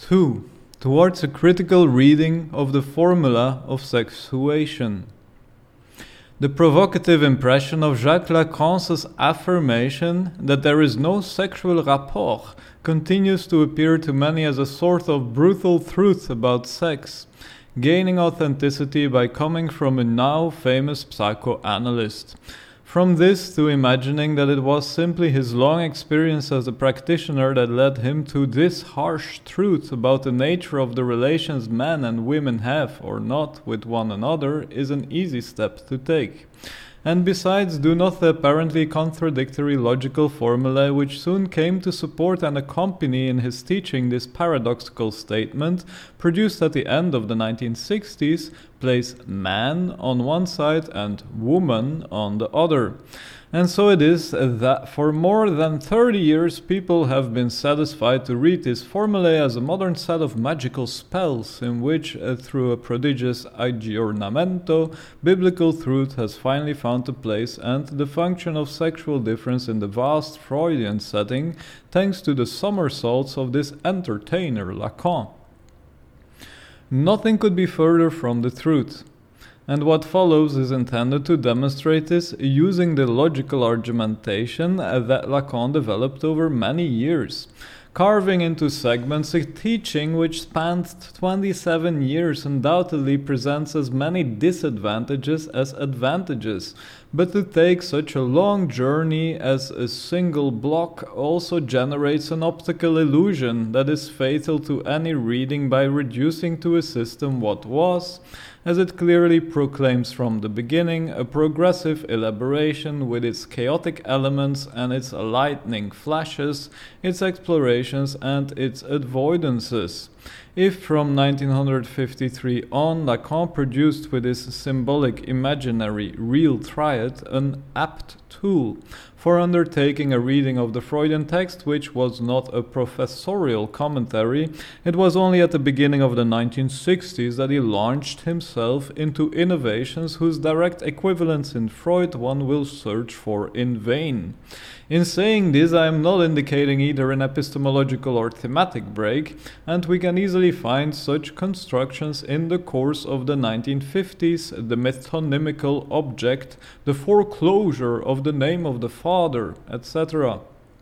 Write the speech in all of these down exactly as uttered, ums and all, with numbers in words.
two. Towards a critical reading of the formula of sexuation. The provocative impression of Jacques Lacan's affirmation that there is no sexual rapport continues to appear to many as a sort of brutal truth about sex, gaining authenticity by coming from a now famous psychoanalyst. From this to imagining that it was simply his long experience as a practitioner that led him to this harsh truth about the nature of the relations men and women have or not with one another is an easy step to take. And besides, do not the apparently contradictory logical formulae which soon came to support and accompany in his teaching this paradoxical statement, produced at the end of the nineteen sixties, place man on one side and woman on the other. And so it is that for more than thirty years people have been satisfied to read this formulae as a modern set of magical spells in which, uh, through a prodigious aggiornamento, biblical truth has finally found a place and the function of sexual difference in the vast Freudian setting, thanks to the somersaults of this entertainer Lacan. Nothing could be further from the truth. And what follows is intended to demonstrate this using the logical argumentation that Lacan developed over many years, carving into segments a teaching which spanned twenty-seven years undoubtedly presents as many disadvantages as advantages, but to take such a long journey as a single block also generates an optical illusion that is fatal to any reading by reducing to a system what was, as it clearly proclaims from the beginning, a progressive elaboration with its chaotic elements and its lightning flashes, its explorations and its avoidances. If from nineteen fifty-three on Lacan produced with his symbolic imaginary real triad an apt tool for undertaking a reading of the Freudian text which was not a professorial commentary, it was only at the beginning of the nineteen sixties that he launched himself into innovations whose direct equivalents in Freud one will search for in vain. In saying this, I am not indicating either an epistemological or thematic break, and we can easily find such constructions in the course of the nineteen fifties, the metonymical object, the foreclosure of the name of the father, et cetera.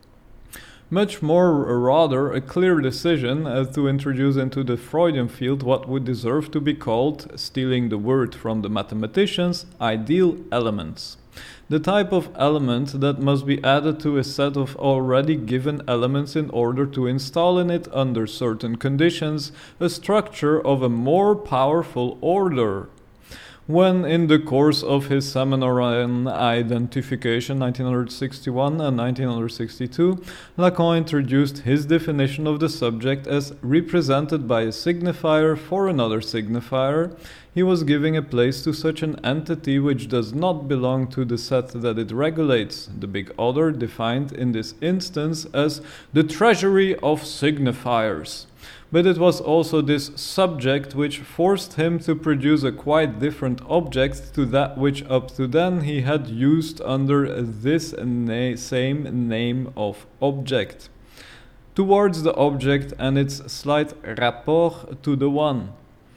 Much more rather a clear decision uh, to introduce into the Freudian field what would deserve to be called, stealing the word from the mathematicians, ideal elements. The type of element that must be added to a set of already given elements in order to install in it under certain conditions a structure of a more powerful order. When in the course of his seminar on identification nineteen sixty-one and nineteen sixty-two, Lacan introduced his definition of the subject as represented by a signifier for another signifier, he was giving a place to such an entity which does not belong to the set that it regulates, the big other defined in this instance as the treasury of signifiers. But it was also this subject which forced him to produce a quite different object to that which up to then he had used under this na- same name of object, towards the object and its slight rapport to the one.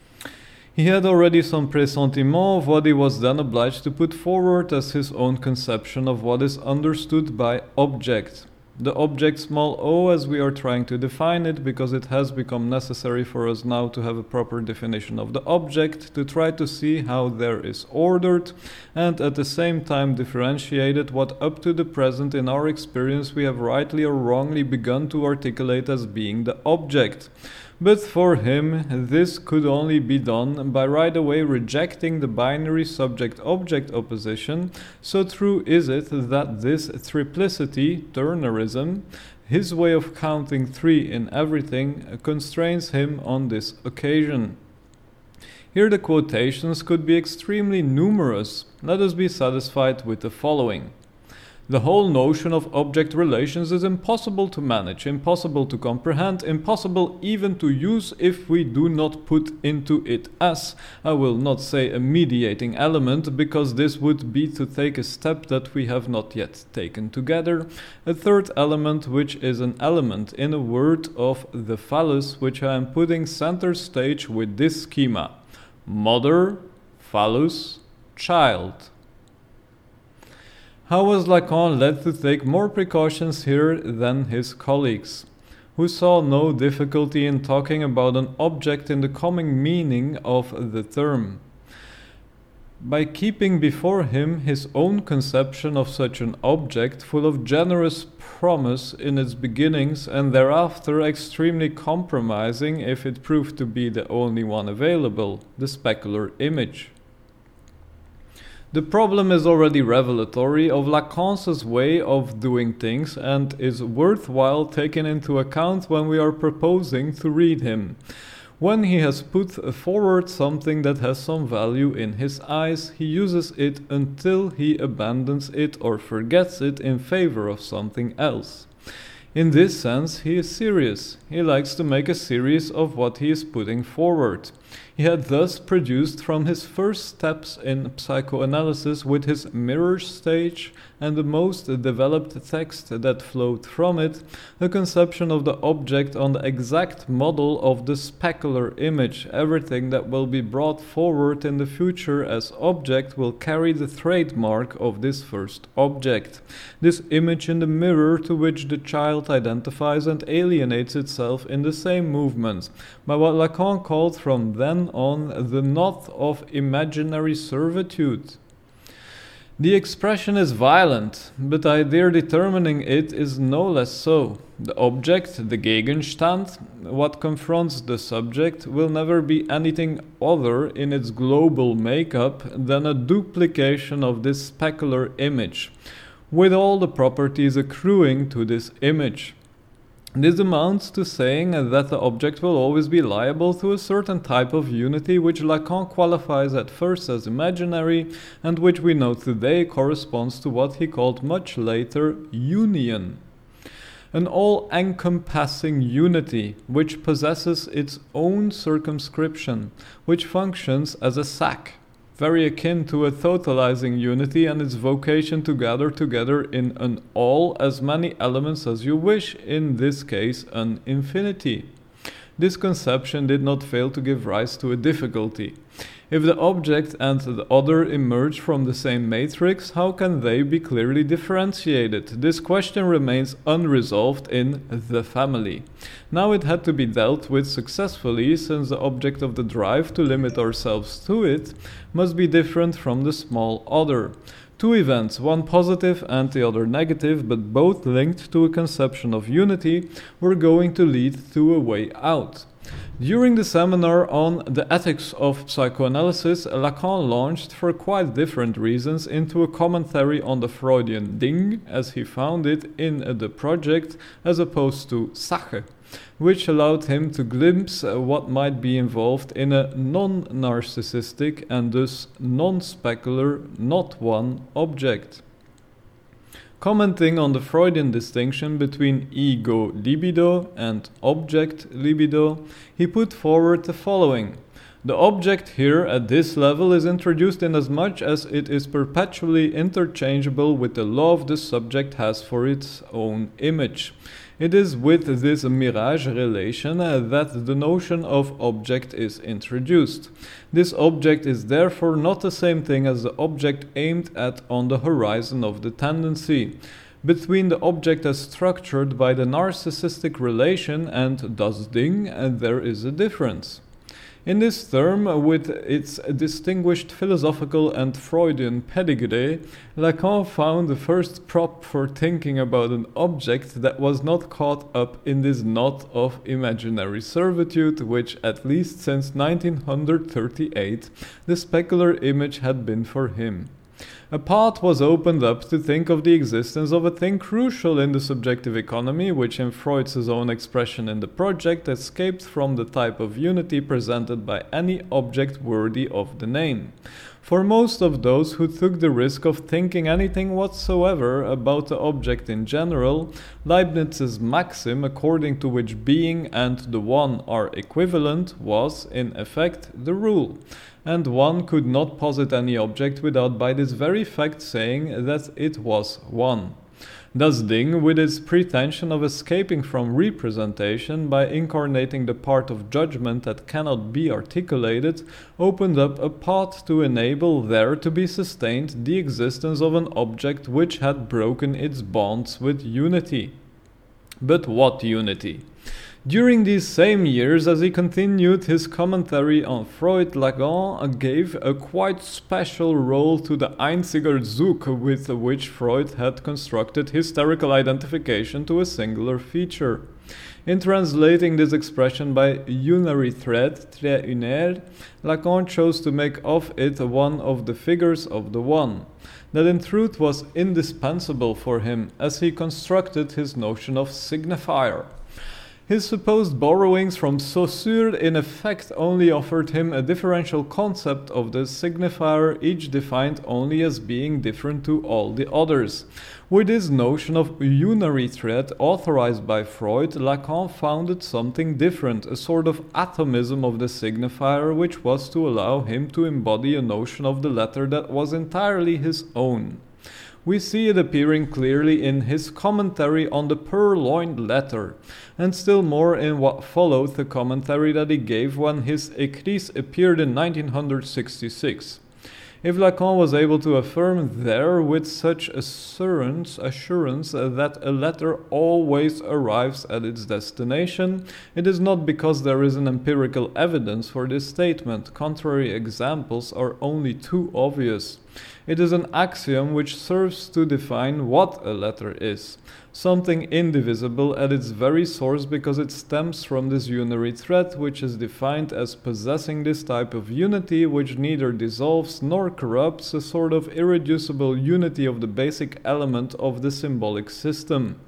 He had already some pressentiment of what he was then obliged to put forward as his own conception of what is understood by object. The object small o as we are trying to define it, because it has become necessary for us now to have a proper definition of the object, to try to see how there is ordered, and at the same time differentiated what up to the present in our experience we have rightly or wrongly begun to articulate as being the object. But for him, this could only be done by right away rejecting the binary subject-object opposition, so true is it that this triplicity, Turnerism, his way of counting three in everything, constrains him on this occasion. Here the quotations could be extremely numerous. Let us be satisfied with the following. The whole notion of object relations is impossible to manage, impossible to comprehend, impossible even to use if we do not put into it as, I will not say a mediating element, because this would be to take a step that we have not yet taken together, a third element which is an element in a word of the phallus which I am putting center stage with this schema: mother, phallus, child. How was Lacan led to take more precautions here than his colleagues, who saw no difficulty in talking about an object in the common meaning of the term? By keeping before him his own conception of such an object, full of generous promise in its beginnings and thereafter extremely compromising if it proved to be the only one available, the specular image. The problem is already revelatory of Lacan's way of doing things and is worthwhile taken into account when we are proposing to read him. When he has put forward something that has some value in his eyes, he uses it until he abandons it or forgets it in favor of something else. In this sense, he is serious. He likes to make a series of what he is putting forward. He had thus produced from his first steps in psychoanalysis with his mirror stage and the most developed text that flowed from it, the conception of the object on the exact model of the specular image. Everything that will be brought forward in the future as object will carry the trademark of this first object, this image in the mirror to which the child identifies and alienates itself in the same movement, by what Lacan called from then on the knot of imaginary servitude. The expression is violent, but the idea determining it is no less so. The object, the Gegenstand, what confronts the subject, will never be anything other in its global makeup than a duplication of this specular image, with all the properties accruing to this image. This amounts to saying that the object will always be liable to a certain type of unity which Lacan qualifies at first as imaginary and which we know today corresponds to what he called much later union. An all-encompassing unity which possesses its own circumscription, which functions as a sac, very akin to a totalizing unity and its vocation to gather together in an all as many elements as you wish, in this case an infinity. This conception did not fail to give rise to a difficulty. If the object and the other emerge from the same matrix, how can they be clearly differentiated? This question remains unresolved in The Family. Now it had to be dealt with successfully, since the object of the drive, to limit ourselves to it, must be different from the small other. Two events, one positive and the other negative, but both linked to a conception of unity, were going to lead to a way out. During the seminar on the ethics of psychoanalysis, Lacan launched, for quite different reasons, into a commentary on the Freudian Ding, as he found it in the project, as opposed to Sache, which allowed him to glimpse what might be involved in a non-narcissistic and thus non-specular, not one object. Commenting on the Freudian distinction between ego libido and object libido, he put forward the following. The object here at this level is introduced inasmuch as it is perpetually interchangeable with the love the subject has for its own image. It is with this mirage relation uh, that the notion of object is introduced. This object is therefore not the same thing as the object aimed at on the horizon of the tendency. Between the object as structured by the narcissistic relation and das Ding, uh, there is a difference. In this term, with its distinguished philosophical and Freudian pedigree, Lacan found the first prop for thinking about an object that was not caught up in this knot of imaginary servitude, which, at least since nineteen thirty-eight, the specular image had been for him. A path was opened up to think of the existence of a thing crucial in the subjective economy, which in Freud's own expression in the project escaped from the type of unity presented by any object worthy of the name. For most of those who took the risk of thinking anything whatsoever about the object in general, Leibniz's maxim, according to which being and the one are equivalent, was, in effect, the rule, and one could not posit any object without by this very fact saying that it was one. Thus Ding, with its pretension of escaping from representation by incarnating the part of judgment that cannot be articulated, opened up a path to enable there to be sustained the existence of an object which had broken its bonds with unity. But what unity? During these same years, as he continued his commentary on Freud, Lacan gave a quite special role to the einziger Zug with which Freud had constructed hysterical identification to a singular feature. In translating this expression by unary thread, trait unaire, Lacan chose to make of it one of the figures of the one. That in truth was indispensable for him as he constructed his notion of signifier. His supposed borrowings from Saussure in effect only offered him a differential concept of the signifier, each defined only as being different to all the others. With his notion of unary thread authorized by Freud, Lacan founded something different, a sort of atomism of the signifier, which was to allow him to embody a notion of the letter that was entirely his own. We see it appearing clearly in his commentary on the purloined letter, and still more in what followed the commentary that he gave when his Écrits appeared in nineteen sixty-six. If Lacan was able to affirm there with such assurance, assurance that a letter always arrives at its destination, it is not because there is an empirical evidence for this statement. Contrary examples are only too obvious. It is an axiom which serves to define what a letter is, something indivisible at its very source because it stems from this unary thread, which is defined as possessing this type of unity which neither dissolves nor corrupts, a sort of irreducible unity of the basic element of the symbolic system.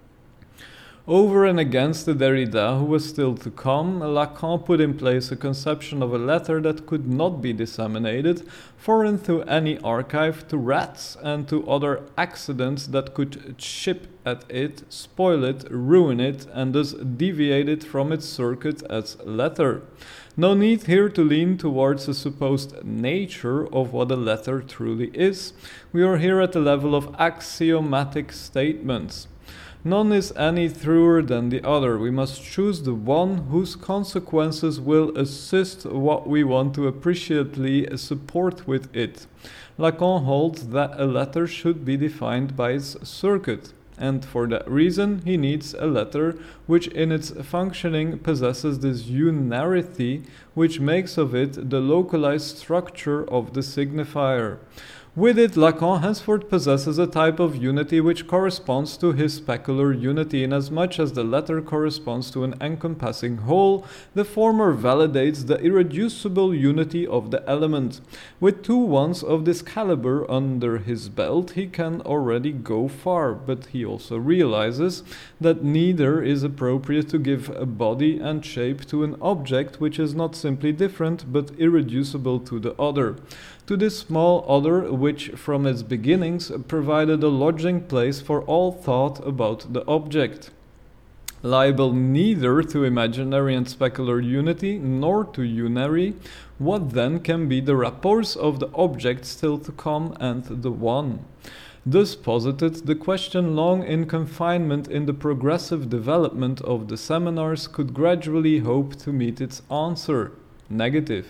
Over and against the Derrida, who was still to come, Lacan put in place a conception of a letter that could not be disseminated, foreign to any archive, to rats, and to other accidents that could chip at it, spoil it, ruin it, and thus deviate it from its circuit as letter. No need here to lean towards a supposed nature of what a letter truly is. We are here at the level of axiomatic statements. None is any truer than the other. We must choose the one whose consequences will assist what we want to appreciably support with it. Lacan holds that a letter should be defined by its circuit, and for that reason he needs a letter which in its functioning possesses this unarity which makes of it the localized structure of the signifier. With it, Lacan henceforth possesses a type of unity which corresponds to his specular unity. Inasmuch as the latter corresponds to an encompassing whole, the former validates the irreducible unity of the element. With two ones of this caliber under his belt, he can already go far, but he also realizes that neither is appropriate to give a body and shape to an object which is not simply different but irreducible to the other. To this small other, which from its beginnings provided a lodging place for all thought about the object. Liable neither to imaginary and specular unity, nor to unary, what then can be the rapports of the object still to come and the one? Thus posited, the question long in confinement in the progressive development of the seminars could gradually hope to meet its answer, negative.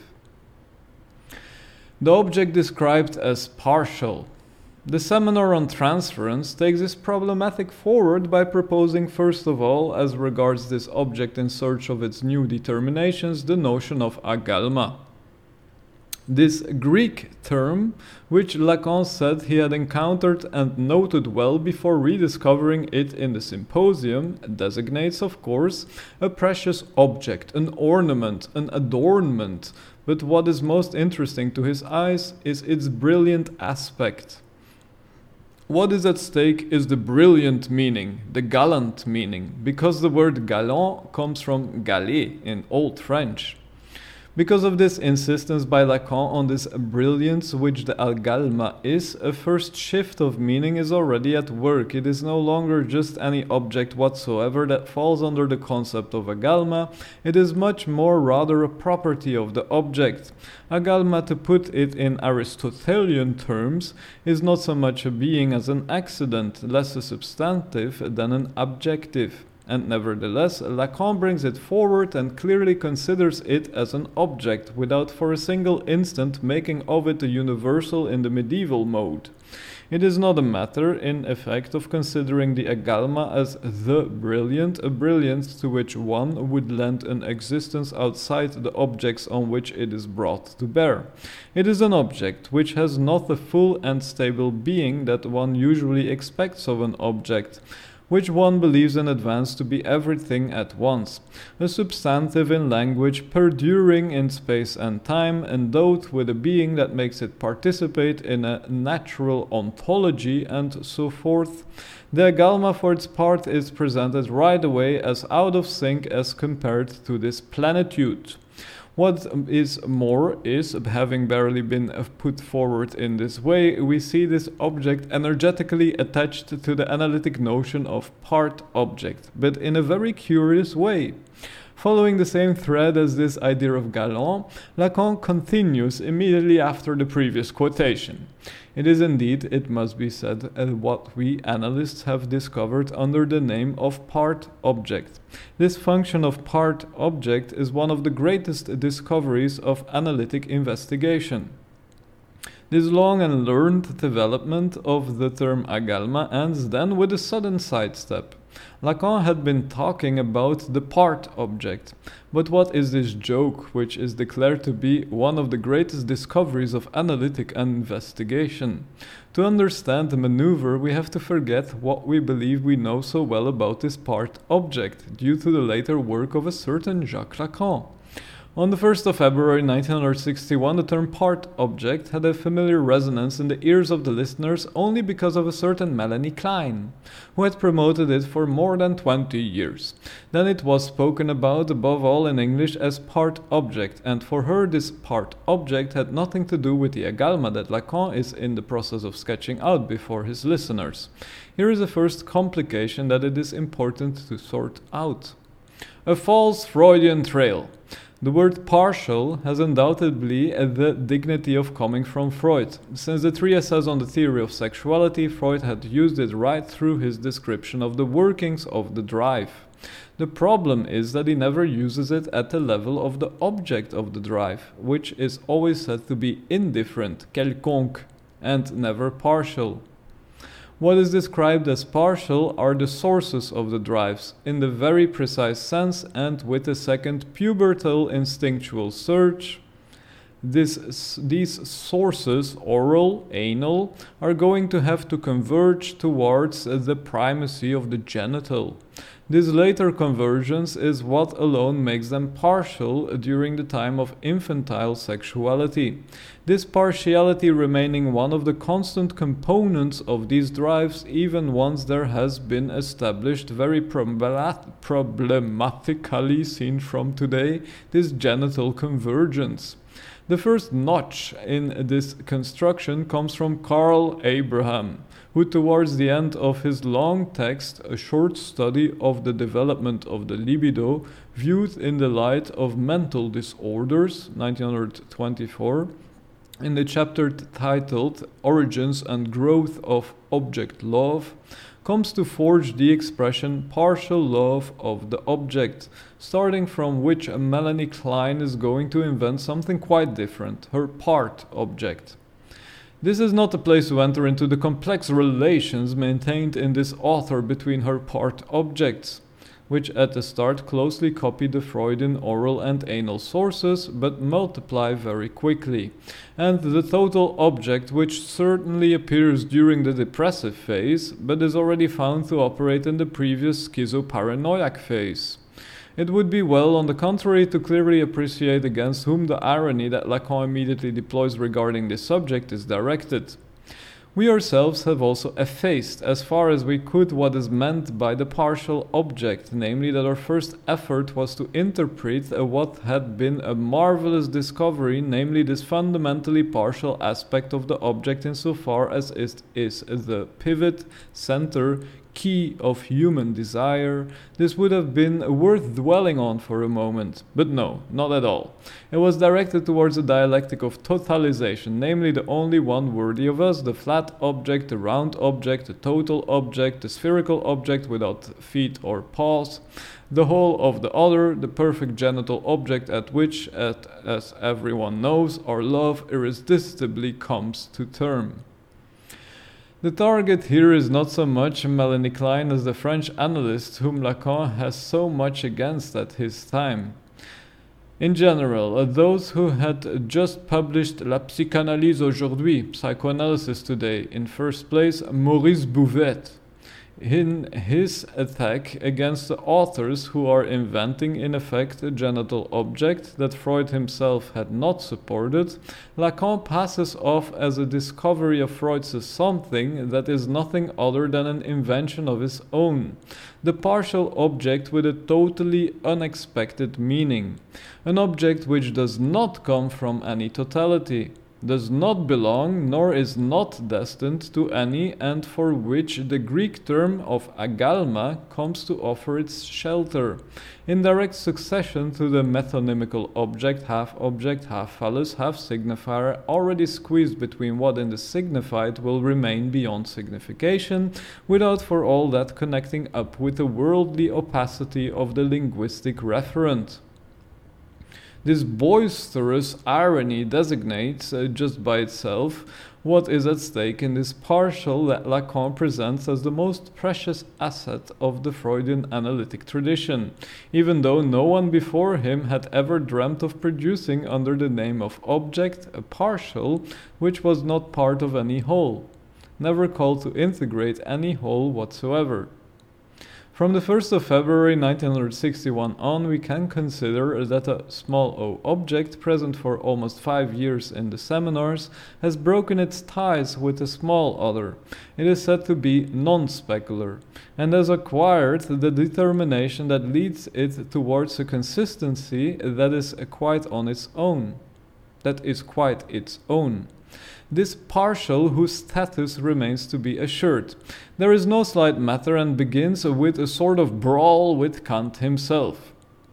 The object described as partial. The seminar on transference takes this problematic forward by proposing first of all, as regards this object in search of its new determinations, the notion of agalma. This Greek term, which Lacan said he had encountered and noted well before rediscovering it in the Symposium, designates, of course, a precious object, an ornament, an adornment, but what is most interesting to his eyes is its brilliant aspect. What is at stake is the brilliant meaning, the gallant meaning, because the word galant comes from galet in Old French. Because of this insistence by Lacan on this brilliance which the agalma is, a first shift of meaning is already at work. It is no longer just any object whatsoever that falls under the concept of agalma, it is much more rather a property of the object. Agalma, to put it in Aristotelian terms, is not so much a being as an accident, less a substantive than an objective. And nevertheless, Lacan brings it forward and clearly considers it as an object, without for a single instant making of it a universal in the medieval mode. It is not a matter, in effect, of considering the agalma as the brilliant, a brilliance to which one would lend an existence outside the objects on which it is brought to bear. It is an object which has not the full and stable being that one usually expects of an object, which one believes in advance to be everything at once, a substantive in language, perduring in space and time, endowed with a being that makes it participate in a natural ontology, and so forth. The agalma, for its part, is presented right away as out of sync as compared to this plenitude. What is more is, having barely been put forward in this way, we see this object energetically attached to the analytic notion of part-object, but in a very curious way. Following the same thread as this idea of galant, Lacan continues immediately after the previous quotation. It is indeed, it must be said, uh, what we analysts have discovered under the name of part-object. This function of part-object is one of the greatest discoveries of analytic investigation. This long and learned development of the term agalma ends then with a sudden sidestep. Lacan had been talking about the part object, but what is this joke which is declared to be one of the greatest discoveries of analytic investigation? To understand the maneuver, we have to forget what we believe we know so well about this part object, due to the later work of a certain Jacques Lacan. On the first of February nineteen sixty-one, the term part object had a familiar resonance in the ears of the listeners only because of a certain Melanie Klein, who had promoted it for more than twenty years. Then it was spoken about above all in English as part object, and for her this part object had nothing to do with the agalma that Lacan is in the process of sketching out before his listeners. Here is a first complication that it is important to sort out. A false Freudian trail. The word partial has undoubtedly the dignity of coming from Freud. Since the treatise on the theory of sexuality, Freud had used it right through his description of the workings of the drive. The problem is that he never uses it at the level of the object of the drive, which is always said to be indifferent, quelconque, and never partial. What is described as partial are the sources of the drives, in the very precise sense and with a second pubertal instinctual surge. This, these sources, oral, anal, are going to have to converge towards the primacy of the genital. This later convergence is what alone makes them partial during the time of infantile sexuality. This partiality remaining one of the constant components of these drives even once there has been established very problematically seen from today this genital convergence. The first notch in this construction comes from Carl Abraham, who towards the end of his long text, A Short Study of the Development of the Libido, viewed in the light of mental disorders, nineteen twenty-four, in the chapter titled Origins and Growth of Object Love, comes to forge the expression partial love of the object, starting from which Melanie Klein is going to invent something quite different, her part object. This is not the place to enter into the complex relations maintained in this author between her part objects, which at the start closely copy the Freudian oral and anal sources, but multiply very quickly, and the total object, which certainly appears during the depressive phase, but is already found to operate in the previous schizoparanoiac phase. It would be well, on the contrary, to clearly appreciate against whom the irony that Lacan immediately deploys regarding this subject is directed. We ourselves have also effaced as far as we could what is meant by the partial object, namely that our first effort was to interpret what had been a marvelous discovery, namely this fundamentally partial aspect of the object insofar as it is the pivot, center, key of human desire. This would have been worth dwelling on for a moment, but no, not at all. It was directed towards a dialectic of totalization, namely the only one worthy of us, the flat object, the round object, the total object, the spherical object without feet or paws, the whole of the other, the perfect genital object at which, at, as everyone knows, our love irresistibly comes to term. The target here is not so much Melanie Klein as the French analyst whom Lacan has so much against at his time. In general, those who had just published La Psychanalyse aujourd'hui, Psychoanalysis Today, in first place Maurice Bouvet, in his attack against the authors who are inventing in effect a genital object that Freud himself had not supported, Lacan passes off as a discovery of Freud's something that is nothing other than an invention of his own, the partial object with a totally unexpected meaning, an object which does not come from any totality, does not belong nor is not destined to any, and for which the Greek term of agalma comes to offer its shelter, in direct succession to the metonymical object, half object, half phallus, half signifier, already squeezed between what in the signified will remain beyond signification, without for all that connecting up with the worldly opacity of the linguistic referent. This boisterous irony designates, uh, just by itself, what is at stake in this partial that Lacan presents as the most precious asset of the Freudian analytic tradition, even though no one before him had ever dreamt of producing under the name of object a partial which was not part of any whole, never called to integrate any whole whatsoever. From the first of February nineteen sixty-one on, we can consider that a small o object, present for almost five years in the seminars, has broken its ties with a small other. It is said to be non-specular, and has acquired the determination that leads it towards a consistency that is quite on its own. That is quite its own. This partial whose status remains to be assured. There is no slight matter and begins with a sort of brawl with Kant himself.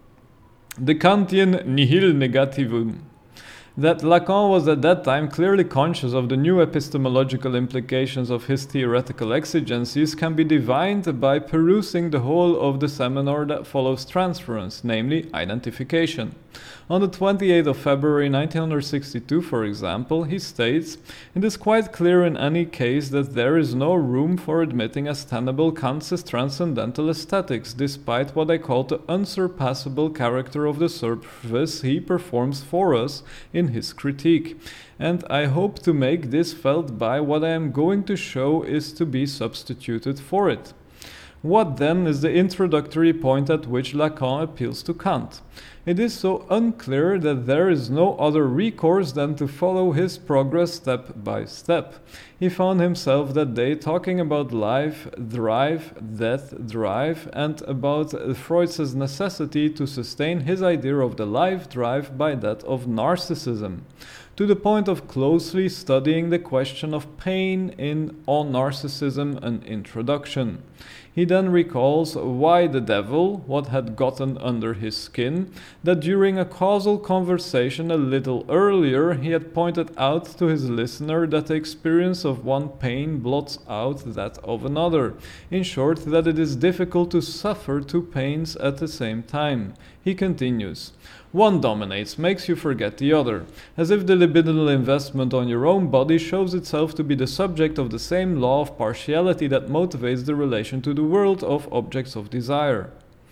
The Kantian nihil negativum. That Lacan was at that time clearly conscious of the new epistemological implications of his theoretical exigencies can be divined by perusing the whole of the seminar that follows transference, namely identification. On the twenty-eighth of February nineteen sixty-two, for example, he states, "It is quite clear in any case that there is no room for admitting as tenable Kant's transcendental aesthetics, despite what I call the unsurpassable character of the service he performs for us in his critique, and I hope to make this felt by what I am going to show is to be substituted for it." What then is the introductory point at which Lacan appeals to Kant? It is so unclear that there is no other recourse than to follow his progress step by step. He found himself that day talking about life, drive, death, drive, and about Freud's necessity to sustain his idea of the life drive by that of narcissism, to the point of closely studying the question of pain in On Narcissism, an Introduction. He then recalls why the devil, what had gotten under his skin, that during a causal conversation a little earlier he had pointed out to his listener that the experience of one pain blots out that of another. In short, that it is difficult to suffer two pains at the same time. He continues, "One dominates, makes you forget the other, as if the libidinal investment on your own body shows itself to be the subject of the same law of partiality that motivates the relation to the world of objects of desire."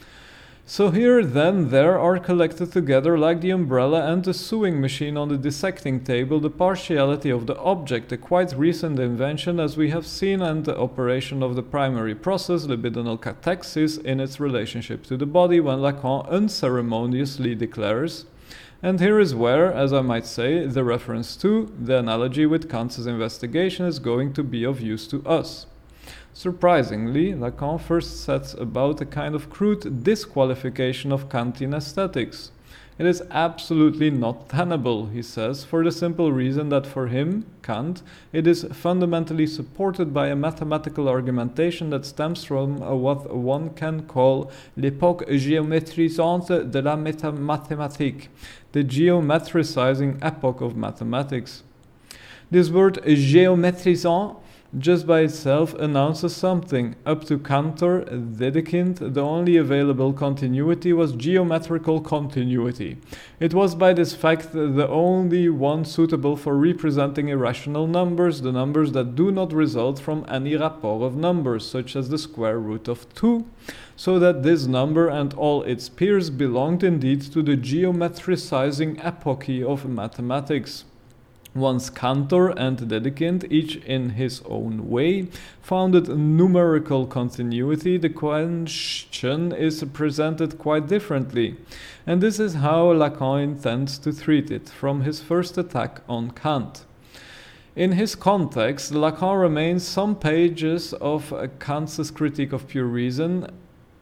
So here then there are collected together like the umbrella and the sewing machine on the dissecting table the partiality of the object, a quite recent invention as we have seen, and the operation of the primary process, libidinal catexis, in its relationship to the body, when Lacan unceremoniously declares, And here is where, as I might say, the reference to the analogy with Kant's investigation is going to be of use to us. Surprisingly, Lacan first sets about a kind of crude disqualification of Kantian aesthetics. It is absolutely not tenable, he says, for the simple reason that for him, Kant, it is fundamentally supported by a mathematical argumentation that stems from what one can call l'époque géométrisante de la mathématique, the geometricizing epoch of mathematics. This word géométrisant just by itself announces something. Up to Cantor, Dedekind, the only available continuity was geometrical continuity. It was by this fact the only one suitable for representing irrational numbers, the numbers that do not result from any rapport of numbers, such as the square root of two, so that this number and all its peers belonged indeed to the geometricizing epoch of mathematics. Once Cantor and Dedekind, each in his own way, founded numerical continuity, the question is presented quite differently. And this is how Lacan intends to treat it from his first attack on Kant. In his context, Lacan remains some pages of Kant's Critique of Pure Reason,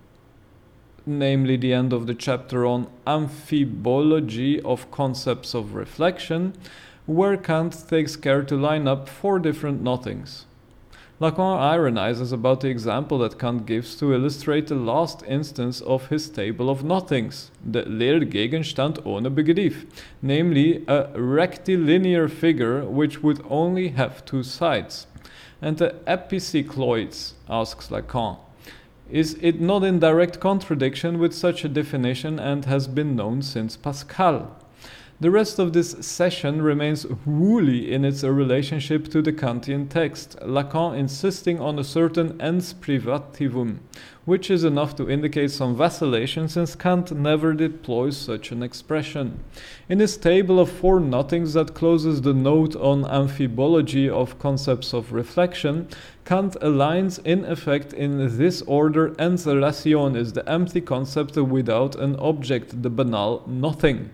namely the end of the chapter on amphibology of concepts of reflection, where Kant takes care to line up four different nothings. Lacan ironizes about the example that Kant gives to illustrate the last instance of his table of nothings, the Leergegenstand ohne Begriff, namely a rectilinear figure which would only have two sides. And the epicycloids, asks Lacan. Is it not in direct contradiction with such a definition and has been known since Pascal? The rest of this session remains woolly in its relationship to the Kantian text, Lacan insisting on a certain ens privativum, which is enough to indicate some vacillation since Kant never deploys such an expression. In his table of four nothings that closes the note on amphibology of concepts of reflection, Kant aligns in effect in this order ens rationis, the empty concept without an object, the banal nothing.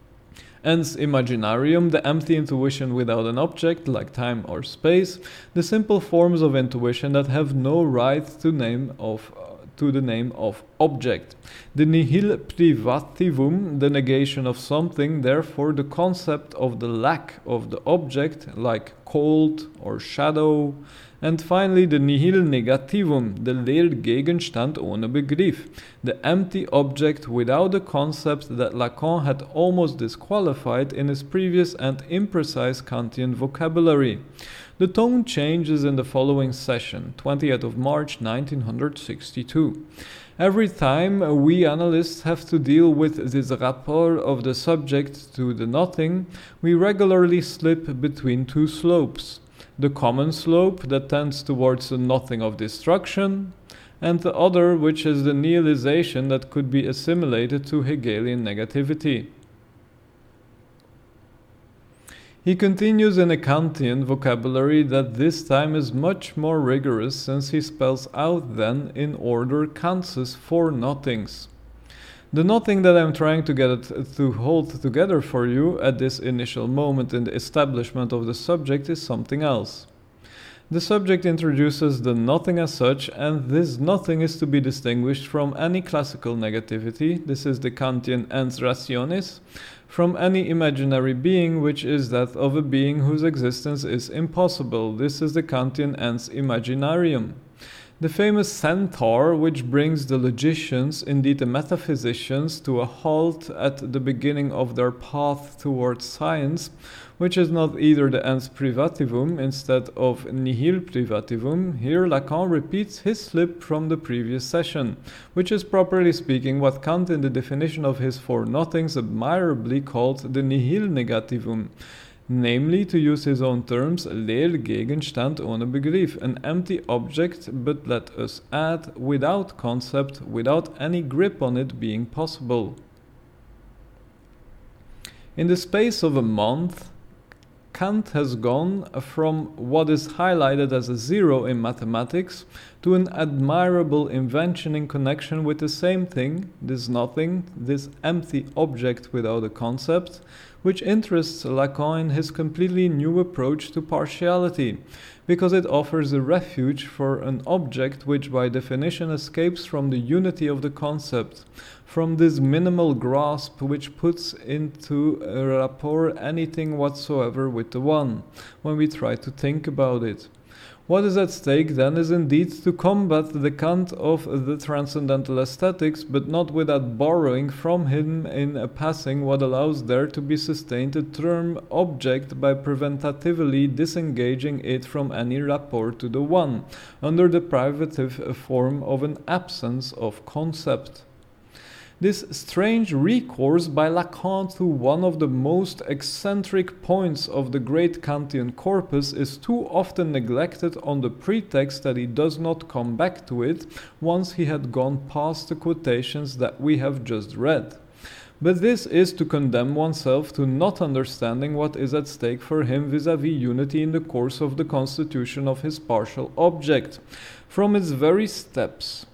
Ens imaginarium, the empty intuition without an object, like time or space, the simple forms of intuition that have no right to name of uh, to the name of object. The nihil privativum, the negation of something, therefore the concept of the lack of the object, like cold or shadow. And finally, the nihil negativum, the Leergegenstand ohne Begriff, the empty object without a concept that Lacan had almost disqualified in his previous and imprecise Kantian vocabulary. The tone changes in the following session, twentieth of March nineteen sixty-two. Every time we analysts have to deal with this rapport of the subject to the nothing, we regularly slip between two slopes. The common slope that tends towards the nothing of destruction, and the other which is the nihilization that could be assimilated to Hegelian negativity. He continues in a Kantian vocabulary that this time is much more rigorous since he spells out then in order Kant's four nothings. The nothing that I'm trying to get it to hold together for you at this initial moment in the establishment of the subject is something else. The subject introduces the nothing as such, and this nothing is to be distinguished from any classical negativity, this is the Kantian ens rationis, from any imaginary being, which is that of a being whose existence is impossible, this is the Kantian ens imaginarium. The famous centaur, which brings the logicians, indeed the metaphysicians, to a halt at the beginning of their path towards science, which is not either the ens privativum instead of nihil privativum, here Lacan repeats his slip from the previous session, which is properly speaking what Kant in the definition of his four nothings admirably called the nihil negativum. Namely, to use his own terms, Leergegenstand ohne Begriff, an empty object, but let us add, without concept, without any grip on it being possible. In the space of a month, Kant has gone from what is highlighted as a zero in mathematics to an admirable invention in connection with the same thing, this nothing, this empty object without a concept, which interests Lacan in his completely new approach to partiality, because it offers a refuge for an object which by definition escapes from the unity of the concept, from this minimal grasp which puts into a rapport anything whatsoever with the one, when we try to think about it. What is at stake then is indeed to combat the Kant of the transcendental aesthetics, but not without borrowing from him in a passing what allows there to be sustained a term object by preventatively disengaging it from any rapport to the one, under the privative form of an absence of concept. This strange recourse by Lacan to one of the most eccentric points of the great Kantian corpus is too often neglected on the pretext that he does not come back to it once he had gone past the quotations that we have just read. But this is to condemn oneself to not understanding what is at stake for him vis-à-vis unity in the course of the constitution of his partial object, from its very steps.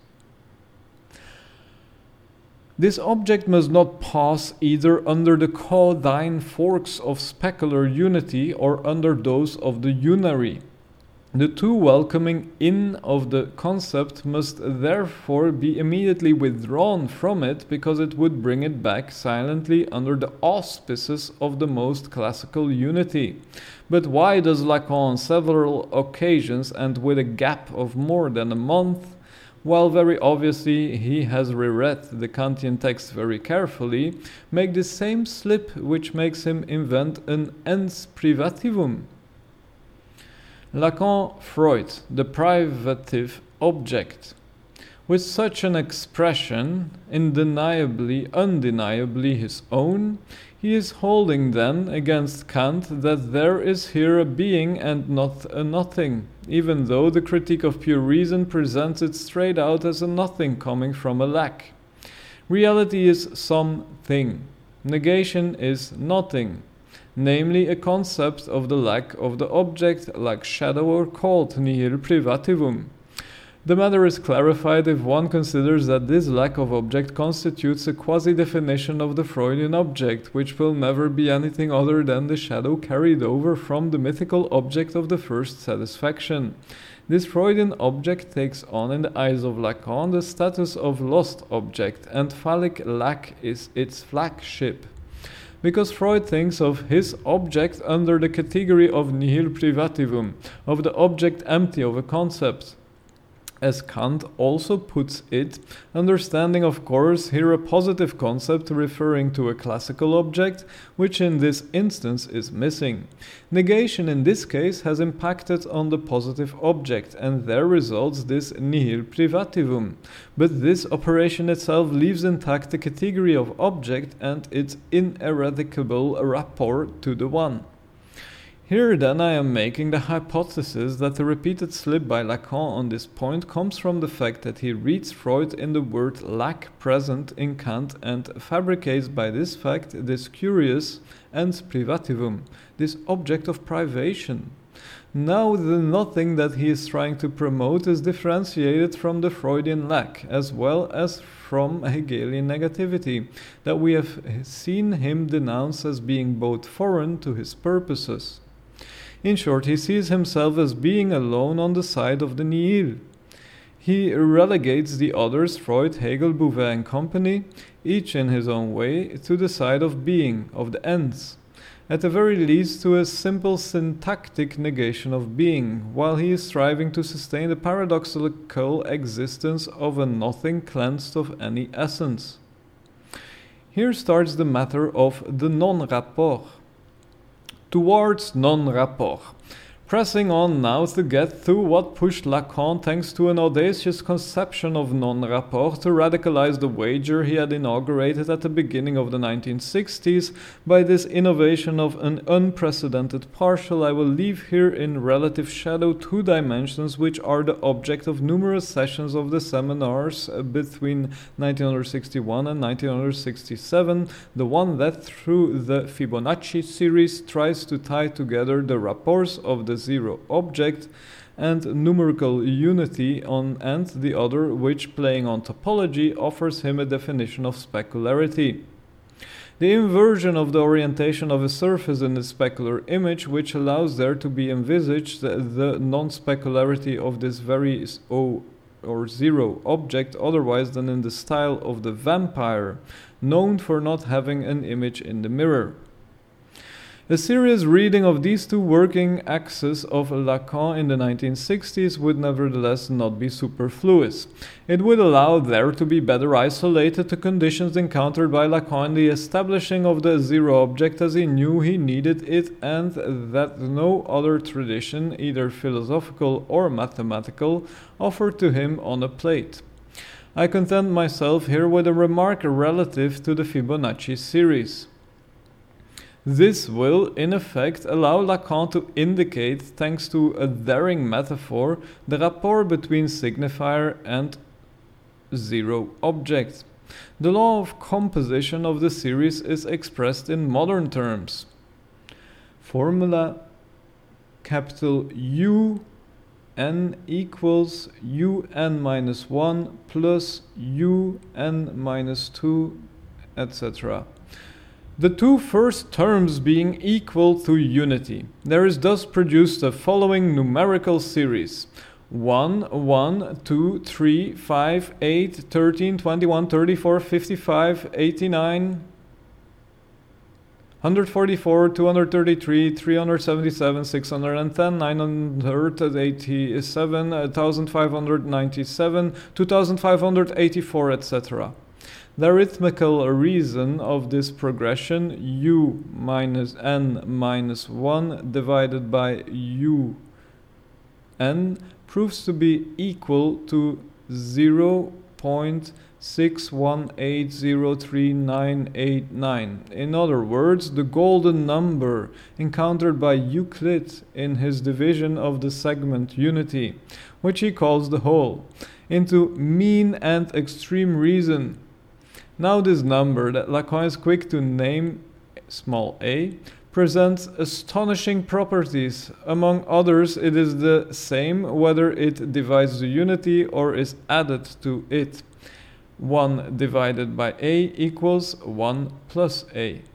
This object must not pass either under the caudine forks of specular unity or under those of the unary. The too welcoming in of the concept must therefore be immediately withdrawn from it, because it would bring it back silently under the auspices of the most classical unity. But why does Lacan on several occasions, and with a gap of more than a month, while very obviously he has reread the Kantian text very carefully, make the same slip which makes him invent an ens privativum? Lacan, Freud, the privative object. With such an expression, undeniably, undeniably his own, he is holding then against Kant that there is here a being and not a nothing, even though the Critique of Pure Reason presents it straight out as a nothing coming from a lack. Reality is something. Negation is nothing, namely a concept of the lack of the object, like shadow or cold, nihil privativum. The matter is clarified if one considers that this lack of object constitutes a quasi-definition of the Freudian object, which will never be anything other than the shadow carried over from the mythical object of the first satisfaction. This Freudian object takes on, in the eyes of Lacan, the status of lost object, and phallic lack is its flagship. Because Freud thinks of his object under the category of nihil privativum, of the object empty of a concept. As Kant also puts it, understanding of course here a positive concept referring to a classical object, which in this instance is missing. Negation in this case has impacted on the positive object, and there results this nihil privativum. But this operation itself leaves intact the category of object and its ineradicable rapport to the one. Here then I am making the hypothesis that the repeated slip by Lacan on this point comes from the fact that he reads Freud in the word lack present in Kant and fabricates by this fact this curious ens privativum, this object of privation. Now the nothing that he is trying to promote is differentiated from the Freudian lack, as well as from Hegelian negativity, that we have seen him denounce as being both foreign to his purposes. In short, he sees himself as being alone on the side of the nihil. He relegates the others, Freud, Hegel, Beauvais and company, each in his own way, to the side of being, of the ends, at the very least to a simple syntactic negation of being, while he is striving to sustain the paradoxical existence of a nothing cleansed of any essence. Here starts the matter of the non-rapport. Towards non-rapport. Pressing on now to get through what pushed Lacan, thanks to an audacious conception of non-rapport, to radicalize the wager he had inaugurated at the beginning of the nineteen sixties by this innovation of an unprecedented partial, I will leave here in relative shadow two dimensions which are the object of numerous sessions of the seminars between nineteen sixty-one and nineteen sixty-seven, the one that through the Fibonacci series tries to tie together the rapports of the zero object and numerical unity on, and the other which, playing on topology, offers him a definition of specularity. The inversion of the orientation of a surface in the specular image, which allows there to be envisaged the, the non-specularity of this very O or zero object, otherwise than in the style of the vampire, known for not having an image in the mirror. A serious reading of these two working axes of Lacan in the nineteen sixties would nevertheless not be superfluous. It would allow there to be better isolated the conditions encountered by Lacan in the establishing of the zero object as he knew he needed it, and that no other tradition, either philosophical or mathematical, offered to him on a plate. I content myself here with a remark relative to the Fibonacci series. This will, in effect, allow Lacan to indicate, thanks to a daring metaphor, the rapport between signifier and zero object. The law of composition of the series is expressed in modern terms. Formula capital U n equals un minus one plus un minus two, et cetera. The two first terms being equal to unity. There is thus produced the following numerical series: one, one, two, three, five, eight, thirteen, twenty-one, thirty-four, fifty-five, eighty-nine, one forty-four, two thirty-three, three seventy-seven, six ten, nine eighty-seven, fifteen ninety-seven, two five eighty-four, et cetera. The arithmetical reason of this progression, u minus n minus one divided by u n, proves to be equal to zero point six one eight zero three nine eight nine. In other words, the golden number encountered by Euclid in his division of the segment unity, which he calls the whole, into mean and extreme reason. Now this number, that Lacan is quick to name small a, presents astonishing properties. Among others, it is the same whether it divides the unity or is added to it. one divided by a equals one plus a.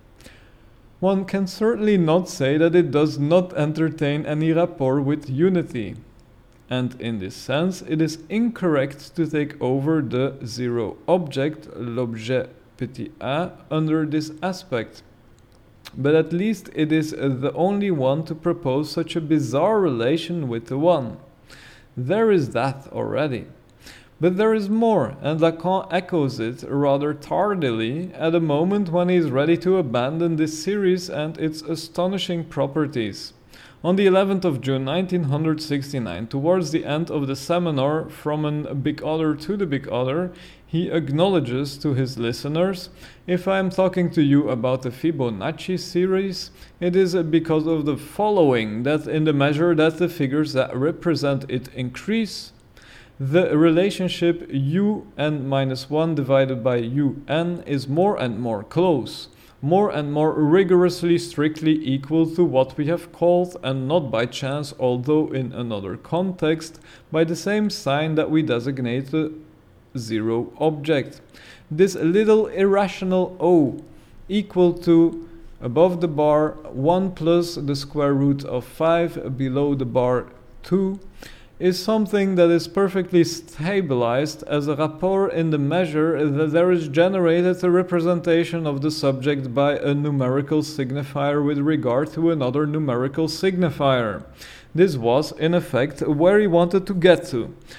One can certainly not say that it does not entertain any rapport with unity. And in this sense, it is incorrect to take over the zero object, l'objet petit a, under this aspect. But at least it is the only one to propose such a bizarre relation with the one. There is that already. But there is more, and Lacan echoes it rather tardily, at a moment when he is ready to abandon this series and its astonishing properties. On the eleventh of June nineteen sixty-nine, towards the end of the seminar From a Big Other to the Big Other, he acknowledges to his listeners, if I am talking to you about the Fibonacci series, it is because of the following, that in the measure that the figures that represent it increase, the relationship un minus one divided by un is more and more close, more and more rigorously strictly equal to what we have called, and not by chance, although in another context, by the same sign that we designate the zero object. This little irrational O, equal to, above the bar, one plus the square root of five, below the bar two, is something that is perfectly stabilized as a rapport in the measure that there is generated a representation of the subject by a numerical signifier with regard to another numerical signifier. This was, in effect, where he wanted to get to.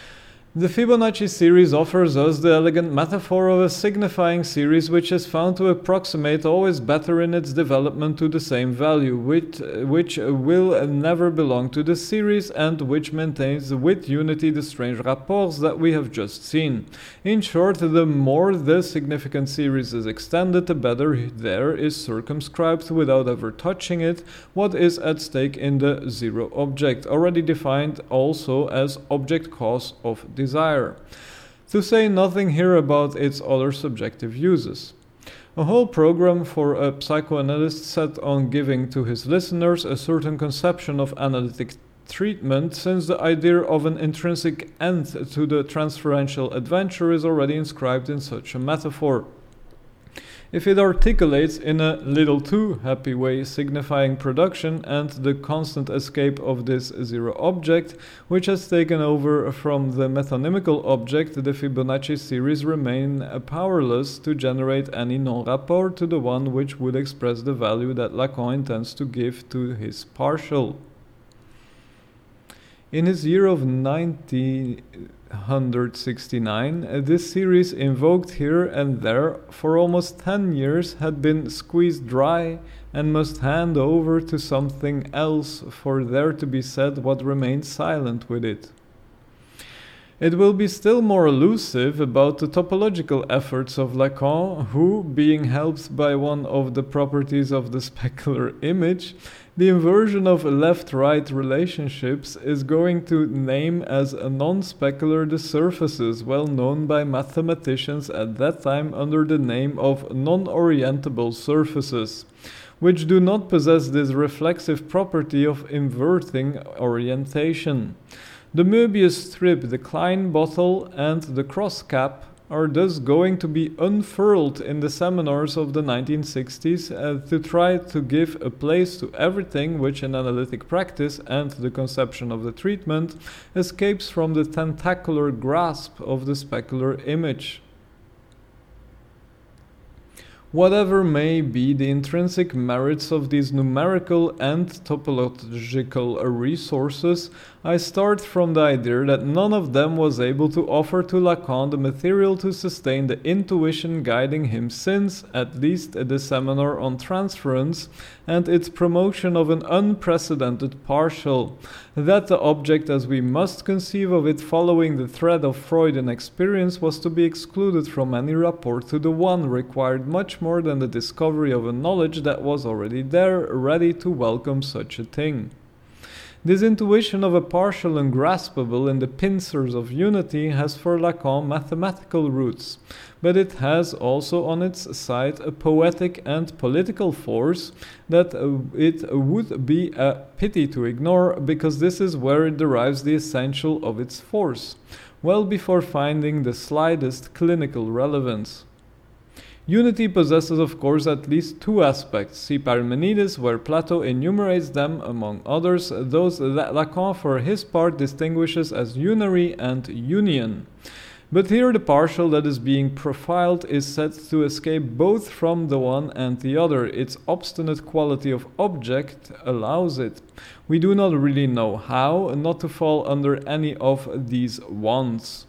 The Fibonacci series offers us the elegant metaphor of a signifying series which is found to approximate always better in its development to the same value, which, which will never belong to the series and which maintains with unity the strange rapports that we have just seen. In short, the more the significant series is extended, the better there is circumscribed, without ever touching it, what is at stake in the zero object, already defined also as object cause of desire, to say nothing here about its other subjective uses. A whole program for a psychoanalyst set on giving to his listeners a certain conception of analytic treatment, since the idea of an intrinsic end to the transferential adventure is already inscribed in such a metaphor. If it articulates in a little too happy way signifying production and the constant escape of this zero object, which has taken over from the metonymical object, the Fibonacci series remain powerless to generate any non-rapport to the one which would express the value that Lacan intends to give to his partial. In his year of nineteen sixty-nine, this series, invoked here and there for almost ten years, had been squeezed dry and must hand over to something else for there to be said what remained silent with it. It will be still more elusive about the topological efforts of Lacan, who, being helped by one of the properties of the specular image, the inversion of left-right relationships, is going to name as a non-specular the surfaces well known by mathematicians at that time under the name of non-orientable surfaces, which do not possess this reflexive property of inverting orientation. The Möbius strip, the Klein bottle, and the cross cap are thus going to be unfurled in the seminars of the nineteen sixties uh, to try to give a place to everything which in analytic practice and the conception of the treatment escapes from the tentacular grasp of the specular image. Whatever may be the intrinsic merits of these numerical and topological resources, I start from the idea that none of them was able to offer to Lacan the material to sustain the intuition guiding him since, at least the seminar on transference and its promotion of an unprecedented partial, that the object as we must conceive of it following the thread of Freudian experience was to be excluded from any rapport to the one required much more than the discovery of a knowledge that was already there, ready to welcome such a thing. This intuition of a partial ungraspable in the pincers of unity has for Lacan mathematical roots, but it has also on its side a poetic and political force that it would be a pity to ignore, because this is where it derives the essential of its force, well before finding the slightest clinical relevance. Unity possesses, of course, at least two aspects. See Parmenides, where Plato enumerates them, among others, those that Lacan for his part distinguishes as unary and union. But here the partial that is being profiled is said to escape both from the one and the other. Its obstinate quality of object allows it. We do not really know how not to fall under any of these ones.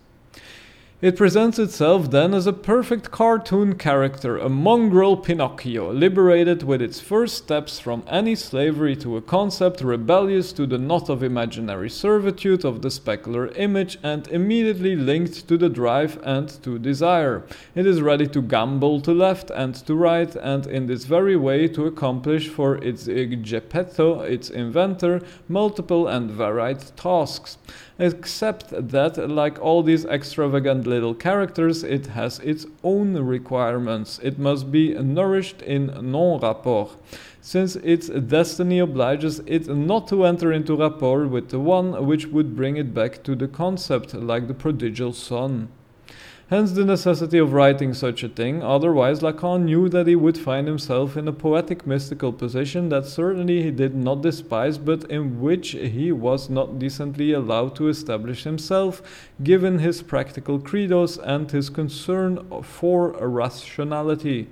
It presents itself then as a perfect cartoon character, a mongrel Pinocchio, liberated with its first steps from any slavery to a concept rebellious to the knot of imaginary servitude of the specular image and immediately linked to the drive and to desire. It is ready to gambol to left and to right, and in this very way to accomplish for its Geppetto, its inventor, multiple and varied tasks. Except that, like all these extravagant little characters, it has its own requirements. It must be nourished in non-rapport, since its destiny obliges it not to enter into rapport with the one which would bring it back to the concept, like the prodigal son. Hence the necessity of writing such a thing, otherwise Lacan knew that he would find himself in a poetic mystical position that certainly he did not despise, but in which he was not decently allowed to establish himself, given his practical credos and his concern for rationality.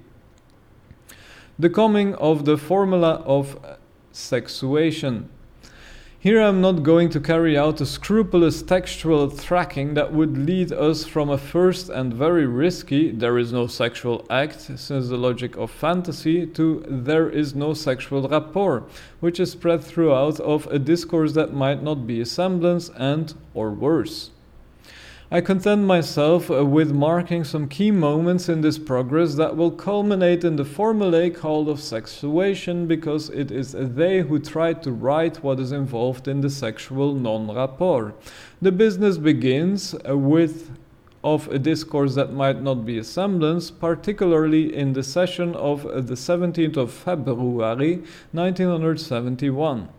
The coming of the formula of sexuation. Here I am not going to carry out a scrupulous textual tracking that would lead us from a first and very risky "there is no sexual act, since the logic of fantasy" to "there is no sexual rapport," which is spread throughout of a discourse that might not be a semblance and, or worse. I content myself with marking some key moments in this progress that will culminate in the formulae called of sexuation, because it is they who try to write what is involved in the sexual non-rapport. The business begins with of a discourse that might not be a semblance, particularly in the session of the seventeenth of February nineteen seventy-one.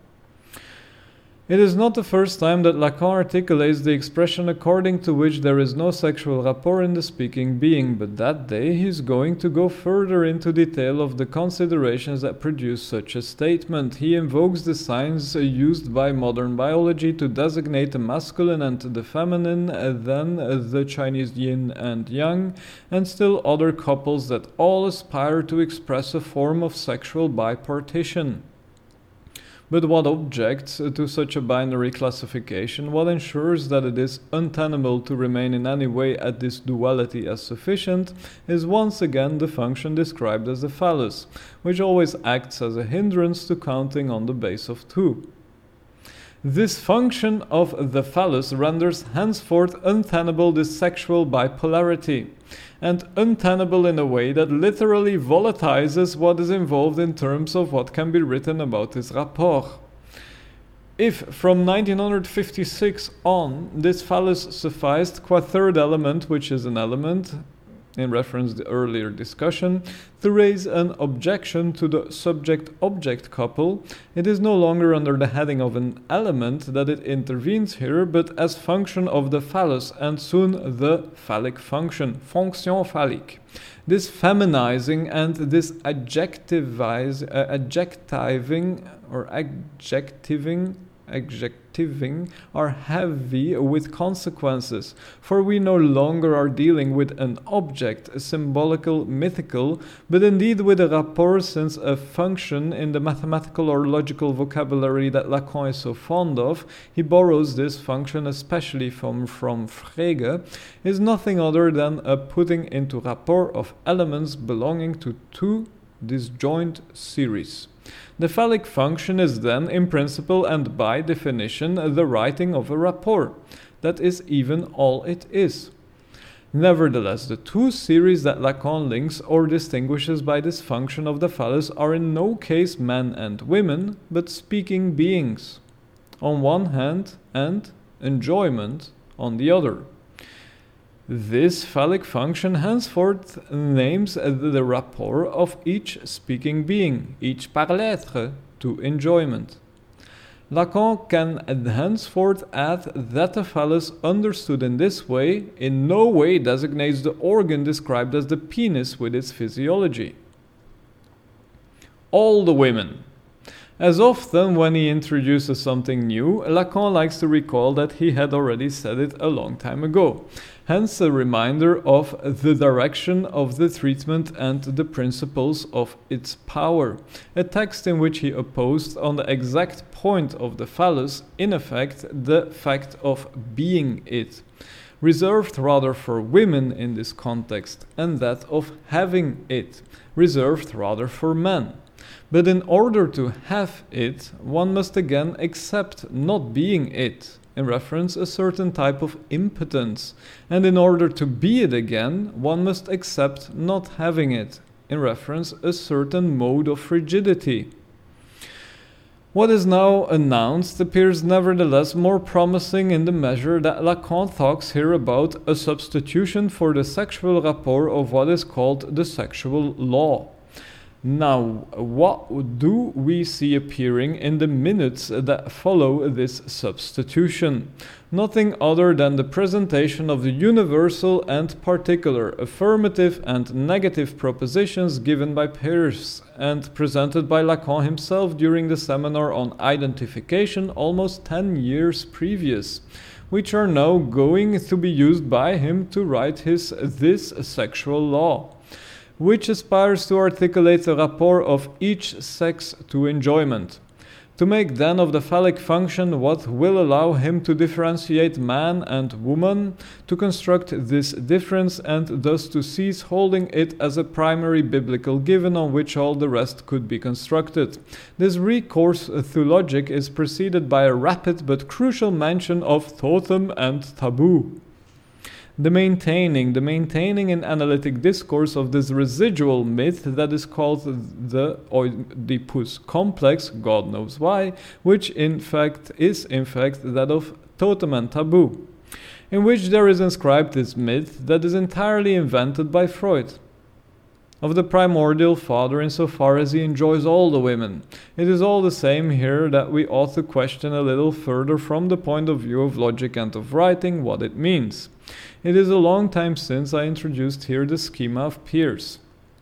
It is not the first time that Lacan articulates the expression according to which there is no sexual rapport in the speaking being, but that day he is going to go further into detail of the considerations that produce such a statement. He invokes the signs used by modern biology to designate the masculine and the feminine, then the Chinese yin and yang, and still other couples that all aspire to express a form of sexual bipartition. But what objects to such a binary classification, what ensures that it is untenable to remain in any way at this duality as sufficient, is once again the function described as the phallus, which always acts as a hindrance to counting on the base of two. This function of the phallus renders henceforth untenable this sexual bipolarity, and untenable in a way that literally volatilizes what is involved in terms of what can be written about this rapport. If from nineteen fifty-six on this phallus sufficed qua third element, which is an element, in reference to the earlier discussion, to raise an objection to the subject-object couple, it is no longer under the heading of an element that it intervenes here, but as function of the phallus, and soon the phallic function, fonction phallique. This feminizing and this adjectivize, uh, adjectiving or adjectiving adjectiving are heavy with consequences, for we no longer are dealing with an object, a symbolical, mythical, but indeed with a rapport, since a function in the mathematical or logical vocabulary that Lacan is so fond of, he borrows this function especially from, from Frege, is nothing other than a putting into rapport of elements belonging to two disjoint series. The phallic function is then, in principle and by definition, the writing of a rapport. That is even all it is. Nevertheless, the two series that Lacan links or distinguishes by this function of the phallus are in no case men and women, but speaking beings, on one hand, and enjoyment on the other. This phallic function henceforth names the rapport of each speaking being, each par-l'être, to enjoyment. Lacan can henceforth add that the phallus, understood in this way, in no way designates the organ described as the penis with its physiology. All the women. As often when he introduces something new, Lacan likes to recall that he had already said it a long time ago. Hence a reminder of the direction of the treatment and the principles of its power. A text in which he opposed on the exact point of the phallus, in effect, the fact of being it, reserved rather for women in this context, and that of having it, reserved rather for men. But in order to have it, one must again accept not being it, in reference a certain type of impotence, and in order to be it again, one must accept not having it, in reference a certain mode of frigidity. What is now announced appears nevertheless more promising in the measure that Lacan talks here about a substitution for the sexual rapport of what is called the sexual law. Now, what do we see appearing in the minutes that follow this substitution? Nothing other than the presentation of the universal and particular, affirmative and negative propositions given by Peirce and presented by Lacan himself during the seminar on identification almost ten years previous, which are now going to be used by him to write his This Sexual Law, which aspires to articulate the rapport of each sex to enjoyment. to make then of the phallic function what will allow him to differentiate man and woman, to construct this difference and thus to cease holding it as a primary biblical given on which all the rest could be constructed. This recourse to logic is preceded by a rapid but crucial mention of totem and taboo. The maintaining, the maintaining in analytic discourse of this residual myth that is called the Oedipus complex, God knows why, which in fact is in fact that of totem and taboo, in which there is inscribed this myth that is entirely invented by Freud, of the primordial father insofar as he enjoys all the women. It is all the same here that we ought to question a little further from the point of view of logic and of writing what it means. It is a long time since I introduced here the schema of Peirce.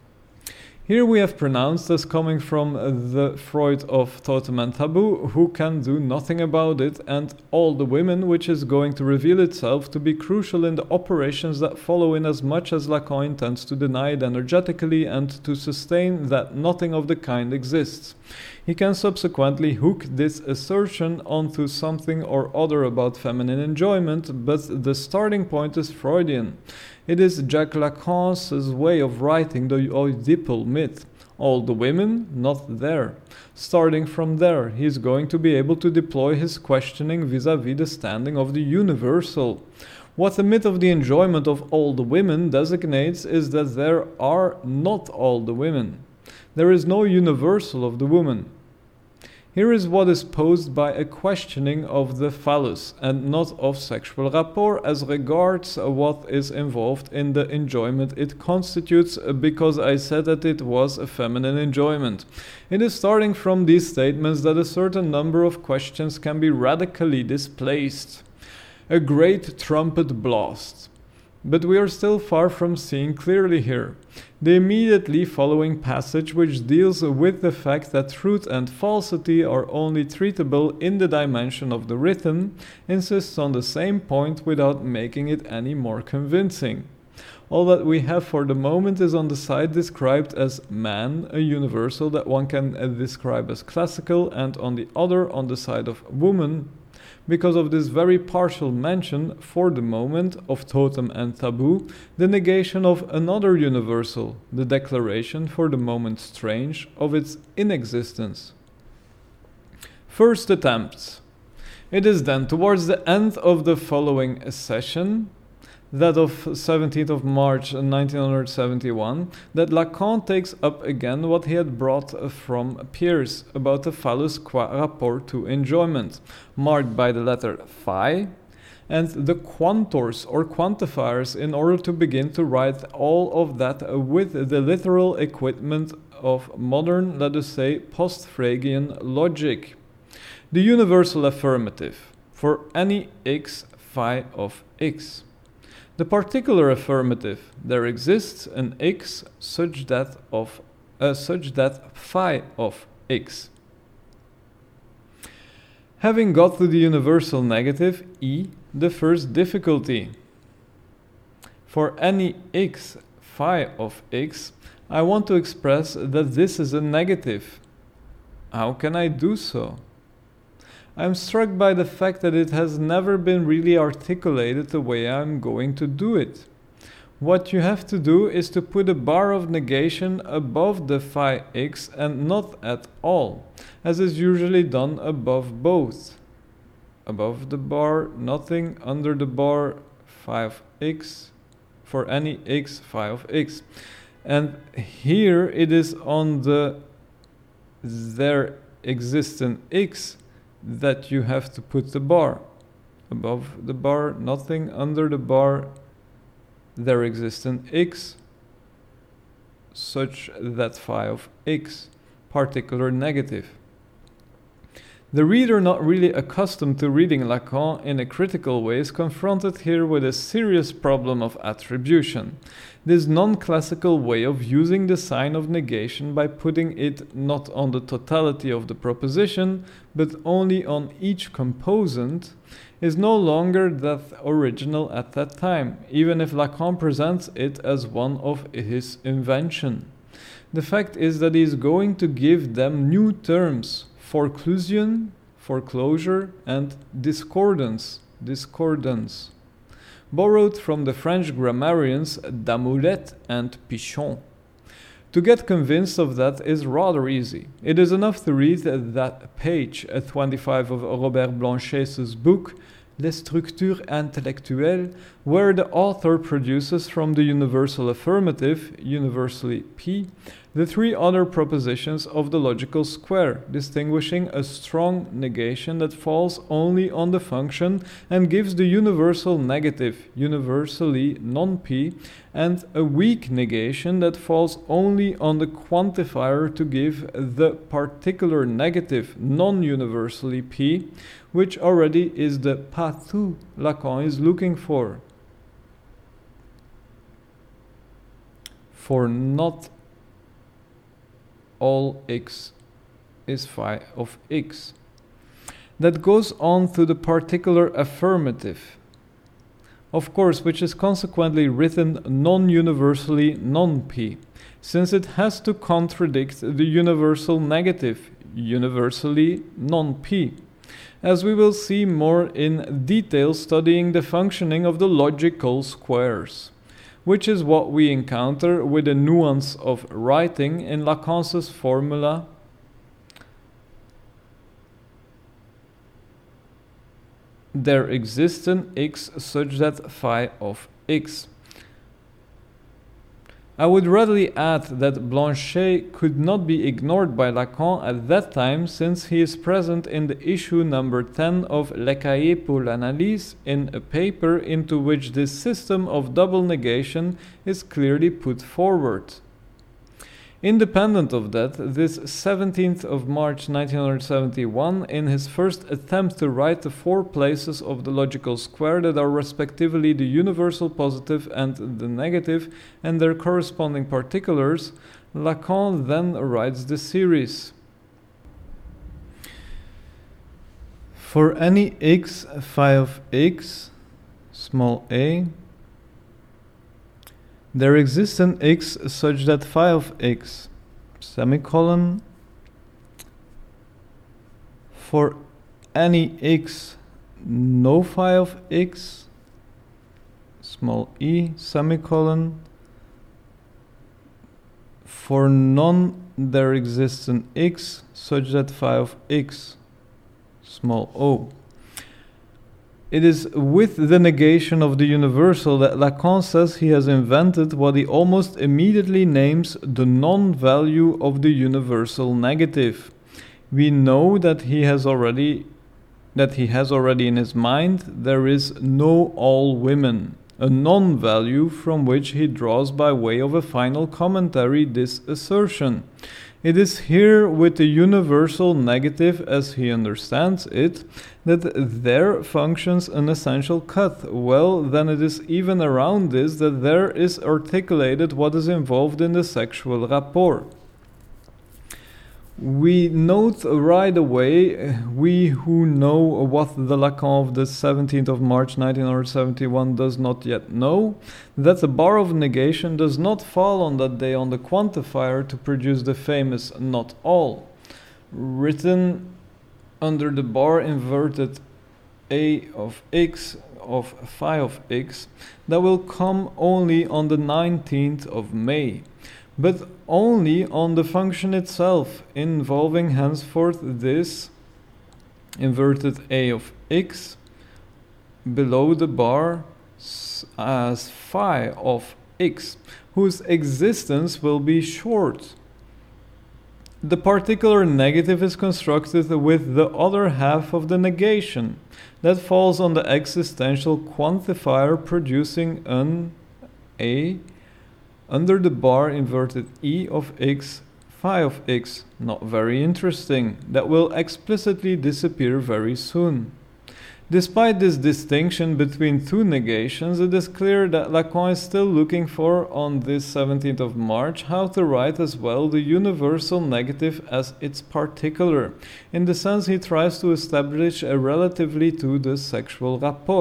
Here we have pronounced as coming from the Freud of totem and taboo, who can do nothing about it, and all the women, which is going to reveal itself to be crucial in the operations that follow, inasmuch as Lacan intends to deny it energetically and to sustain that nothing of the kind exists. He can subsequently hook this assertion onto something or other about feminine enjoyment, but the starting point is Freudian. It is Jacques Lacan's way of writing the Oedipal myth. All the women, not there. Starting from there, he is going to be able to deploy his questioning vis-à-vis the standing of the universal. What the myth of the enjoyment of all the women designates is that there are not all the women. There is no universal of the woman. Here is what is posed by a questioning of the phallus and not of sexual rapport as regards what is involved in the enjoyment it constitutes, because I said that it was a feminine enjoyment. It is starting from these statements that a certain number of questions can be radically displaced. A great trumpet blast. But we are still far from seeing clearly here. The immediately following passage, which deals with the fact that truth and falsity are only treatable in the dimension of the written, insists on the same point without making it any more convincing. All that we have for the moment is on the side described as man, a universal that one can describe as classical, and on the other, on the side of woman, because of this very partial mention, for the moment, of totem and taboo, the negation of another universal, the declaration, for the moment strange, of its inexistence. First attempts. It is then towards the end of the following session, that of seventeenth of March nineteen seventy-one, that Lacan takes up again what he had brought from Peirce about the phallus qua rapport to enjoyment, marked by the letter phi, and the quantors or quantifiers, in order to begin to write all of that with the literal equipment of modern, let us say, post-Fregean logic. The universal affirmative for any x phi of x. The particular affirmative, there exists an x such that of uh, such that phi of x. Having got to the universal negative, E, the first difficulty. For any x phi of x, I want to express that this is a negative. How can I do so? I am struck by the fact that it has never been really articulated the way I am going to do it. What you have to do is to put a bar of negation above the phi x and not at all, as is usually done above both. Above the bar, nothing, under the bar, phi of x, for any x, phi of x. And here it is on the there existent x that you have to put the bar. Above the bar, nothing, under the bar, there existent x, such that phi of x, particular negative. The reader not really accustomed to reading Lacan in a critical way is confronted here with a serious problem of attribution. This non-classical way of using the sign of negation by putting it not on the totality of the proposition, but only on each component, is no longer that original at that time, even if Lacan presents it as one of his invention. The fact is that he is going to give them new terms, foreclusion, foreclosure, and discordance, discordance, borrowed from the French grammarians Damoulette and Pichon. To get convinced of that is rather easy. It is enough to read that page twenty-five of Robert Blanchet's book, Les structures intellectuelles, where the author produces from the universal affirmative, universally P, the three other propositions of the logical square, distinguishing a strong negation that falls only on the function and gives the universal negative, universally non-P, and a weak negation that falls only on the quantifier to give the particular negative, non-universally P, which already is the pas tout Lacan is looking for. For not all x is phi of x. That goes on to the particular affirmative, of course, which is consequently written non-universally non-P, since it has to contradict the universal negative, universally non-P, as we will see more in detail studying the functioning of the logical squares, which is what we encounter with the nuance of writing in Lacan's formula there exists an x such that phi of x. I would readily add that Blanchet could not be ignored by Lacan at that time, since he is present in the issue number ten of Le Cahier pour l'Analyse, in a paper into which this system of double negation is clearly put forward. Independent of that, this seventeenth of March nineteen seventy-one, in his first attempt to write the four places of the logical square that are respectively the universal positive and the negative and their corresponding particulars, Lacan then writes the series. For any x phi of x, small a, there exists an x such that phi of x, semicolon, for any x no phi of x, small e, semicolon, for none there exists an x such that phi of x, small o. It is with the negation of the universal that Lacan says he has invented what he almost immediately names the non-value of the universal negative. We know that he has already that he has already in his mind there is no all women, a non-value from which he draws by way of a final commentary this assertion. It is here with the universal negative, as he understands it, that there functions an essential cut. Well, then it is even around this that there is articulated what is involved in the sexual rapport. We note right away, we who know what the Lacan of the seventeenth of March nineteen seventy-one does not yet know, that the bar of negation does not fall on that day on the quantifier to produce the famous not all, written under the bar inverted a of x of phi of x, that will come only on the nineteenth of May. But only on the function itself, involving henceforth this inverted a of x below the bar as phi of x, whose existence will be short. The particular negative is constructed with the other half of the negation that falls on the existential quantifier, producing an a under the bar inverted e of x phi of x. Not very interesting. That will explicitly disappear very soon. Despite this distinction between two negations, it is clear that Lacan is still looking for, on this seventeenth of March, how to write as well the universal negative as its particular, in the sense he tries to establish a relatively to the sexual rapport.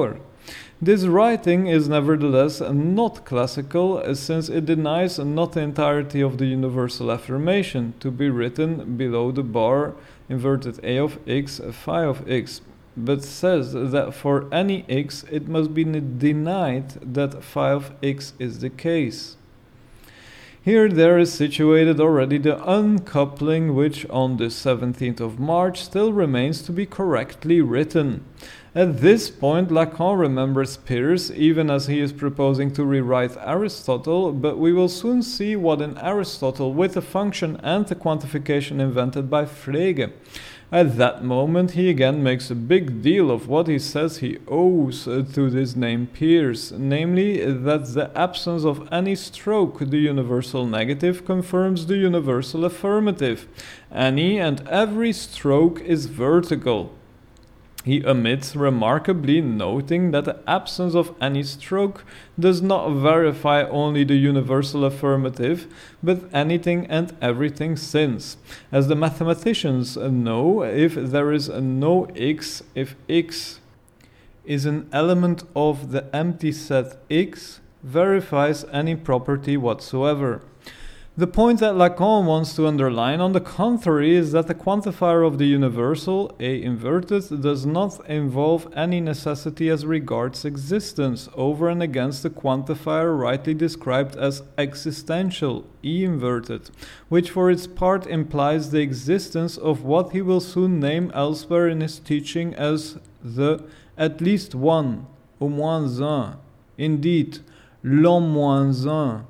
This writing is nevertheless not classical, since it denies not the entirety of the universal affirmation, to be written below the bar inverted a of x, phi of x, but says that for any x it must be denied that phi of x is the case. Here there is situated already the uncoupling which on the seventeenth of March still remains to be correctly written. At this point Lacan remembers Peirce, even as he is proposing to rewrite Aristotle, but we will soon see what in Aristotle, with the function and the quantification invented by Frege. At that moment he again makes a big deal of what he says he owes to this name Peirce, namely that the absence of any stroke, the universal negative, confirms the universal affirmative. Any and every stroke is vertical. He omits remarkably noting that the absence of any stroke does not verify only the universal affirmative, but anything and everything since. As the mathematicians know, if there is no x, if x is an element of the empty set X, verifies any property whatsoever. The point that Lacan wants to underline, on the contrary, is that the quantifier of the universal, A inverted, does not involve any necessity as regards existence, over and against the quantifier rightly described as existential, E inverted, which for its part implies the existence of what he will soon name elsewhere in his teaching as the at least one, au moins un, indeed, l'en moins un.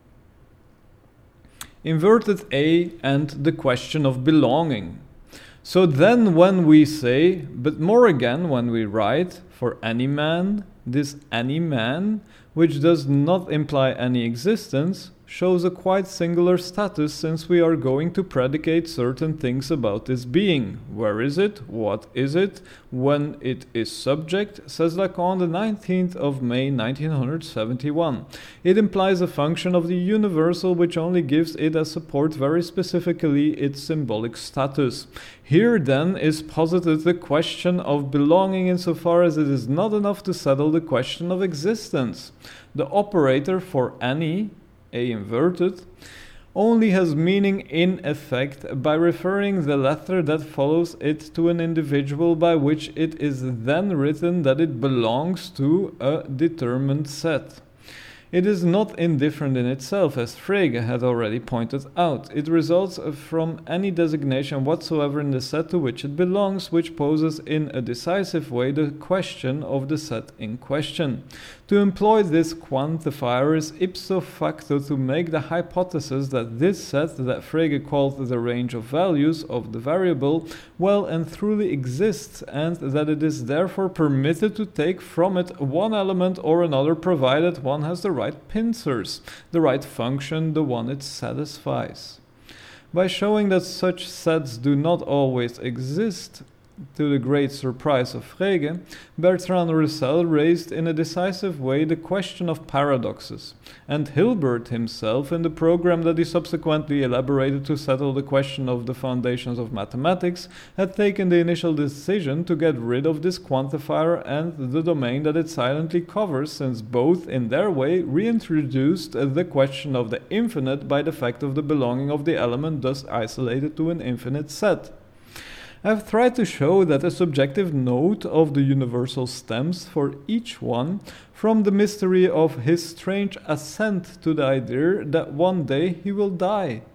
Inverted A and the question of belonging. So then when we say, but more again when we write, for any man, this any man, which does not imply any existence, shows a quite singular status, since we are going to predicate certain things about this being. Where is it? What is it? When it is subject, says Lacan on the nineteenth of May nineteen seventy-one. It implies a function of the universal which only gives it as support very specifically its symbolic status. Here then is posited the question of belonging insofar as it is not enough to settle the question of existence. The operator for any, A inverted, only has meaning in effect by referring the letter that follows it to an individual, by which it is then written that it belongs to a determined set. It is not indifferent in itself, as Frege had already pointed out. It results from any designation whatsoever in the set to which it belongs, which poses in a decisive way the question of the set in question. To employ this quantifier is ipso facto to make the hypothesis that this set, that Frege called the range of values of the variable, well and truly exists, and that it is therefore permitted to take from it one element or another, provided one has the right pincers, the right function, the one it satisfies. By showing that such sets do not always exist, to the great surprise of Frege, Bertrand Russell raised in a decisive way the question of paradoxes, and Hilbert himself, in the program that he subsequently elaborated to settle the question of the foundations of mathematics, had taken the initial decision to get rid of this quantifier and the domain that it silently covers, since both, in their way, reintroduced the question of the infinite by the fact of the belonging of the element thus isolated to an infinite set. I have tried to show that a subjective note of the universal stems for each one from the mystery of his strange assent to the idea that one day he will die.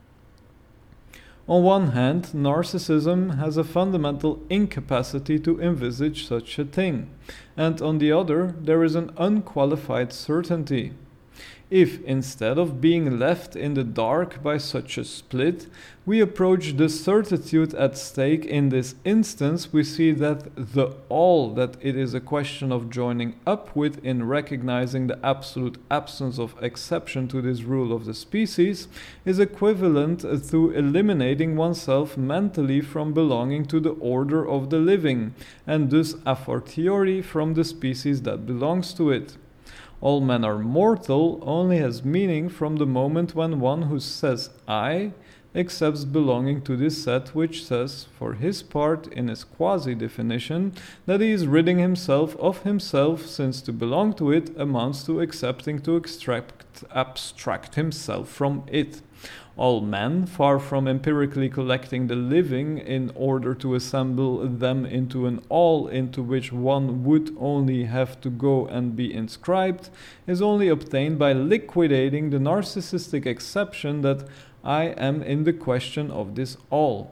On one hand, narcissism has a fundamental incapacity to envisage such a thing, and on the other, there is an unqualified certainty. If, instead of being left in the dark by such a split, we approach the certitude at stake in this instance, we see that the all that it is a question of joining up with in recognizing the absolute absence of exception to this rule of the species is equivalent to eliminating oneself mentally from belonging to the order of the living, and thus a fortiori from the species that belongs to it. All men are mortal only has meaning from the moment when one who says I accepts belonging to this set, which says, for his part, in his quasi-definition, that he is ridding himself of himself, since to belong to it amounts to accepting to extract, abstract himself from it. All men, far from empirically collecting the living in order to assemble them into an all into which one would only have to go and be inscribed, is only obtained by liquidating the narcissistic exception that I am in the question of this all.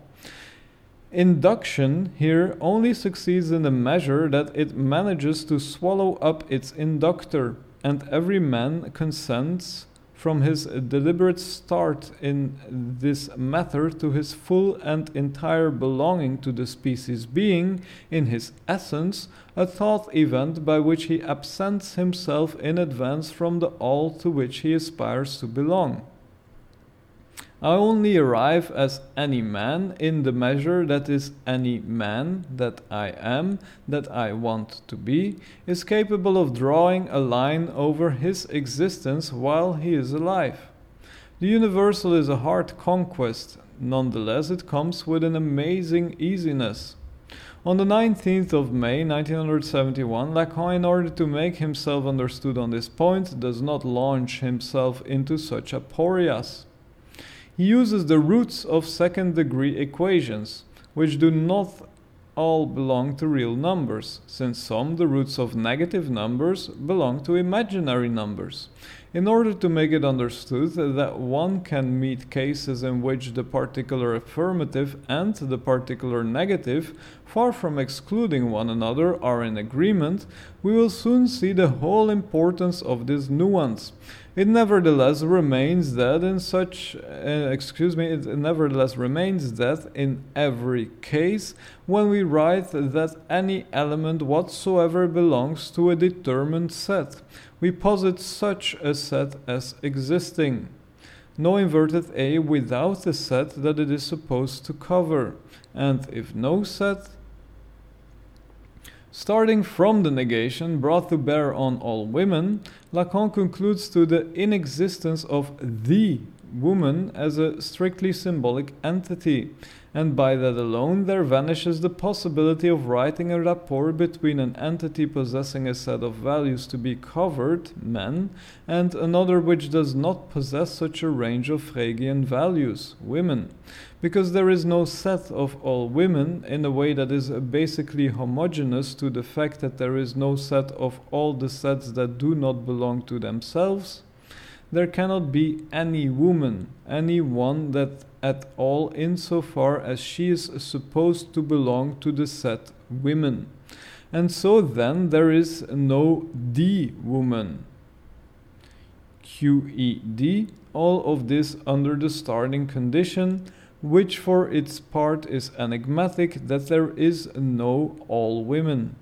Induction here only succeeds in the measure that it manages to swallow up its inductor, and every man consents from his deliberate start in this method to his full and entire belonging to the species being, in his essence, a thought event by which he absents himself in advance from the all to which he aspires to belong. I only arrive as any man in the measure that is any man that I am, that I want to be, is capable of drawing a line over his existence while he is alive. The universal is a hard conquest, nonetheless it comes with an amazing easiness. On the nineteenth of May nineteen seventy-one, Lacan, in order to make himself understood on this point, does not launch himself into such aporias. He uses the roots of second-degree equations, which do not all belong to real numbers, since some, the roots of negative numbers, belong to imaginary numbers. In order to make it understood that one can meet cases in which the particular affirmative and the particular negative, far from excluding one another, are in agreement, we will soon see the whole importance of this nuance. It nevertheless remains that in such, uh, excuse me, it nevertheless remains that in every case, when we write that any element whatsoever belongs to a determined set, we posit such a set as existing. No inverted A without a set that it is supposed to cover, and if no set, starting from the negation brought to bear on all women, Lacan concludes to the inexistence of the woman as a strictly symbolic entity, and by that alone there vanishes the possibility of writing a rapport between an entity possessing a set of values to be covered, men, and another which does not possess such a range of Fregean values, women, because there is no set of all women in a way that is basically homogeneous to the fact that there is no set of all the sets that do not belong to themselves. There cannot be any woman, any one that at all insofar as she is supposed to belong to the set women. And so then there is no the woman. Q E D, all of this under the starting condition, which for its part is enigmatic, that there is no all women.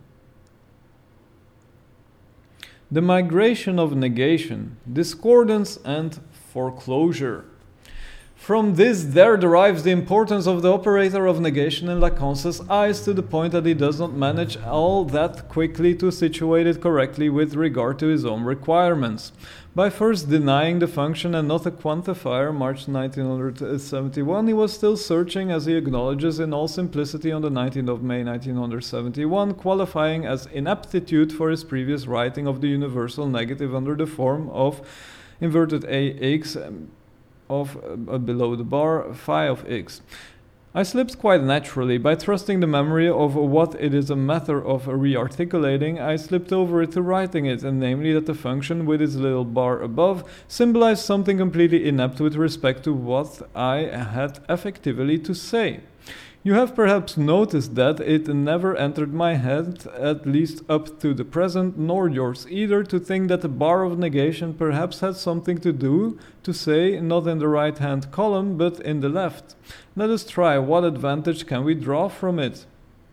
The migration of negation, discordance and foreclosure. From this there derives the importance of the operator of negation in Lacan's eyes, to the point that he does not manage all that quickly to situate it correctly with regard to his own requirements. By first denying the function and not a quantifier, March nineteen seventy-one, he was still searching, as he acknowledges in all simplicity on the nineteenth of May nineteen seventy-one, qualifying as inaptitude for his previous writing of the universal negative under the form of inverted A x of uh, below the bar phi of x. I slipped quite naturally. By trusting the memory of what it is a matter of re-articulating, I slipped over it to writing it, and namely that the function with its little bar above symbolized something completely inept with respect to what I had effectively to say. You have perhaps noticed that it never entered my head, at least up to the present, nor yours either, to think that the bar of negation perhaps had something to do, to say, not in the right-hand column, but in the left. Let us try. What advantage can we draw from it?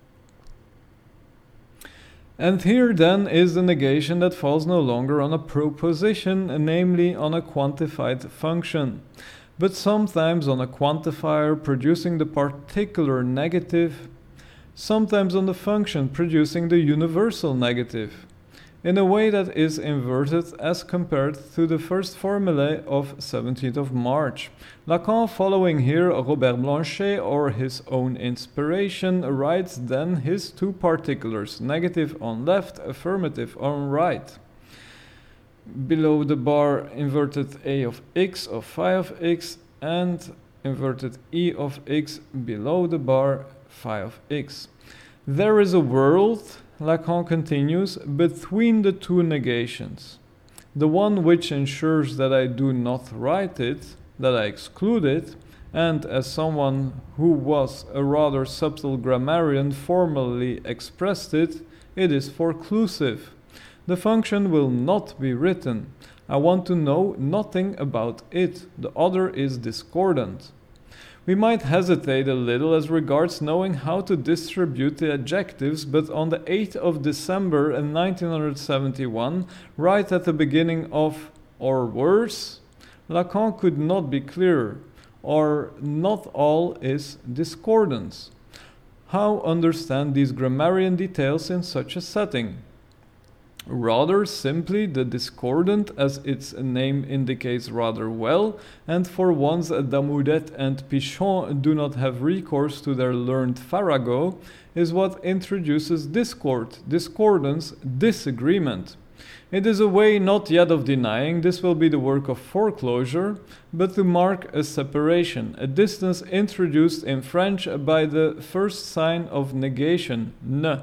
And here then is the negation that falls no longer on a proposition, namely on a quantified function, but sometimes on a quantifier producing the particular negative, sometimes on the function producing the universal negative. in a way that is inverted as compared to the first formulae of seventeenth of March. Lacan, following here Robert Blanchet or his own inspiration, writes then his two particulars, negative on left, affirmative on right. Below the bar, inverted A of x of phi of x, and inverted E of x below the bar, phi of x. There is a world, Lacan continues, between the two negations. The one which ensures that I do not write it, that I exclude it, and as someone who was a rather subtle grammarian formally expressed it, it is forclusive. The function will not be written. I want to know nothing about it. The other is discordant. We might hesitate a little as regards knowing how to distribute the adjectives, but on the eighth of December in nineteen seventy-one, right at the beginning of Or Worse, Lacan could not be clearer, or not all is discordance. How understand these grammarian details in such a setting? Rather simply the discordant, as its name indicates rather well, and for once Damoudet and Pichon do not have recourse to their learned farrago, is what introduces discord, discordance, disagreement. It is a way not yet of denying this will be the work of foreclosure, but to mark a separation, a distance introduced in French by the first sign of negation, ne.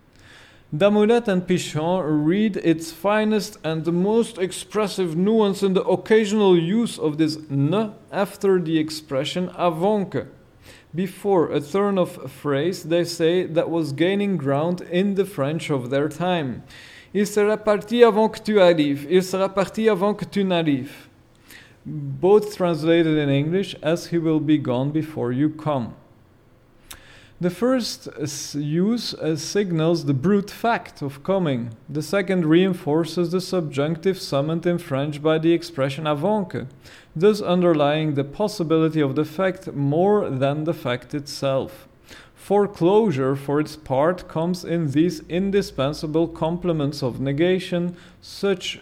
Damoudet and Pichon read its finest and the most expressive nuance in the occasional use of this ne after the expression avant que. Before a turn of phrase, they say, that was gaining ground in the French of their time. Il sera parti avant que tu arrives. Il sera parti avant que tu n'arrives. Both translated in English as he will be gone before you come. The first use uh, signals the brute fact of coming. The second reinforces the subjunctive summoned in French by the expression avant que, thus underlying the possibility of the fact more than the fact itself. Foreclosure, for its part, comes in these indispensable complements of negation, such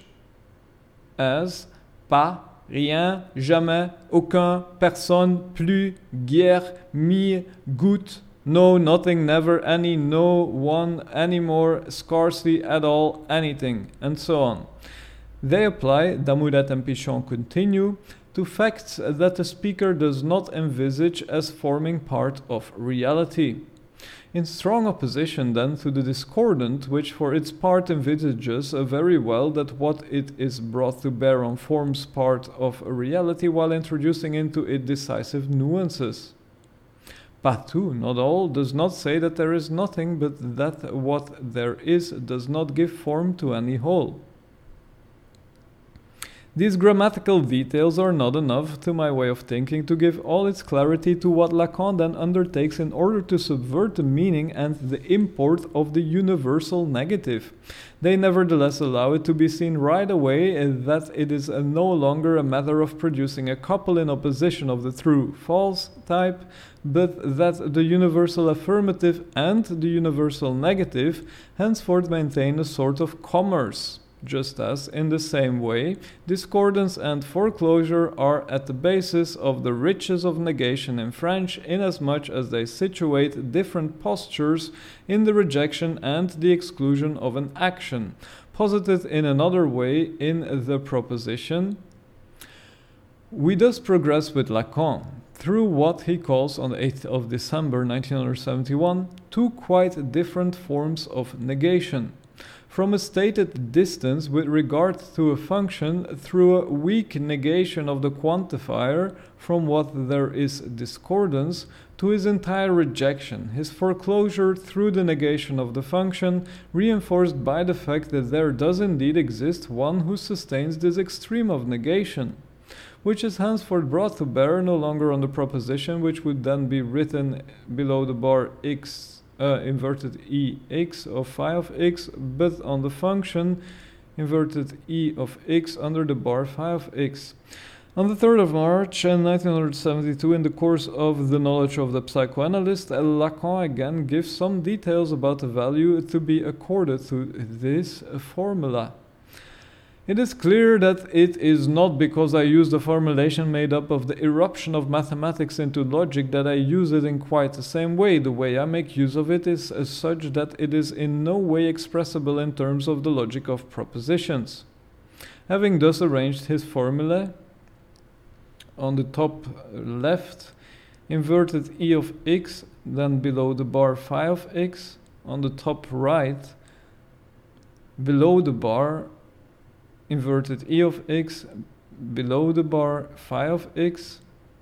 as pas, rien, jamais, aucun, personne, plus, guère, mille, goutte, no, nothing, never, any, no, one, anymore, scarcely, at all, anything, and so on. They apply, Damoudet and Pichon continue, to facts that the speaker does not envisage as forming part of reality. In strong opposition, then, to the discordant, which for its part envisages very well that what it is brought to bear on forms part of reality while introducing into it decisive nuances. Pas tout, not all, does not say that there is nothing, but that what there is does not give form to any whole. These grammatical details are not enough, to my way of thinking, to give all its clarity to what Lacan then undertakes in order to subvert the meaning and the import of the universal negative. They nevertheless allow it to be seen right away that it is no longer a matter of producing a couple in opposition of the true-false type, but that the universal affirmative and the universal negative henceforth maintain a sort of commerce. Just as, in the same way, discordance and foreclosure are at the basis of the riches of negation in French, inasmuch as they situate different postures in the rejection and the exclusion of an action, posited in another way in the proposition. We thus progress with Lacan through what he calls on the eighth of December nineteen seventy-one two quite different forms of negation. From a stated distance with regard to a function through a weak negation of the quantifier from what there is discordance to his entire rejection, his foreclosure through the negation of the function, reinforced by the fact that there does indeed exist one who sustains this extreme of negation, which is henceforth brought to bear no longer on the proposition which would then be written below the bar x Uh, inverted e x of phi of x, but on the function inverted e of x under the bar phi of x. On the third of March nineteen seventy-two, in the course of The Knowledge of the Psychoanalyst, Lacan again gives some details about the value to be accorded to this formula. It is clear that it is not because I use the formulation made up of the eruption of mathematics into logic that I use it in quite the same way. The way I make use of it is as such that it is in no way expressible in terms of the logic of propositions. Having thus arranged his formulae, on the top left, inverted e of x, then below the bar phi of x. On the top right, below the bar, inverted e of x, below the bar phi of x.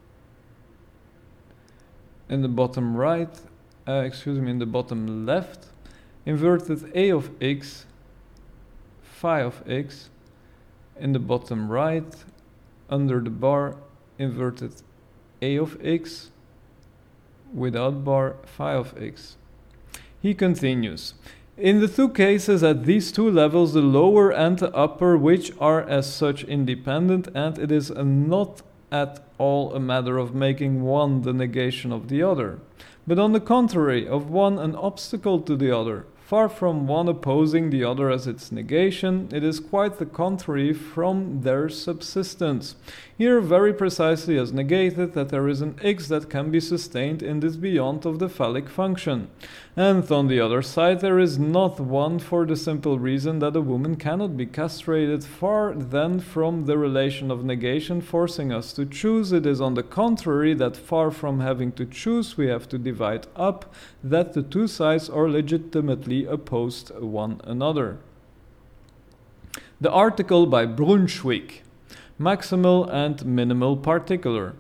In the bottom right, uh, excuse me, in the bottom left, inverted a of x, phi of x. In the bottom right, under the bar, inverted a of x, without bar phi of x. He continues. In the two cases at these two levels, the lower and the upper, which are as such independent, and it is not at all a matter of making one the negation of the other, but on the contrary, of one an obstacle to the other. Far from one opposing the other as its negation, it is quite the contrary from their subsistence. Here very precisely as negated that there is an x that can be sustained in this beyond of the phallic function. And on the other side there is not one, for the simple reason that a woman cannot be castrated. Far then from the relation of negation forcing us to choose, it is on the contrary that far from having to choose we have to divide up, that the two sides are legitimately opposed one another. The article by Brunswick, maximal and minimal particular.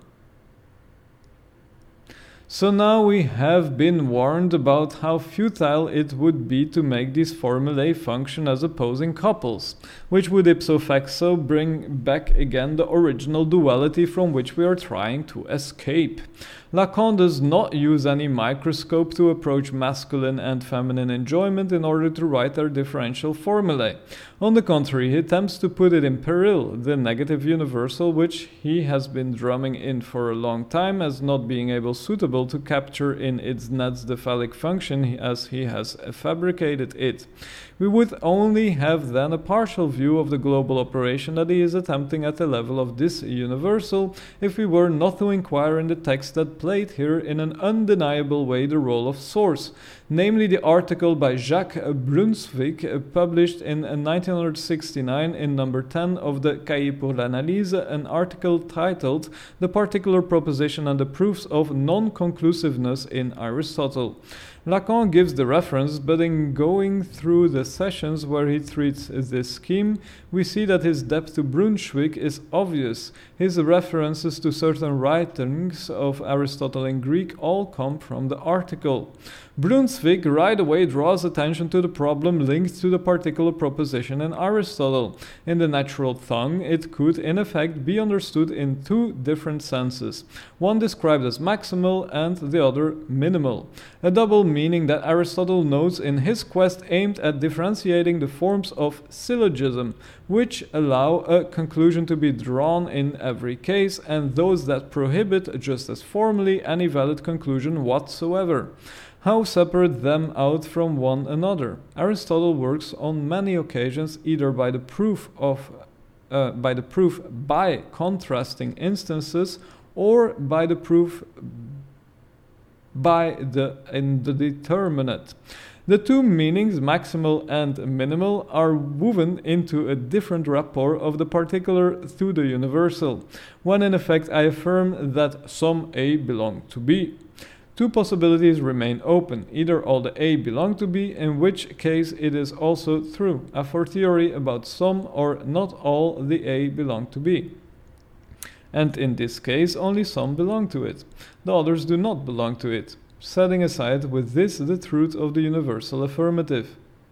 So now we have been warned about how futile it would be to make these formulae function as opposing couples, which would ipso facto bring back again the original duality from which we are trying to escape. Lacan does not use any microscope to approach masculine and feminine enjoyment in order to write their differential formulae. On the contrary, he attempts to put it in peril, the negative universal which he has been drumming in for a long time as not being able suitable to capture in its nets the phallic function as he has fabricated it. We would only have then a partial view of the global operation that he is attempting at the level of this universal, if we were not to inquire in the text that played here in an undeniable way the role of source, namely the article by Jacques Brunswick, published in nineteen sixty-nine in number ten of the Cahiers pour l'Analyse, an article titled The Particular Proposition and the Proofs of Non-Conclusiveness in Aristotle. Lacan gives the reference, but in going through the sessions where he treats this scheme, we see that his debt to Brunswick is obvious. His references to certain writings of Aristotle in Greek all come from the article. Brunswick right away draws attention to the problem linked to the particular proposition in Aristotle. In the natural tongue, it could in effect be understood in two different senses, one described as maximal and the other minimal, a double meaning that Aristotle notes in his quest aimed at differentiating the forms of syllogism, which allow a conclusion to be drawn in every case, and those that prohibit, just as formally, any valid conclusion whatsoever. How separate them out from one another? Aristotle works on many occasions either by the proof of uh, by the proof by contrasting instances, or by the proof by the indeterminate. The two meanings, maximal and minimal, are woven into a different rapport of the particular to the universal, when in effect I affirm that some A belong to B. Two possibilities remain open. Either all the A belong to B, in which case it is also true, a fortiori about some or not all the A belong to B. And in this case only some belong to it. The others do not belong to it, setting aside with this the truth of the universal affirmative.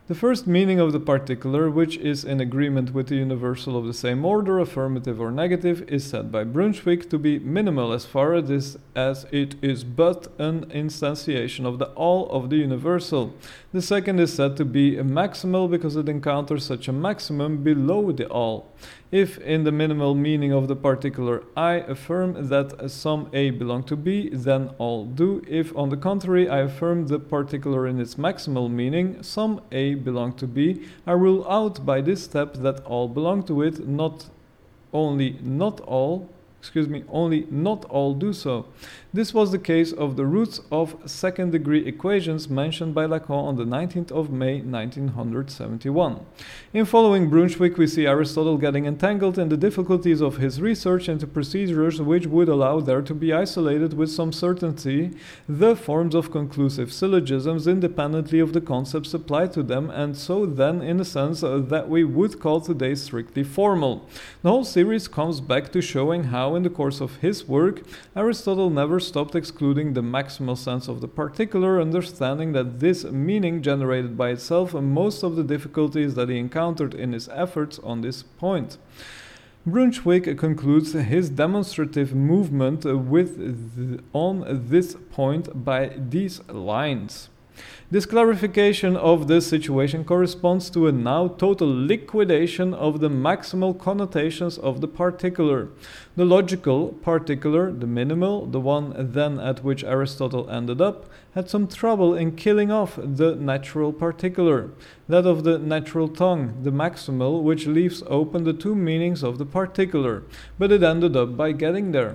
The first meaning of the particular, which is in agreement with the universal of the same order, affirmative or negative, is said by Brunswick to be minimal as far as, this, as it is but an instantiation of the all of the universal. The second is said to be maximal because it encounters such a maximum below the all. If, in the minimal meaning of the particular, I affirm that some A belong to B, then all do. If, on the contrary, I affirm the particular in its maximal meaning, some A belong to B, I rule out by this step that all belong to it, not only not all, excuse me, only not all do so. This was the case of the roots of second-degree equations mentioned by Lacan on the nineteenth of May nineteen seventy-one. In following Brunswick, we see Aristotle getting entangled in the difficulties of his research into procedures which would allow there to be isolated with some certainty the forms of conclusive syllogisms independently of the concepts applied to them, and so then in a sense uh, that we would call today strictly formal. The whole series comes back to showing how, in the course of his work, Aristotle never stopped excluding the maximal sense of the particular, understanding that this meaning generated by itself most of the difficulties that he encountered in his efforts on this point. Brunswick concludes his demonstrative movement with th- on this point by these lines. This clarification of the situation corresponds to a now total liquidation of the maximal connotations of the particular. The logical particular, the minimal, the one then at which Aristotle ended up, had some trouble in killing off the natural particular, that of the natural tongue, the maximal, which leaves open the two meanings of the particular, but it ended up by getting there.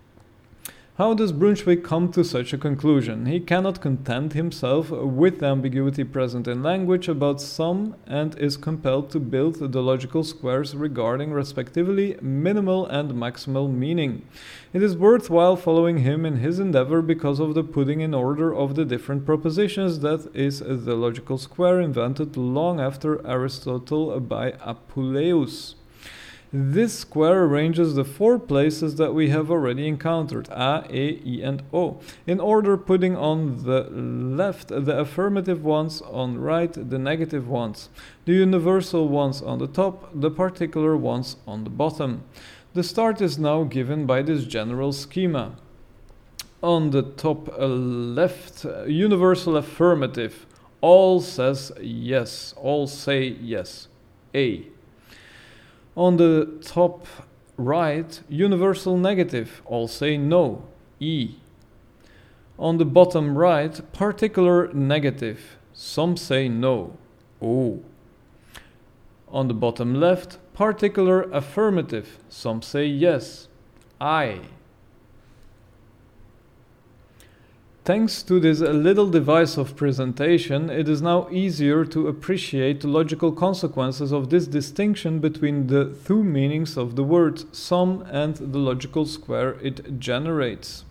How does Brunswick come to such a conclusion? He cannot content himself with the ambiguity present in language about some and is compelled to build the logical squares regarding respectively minimal and maximal meaning. It is worthwhile following him in his endeavor because of the putting in order of the different propositions that is the logical square invented long after Aristotle by Apuleius. This square arranges the four places that we have already encountered, A, E, I, and O, in order putting on the left the affirmative ones, on right the negative ones, the universal ones on the top, the particular ones on the bottom. The start is now given by this general schema. On the top uh, left, uh, universal affirmative, all says yes, all say yes, A. On the top right, universal negative, all say no, E. On the bottom right, particular negative, some say no, O. On the bottom left, particular affirmative, some say yes, I. Thanks to this little device of presentation, it is now easier to appreciate the logical consequences of this distinction between the two meanings of the word some and the logical square it generates.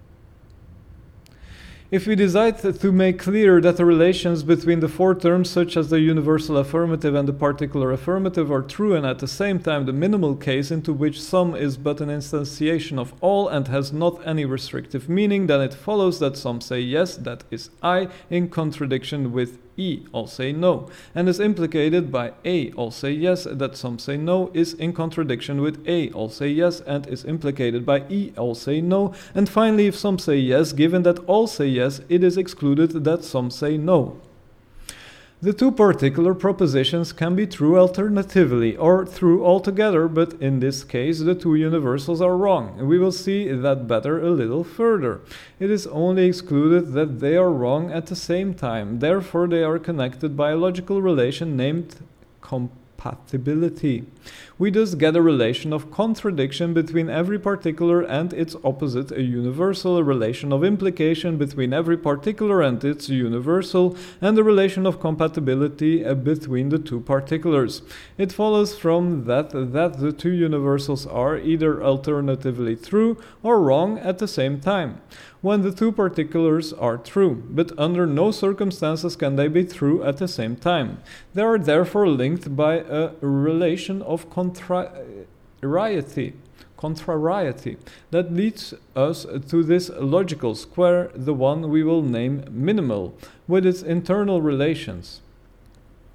If we decide to make clear that the relations between the four terms such as the universal affirmative and the particular affirmative are true and at the same time the minimal case into which some is but an instantiation of all and has not any restrictive meaning, then it follows that some say yes, that is I, in contradiction with E, all say no, and is implicated by A, all say yes, that some say no, is in contradiction with A, all say yes, and is implicated by E, all say no, and finally if some say yes, given that all say yes, it is excluded that some say no. The two particular propositions can be true alternatively or true altogether, but in this case the two universals are wrong. We will see that better a little further. It is only excluded that they are wrong at the same time. Therefore they are connected by a logical relation named compatibility. We thus get a relation of contradiction between every particular and its opposite, a universal, a relation of implication between every particular and its universal, and a relation of compatibility between the two particulars. It follows from that that the two universals are either alternatively true or wrong at the same time, when the two particulars are true, but under no circumstances can they be true at the same time. They are therefore linked by a relation of contrariety, contrariety that leads us to this logical square, the one we will name minimal, with its internal relations.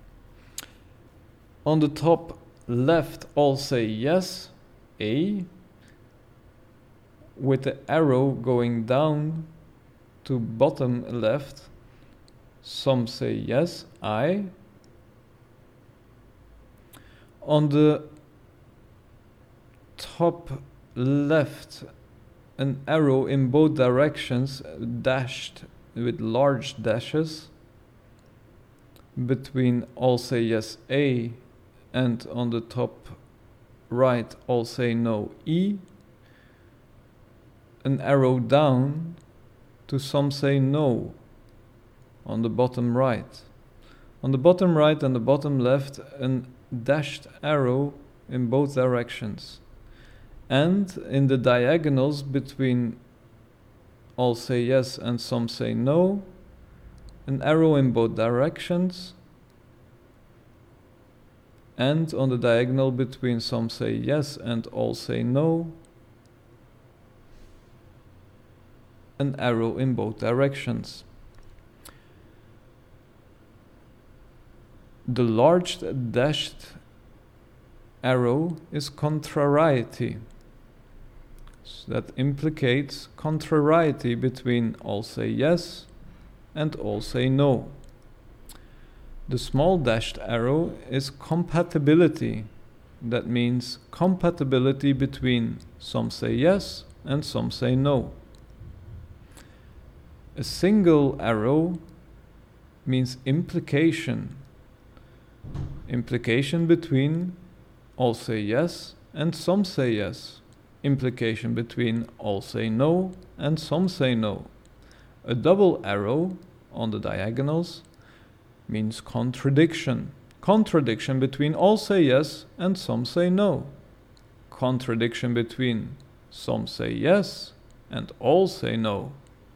On the top left, all say yes, A, with the arrow going down to bottom left. Some say yes, I. On the top left, an arrow in both directions dashed with large dashes between all say yes, A, and on the top right, all say no, E. An arrow down to some say no on the bottom right. On the bottom right and the bottom left, an dashed arrow in both directions. And in the diagonals between all say yes and some say no, an arrow in both directions. And on the diagonal between some say yes and all say no, an arrow in both directions. The large dashed arrow is contrariety. So that implicates contrariety between all say yes and all say no. The small dashed arrow is compatibility. That means compatibility between some say yes and some say no. A single arrow means implication. Implication between all say yes and some say yes. Implication between all say no and some say no. A double arrow on the diagonals means contradiction. Contradiction between all say yes and some say no. Contradiction between some say yes and all say no.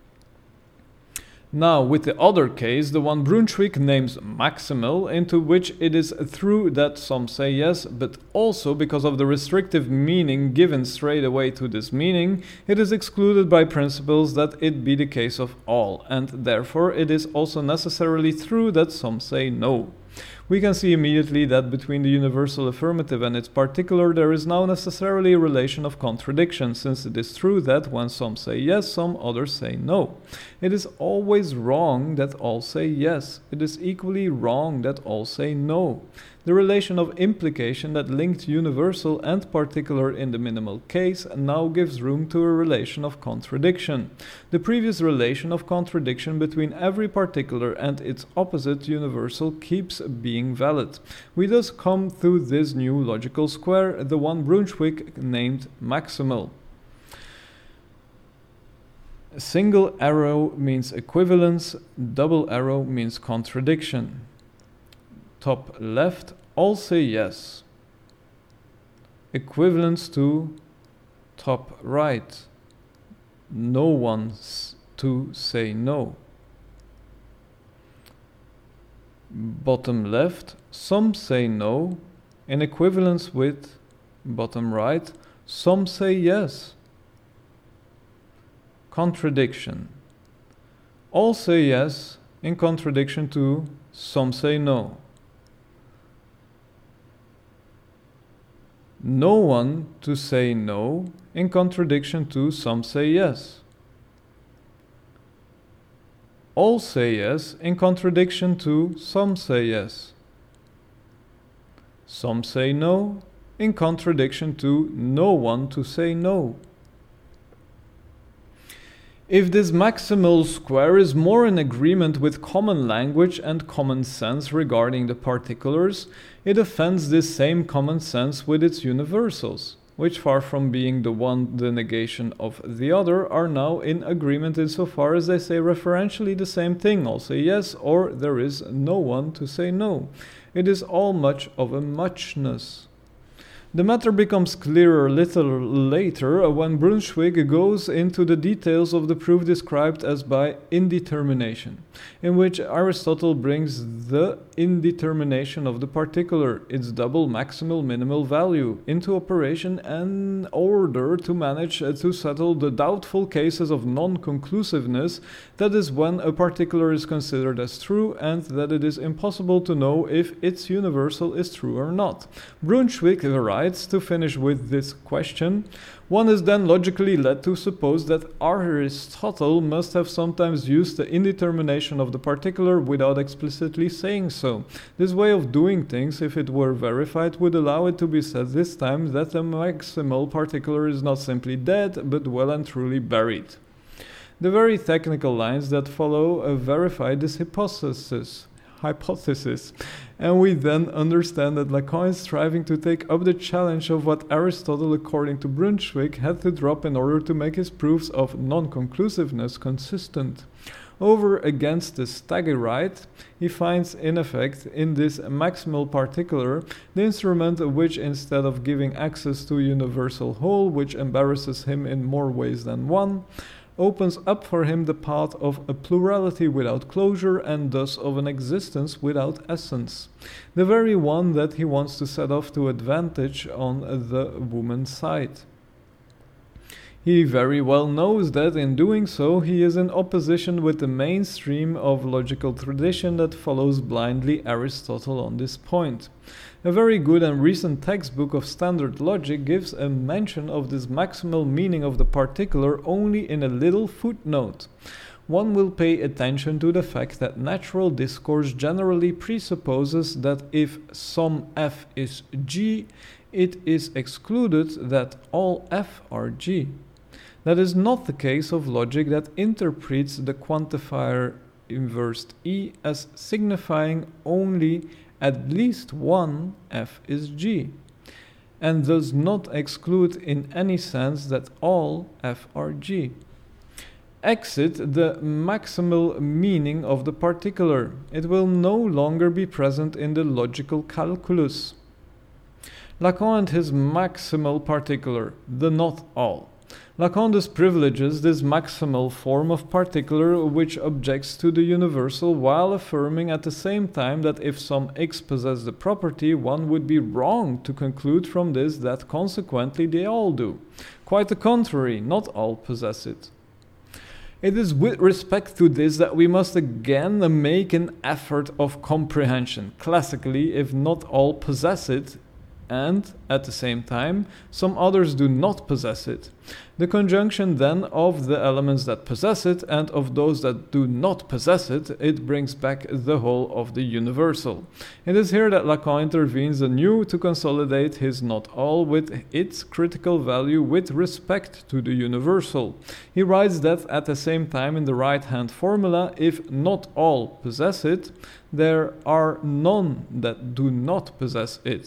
Now, with the other case, the one Brunswick names maximal, into which it is true that some say yes, but also because of the restrictive meaning given straight away to this meaning, it is excluded by principles that it be the case of all, and therefore it is also necessarily true that some say no. We can see immediately that between the universal affirmative and its particular there is now necessarily a relation of contradiction, since it is true that when some say yes, some others say no. It is always wrong that all say yes. It is equally wrong that all say no. The relation of implication that linked universal and particular in the minimal case now gives room to a relation of contradiction. The previous relation of contradiction between every particular and its opposite universal keeps being valid. We thus come through this new logical square, the one Brunswick named maximal. A single arrow means equivalence, double arrow means contradiction. Top left, all say yes. Equivalence to top right, no one to say no. Bottom left, some say no, in equivalence with bottom right, some say yes. Contradiction. All say yes in contradiction to some say no. No one to say no in contradiction to some say yes. All say yes in contradiction to some say yes. Some say no in contradiction to no one to say no. If this maximal square is more in agreement with common language and common sense regarding the particulars, it offends this same common sense with its universals, which, far from being the one the negation of the other, are now in agreement insofar as they say referentially the same thing, all say yes, or there is no one to say no. It is all much of a muchness. The matter becomes clearer a little later when Brunswick goes into the details of the proof described as by indetermination, in which Aristotle brings the indetermination of the particular, its double maximal minimal value, into operation in order to manage to settle the doubtful cases of non-conclusiveness, that is, when a particular is considered as true and that it is impossible to know if its universal is true or not. Brunswick writes, to finish with this question, one is then logically led to suppose that Aristotle must have sometimes used the indetermination of the particular without explicitly saying so. This way of doing things, if it were verified, would allow it to be said this time that the maximal particular is not simply dead, but well and truly buried. The very technical lines that follow uh, verify this hypothesis. hypothesis, and we then understand that Lacan is striving to take up the challenge of what Aristotle, according to Brunswick, had to drop in order to make his proofs of non-conclusiveness consistent. Over against the Stagirite, he finds in effect in this maximal particular the instrument which, instead of giving access to a universal whole which embarrasses him in more ways than one, opens up for him the path of a plurality without closure and thus of an existence without essence, the very one that he wants to set off to advantage on the woman's side. He very well knows that in doing so he is in opposition with the mainstream of logical tradition that follows blindly Aristotle on this point. A very good and recent textbook of standard logic gives a mention of this maximal meaning of the particular only in a little footnote. One will pay attention to the fact that natural discourse generally presupposes that if some f is g, it is excluded that all f are g. That is not the case of logic that interprets the quantifier inversed e as signifying only at least one f is g, and does not exclude in any sense that all f are g. Exit the maximal meaning of the particular. It will no longer be present in the logical calculus. Lacan and his maximal particular, the not all. Lacan thus privileges this maximal form of particular which objects to the universal while affirming at the same time that if some x possess the property, one would be wrong to conclude from this that consequently they all do. Quite the contrary, not all possess it. It is with respect to this that we must again make an effort of comprehension. Classically, if not all possess it, and, at the same time, some others do not possess it. The conjunction then of the elements that possess it and of those that do not possess it, it brings back the whole of the universal. It is here that Lacan intervenes anew to consolidate his not all with its critical value with respect to the universal. He writes that at the same time in the right-hand formula, if not all possess it, there are none that do not possess it.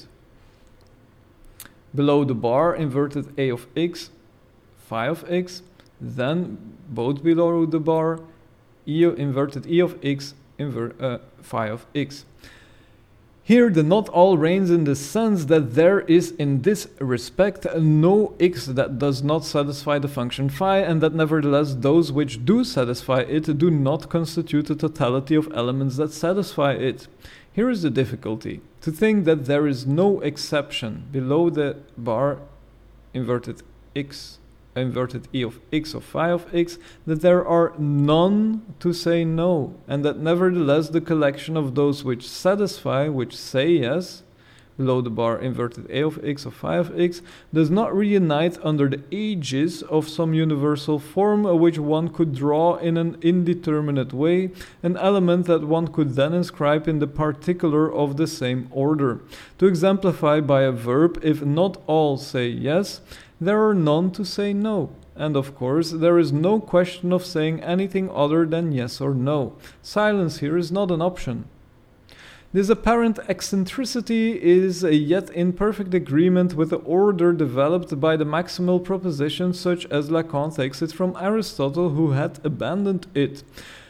Below the bar, inverted a of x, phi of x, then both below the bar, e inverted e of x, inver, uh, phi of x. Here the not all reigns in the sense that there is in this respect no x that does not satisfy the function phi, and that nevertheless those which do satisfy it do not constitute a totality of elements that satisfy it. Here is the difficulty. To think that there is no exception below the bar inverted x, inverted e of x of phi of x, that there are none to say no, and that nevertheless the collection of those which satisfy, which say yes, below the bar inverted a of x of phi of x, does not reunite under the aegis of some universal form which one could draw in an indeterminate way, an element that one could then inscribe in the particular of the same order. To exemplify by a verb, if not all say yes, there are none to say no. And of course, there is no question of saying anything other than yes or no. Silence here is not an option. This apparent eccentricity is yet in perfect agreement with the order developed by the maximal proposition, such as Lacan takes it from Aristotle, who had abandoned it.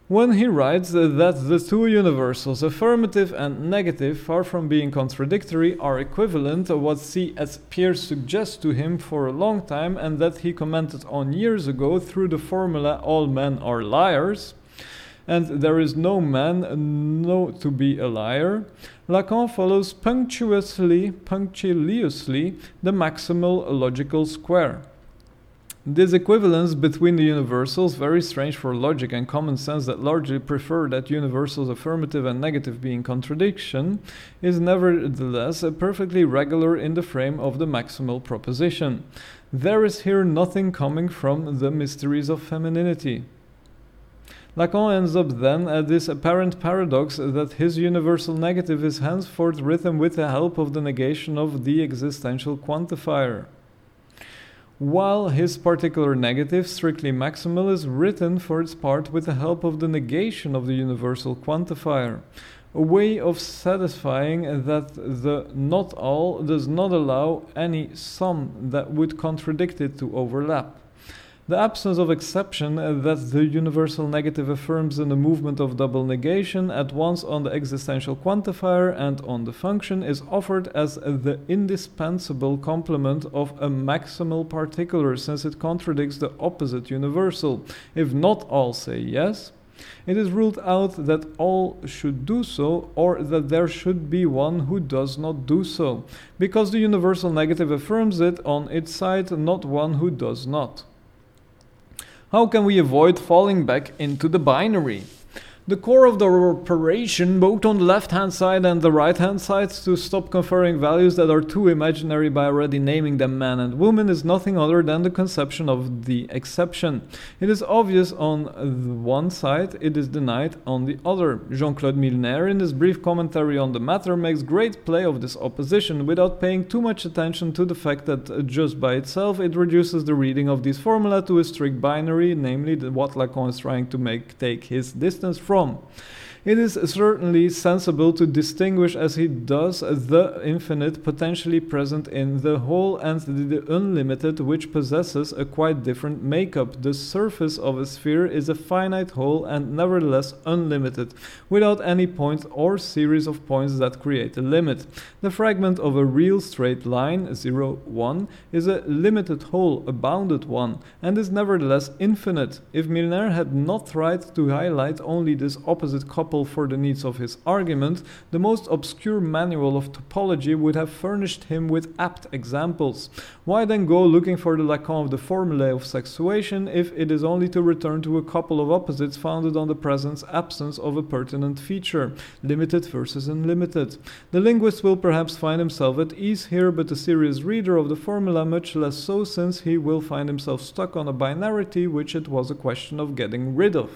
when he writes that the two universals, affirmative and negative, far from being contradictory, are equivalent, what C S Peirce suggests to him for a long time and that he commented on years ago through the formula all men are liars, and there is no man know to be a liar, Lacan follows punctuously, punctiliously the maximal logical square. This equivalence between the universals, very strange for logic and common sense that largely prefer that universals affirmative and negative be in contradiction, is nevertheless perfectly regular in the frame of the maximal proposition. There is here nothing coming from the mysteries of femininity. Lacan ends up then at this apparent paradox that his universal negative is henceforth written with the help of the negation of the existential quantifier, while his particular negative, strictly maximal, is written for its part with the help of the negation of the universal quantifier, a way of satisfying that the not all does not allow any some that would contradict it to overlap. The absence of exception that the universal negative affirms in the movement of double negation at once on the existential quantifier and on the function is offered as the indispensable complement of a maximal particular, since it contradicts the opposite universal. If not all say yes, it is ruled out that all should do so, or that there should be one who does not do so, because the universal negative affirms it on its side, not one who does not. How can we avoid falling back into the binary? The core of the operation, both on the left-hand side and the right-hand side, to stop conferring values that are too imaginary by already naming them man and woman, is nothing other than the conception of the exception. It is obvious on the one side, it is denied on the other. Jean-Claude Milner, in his brief commentary on the matter, makes great play of this opposition, without paying too much attention to the fact that just by itself it reduces the reading of these formula to a strict binary, namely what Lacan is trying to make take his distance from. It is certainly sensible to distinguish, as he does, the infinite potentially present in the whole and the unlimited, which possesses a quite different makeup. The surface of a sphere is a finite whole and nevertheless unlimited, without any point or series of points that create a limit. The fragment of a real straight line, zero, one, is a limited whole, a bounded one, and is nevertheless infinite. If Milner had not tried to highlight only this opposite couple for the needs of his argument, the most obscure manual of topology would have furnished him with apt examples. Why then go looking for the Lacan of the formulae of sexuation if it is only to return to a couple of opposites founded on the presence-absence of a pertinent feature, limited versus unlimited? The linguist will perhaps find himself at ease here, but the serious reader of the formula much less so, since he will find himself stuck on a binarity which it was a question of getting rid of.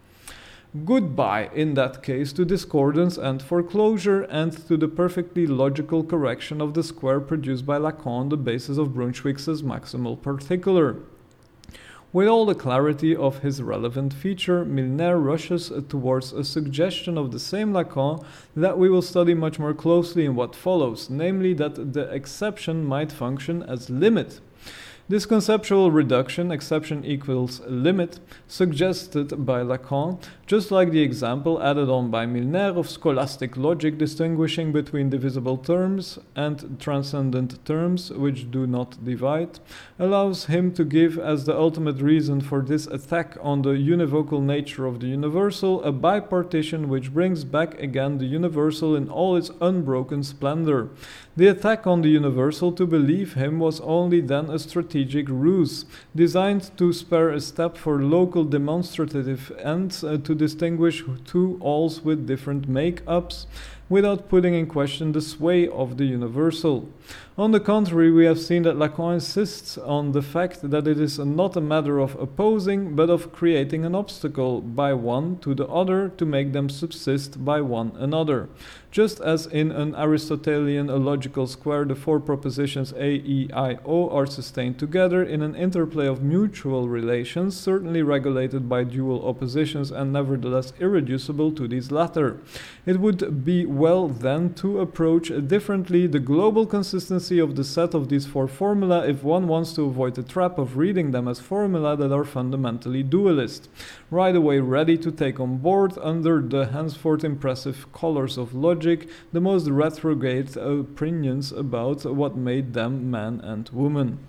Goodbye, in that case, to discordance and foreclosure, and to the perfectly logical correction of the square produced by Lacan on the basis of Brunswick's maximal particular. With all the clarity of his relevant feature, Milner rushes towards a suggestion of the same Lacan that we will study much more closely in what follows, namely that the exception might function as limit. This conceptual reduction, exception equals limit, suggested by Lacan, just like the example added on by Milner of scholastic logic distinguishing between divisible terms and transcendent terms which do not divide, allows him to give as the ultimate reason for this attack on the univocal nature of the universal a bipartition which brings back again the universal in all its unbroken splendor. The attack on the universal, to believe him, was only then a strategic ruse, designed to spare a step for local demonstrative ends uh, to distinguish two alls with different make-ups, without putting in question the sway of the universal. On the contrary, we have seen that Lacan insists on the fact that it is not a matter of opposing, but of creating an obstacle by one to the other to make them subsist by one another. Just as in an Aristotelian logical square the four propositions A, E, I, O are sustained together in an interplay of mutual relations, certainly regulated by dual oppositions and nevertheless irreducible to these latter. It would be well then to approach differently the global consistency of the set of these four formula if one wants to avoid the trap of reading them as formula that are fundamentally dualist, right away ready to take on board under the henceforth impressive colors of logic the most retrograde opinions about what made them man and woman.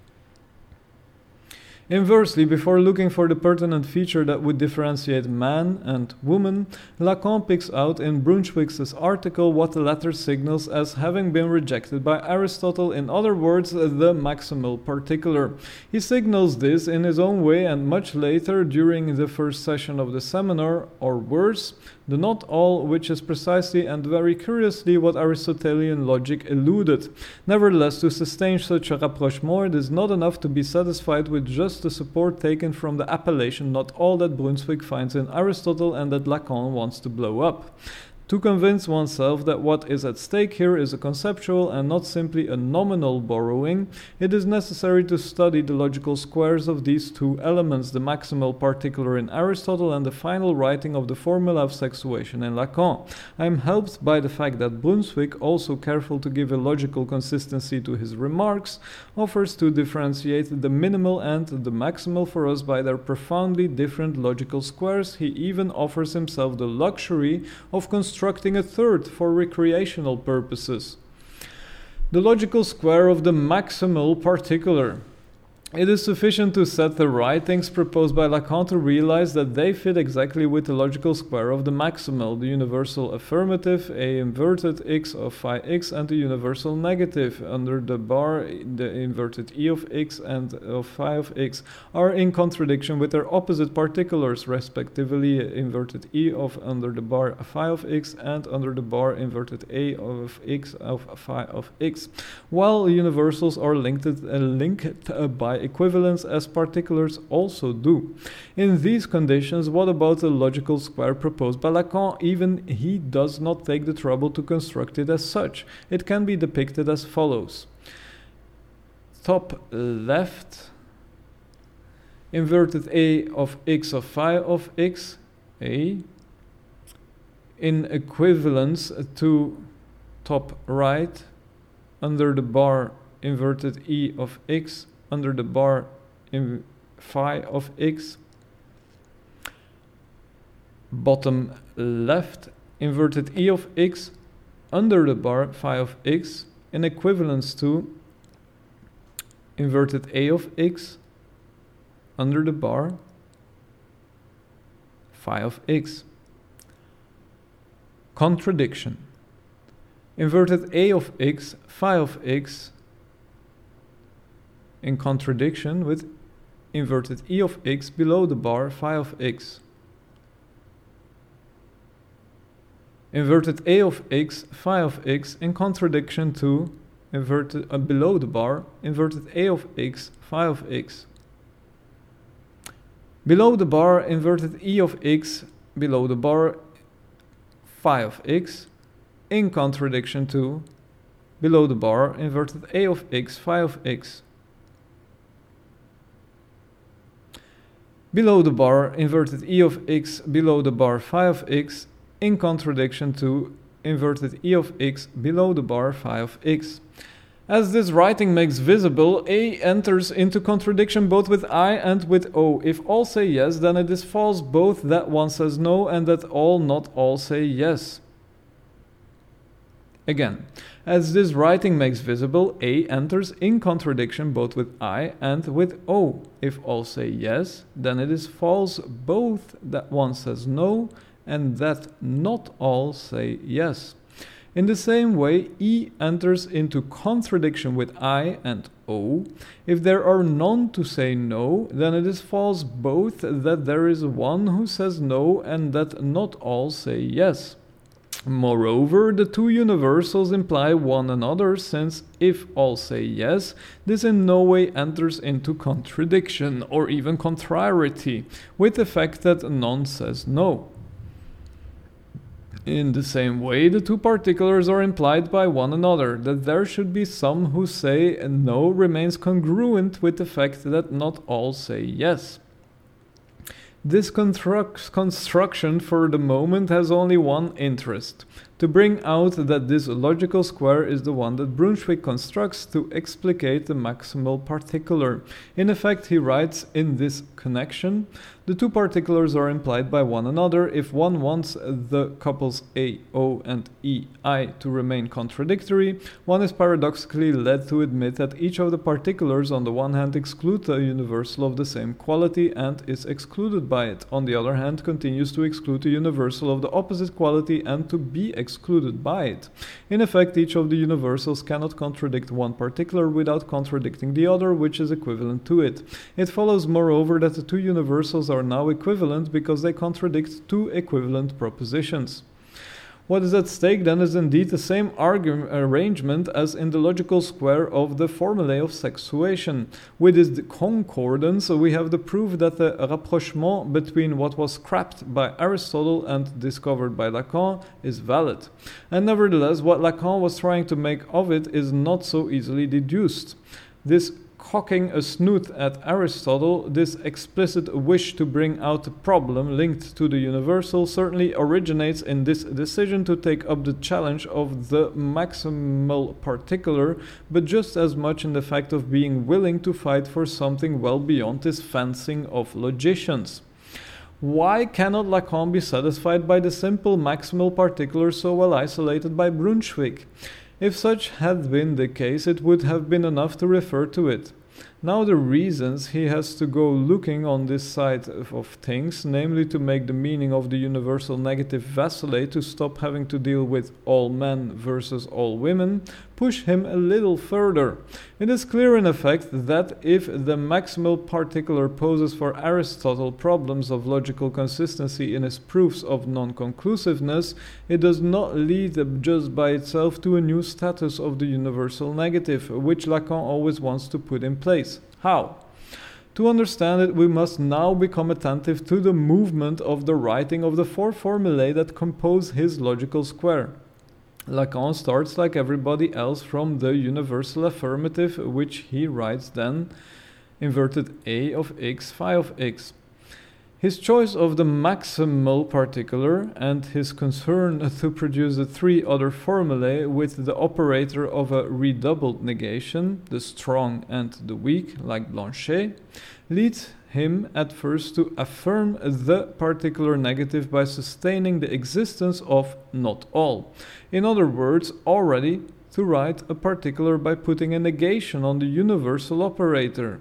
Inversely, before looking for the pertinent feature that would differentiate man and woman, Lacan picks out in Brunswick's article what the latter signals as having been rejected by Aristotle, in other words, the maximal particular. He signals this in his own way and much later during the first session of the seminar, or worse, the not all, which is precisely and very curiously what Aristotelian logic eluded. Nevertheless, to sustain such a rapprochement, it is not enough to be satisfied with just the support taken from the appellation not all that Brunswick finds in Aristotle and that Lacan wants to blow up. To convince oneself that what is at stake here is a conceptual and not simply a nominal borrowing, it is necessary to study the logical squares of these two elements, the maximal particular in Aristotle and the final writing of the formula of sexuation in Lacan. I am helped by the fact that Brunswick, also careful to give a logical consistency to his remarks, offers to differentiate the minimal and the maximal for us by their profoundly different logical squares. He even offers himself the luxury of constructing constructing a third for recreational purposes. The logical square of the maximal particular. It is sufficient to set the writings proposed by Lacan to realize that they fit exactly with the logical square of the maximal, the universal affirmative, a inverted x of phi x, and the universal negative, under the bar, the inverted e of x and of phi of x, are in contradiction with their opposite particulars, respectively inverted e of under the bar phi of x and under the bar inverted a of x of phi of x, while universals are linked, uh, linked uh, by equivalence as particulars also do. In these conditions, what about the logical square proposed by Lacan? Even he does not take the trouble to construct it as such. It can be depicted as follows. Top left, inverted a of x of phi of x, a, in equivalence to top right, under the bar inverted e of x, under the bar in phi of x, bottom left, inverted e of x, under the bar phi of x, in equivalence to inverted a of x, under the bar phi of x. Contradiction. Inverted a of x, phi of x, in contradiction with inverted e of x below the bar phi of x. Inverted a of x, phi of x, in contradiction to inverted uh, below the bar inverted a of x, phi of x. Below the bar inverted e of x, below the bar phi of x, in contradiction to below the bar inverted a of x, phi of x. Below the bar inverted e of x, below the bar phi of x, in contradiction to inverted e of x, below the bar phi of x. As this writing makes visible, A enters into contradiction both with I and with O. If all say yes, then it is false both that one says no and that all not all say yes. Again, as this writing makes visible, A enters in contradiction both with I and with O. If all say yes, then it is false both that one says no and that not all say yes. In the same way, E enters into contradiction with I and O. If there are none to say no, then it is false both that there is one who says no and that not all say yes. Moreover, the two universals imply one another, since if all say yes, this in no way enters into contradiction or even contrariety with the fact that none says no. In the same way, the two particulars are implied by one another. That there should be some who say no remains congruent with the fact that not all say yes. This construction for the moment has only one interest. to bring out that this logical square is the one that Brunswick constructs to explicate the maximal particular. In effect, he writes in this connection, the two particulars are implied by one another if one wants the couples A, O, and E, I to remain contradictory. One is paradoxically led to admit that each of the particulars on the one hand excludes a universal of the same quality and is excluded by it. On the other hand, continues to exclude a universal of the opposite quality and to be excluded by it. In effect, each of the universals cannot contradict one particular without contradicting the other, which is equivalent to it. It follows, moreover, that the two universals are now equivalent because they contradict two equivalent propositions. What is at stake then is indeed the same argument arrangement as in the logical square of the formulae of sexuation. With this concordance, we have the proof that the rapprochement between what was scrapped by Aristotle and discovered by Lacan is valid. And nevertheless, what Lacan was trying to make of it is not so easily deduced. This cocking a snoot at Aristotle, this explicit wish to bring out a problem linked to the universal, certainly originates in this decision to take up the challenge of the maximal particular, but just as much in the fact of being willing to fight for something well beyond this fencing of logicians. Why cannot Lacan be satisfied by the simple maximal particular so well isolated by Brunswick? If such had been the case, it would have been enough to refer to it. Now the reasons he has to go looking on this side of, of things, namely to make the meaning of the universal negative vacillate to stop having to deal with all men versus all women, push him a little further. It is clear in effect that if the maximal particular poses for Aristotle problems of logical consistency in his proofs of non-conclusiveness, it does not lead just by itself to a new status of the universal negative, which Lacan always wants to put in place. How? To understand it, we must now become attentive to the movement of the writing of the four formulae that compose his logical square. Lacan starts, like everybody else, from the universal affirmative, which he writes then, inverted A of x, phi of x. His choice of the maximal particular and his concern to produce the three other formulae with the operator of a redoubled negation, the strong and the weak, like Blanchet, leads him at first to affirm the particular negative by sustaining the existence of not all. In other words, already to write a particular by putting a negation on the universal operator.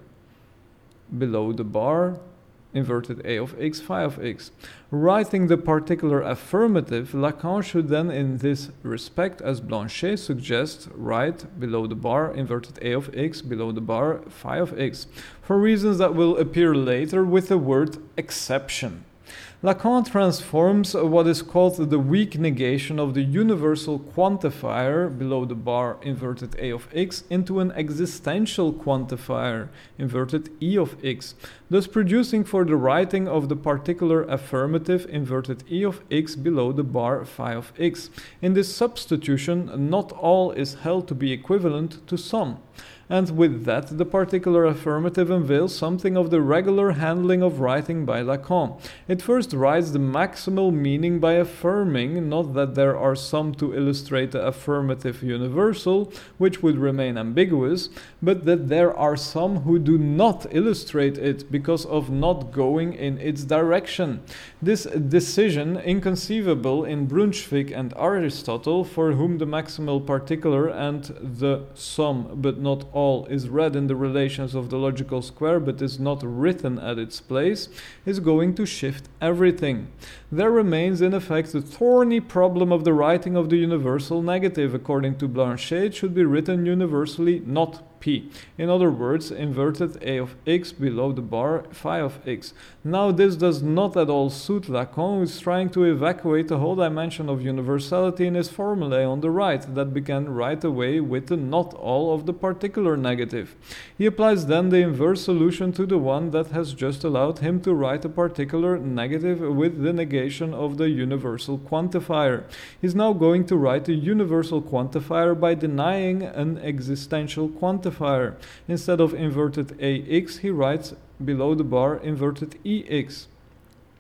Below the bar, inverted A of x, phi of x. Writing the particular affirmative, Lacan should then in this respect, as Blanchet suggests, write below the bar, inverted A of x, below the bar, phi of x, for reasons that will appear later with the word exception. Lacan transforms what is called the weak negation of the universal quantifier, below the bar, inverted A of x, into an existential quantifier, inverted E of x, thus producing for the writing of the particular affirmative, inverted E of x, below the bar, phi of x. In this substitution, not all is held to be equivalent to some. And with that, the particular affirmative unveils something of the regular handling of writing by Lacan. It first writes the maximal meaning by affirming, not that there are some to illustrate the affirmative universal, which would remain ambiguous, but that there are some who do not illustrate it because of not going in its direction. This decision, inconceivable in Brunswick and Aristotle, for whom the maximal particular and the some, but not all, is read in the relations of the logical square but is not written at its place, is going to shift everything. There remains in effect the thorny problem of the writing of the universal negative. According to Blanchet, it should be written universally, not P. In other words, inverted A of x below the bar, phi of x. Now this does not at all suit Lacan, who is trying to evacuate the whole dimension of universality in his formulae on the right, that began right away with the not all of the particular negative. He applies then the inverse solution to the one that has just allowed him to write a particular negative with the negation of the universal quantifier. He is now going to write a universal quantifier by denying an existential quantifier. Instead of inverted A x, he writes below the bar inverted E x.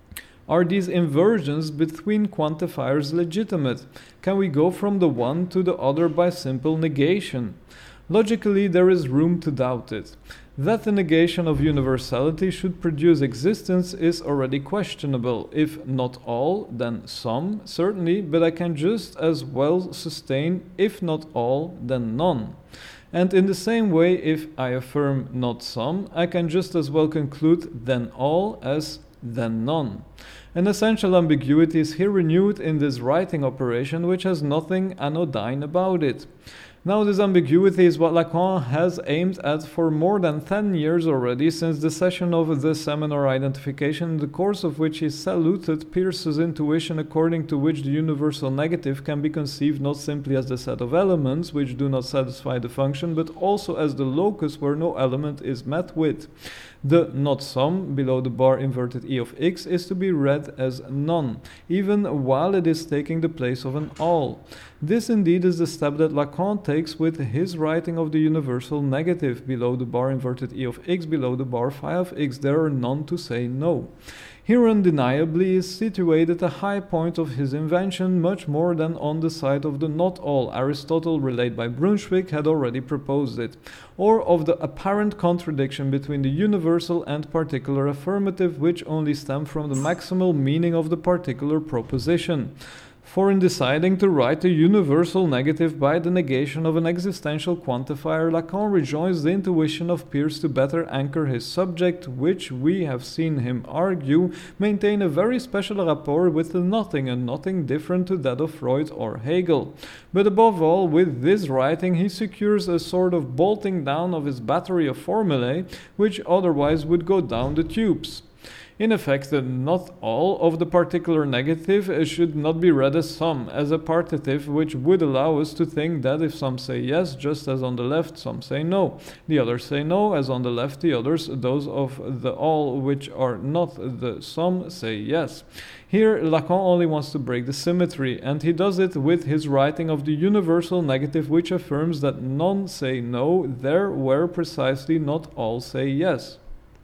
Are these inversions between quantifiers legitimate? Can we go from the one to the other by simple negation? Logically, there is room to doubt it. That the negation of universality should produce existence is already questionable. If not all, then some, certainly, but I can just as well sustain, if not all, then none. And in the same way, if I affirm not some, I can just as well conclude then all as then none. An essential ambiguity is here renewed in this writing operation, which has nothing anodyne about it. Now, this ambiguity is what Lacan has aimed at for more than ten years already, since the session of the seminar identification, in the course of which he saluted Peirce's intuition according to which the universal negative can be conceived not simply as the set of elements which do not satisfy the function, but also as the locus where no element is met with. The not some, below the bar inverted e of x, is to be read as none, even while it is taking the place of an all. This indeed is the step that Lacan takes with his writing of the universal negative, below the bar inverted e of x, below the bar phi of x. There are none to say no. Here undeniably is situated a high point of his invention, much more than on the side of the not all. Aristotle, relayed by Brunswick, had already proposed it, or of the apparent contradiction between the universal and particular affirmative, which only stem from the maximal meaning of the particular proposition. For in deciding to write a universal negative by the negation of an existential quantifier, Lacan rejoins the intuition of Peirce to better anchor his subject, which, we have seen him argue, maintain a very special rapport with the nothing, and nothing different to that of Freud or Hegel. But above all, with this writing he secures a sort of bolting down of his battery of formulae, which otherwise would go down the tubes. In effect, the not all of the particular negative should not be read as some, as a partitive which would allow us to think that if some say yes, just as on the left, some say no. The others say no, as on the left the others, those of the all which are not the some, say yes. Here Lacan only wants to break the symmetry, and he does it with his writing of the universal negative, which affirms that none say no there where precisely not all say yes.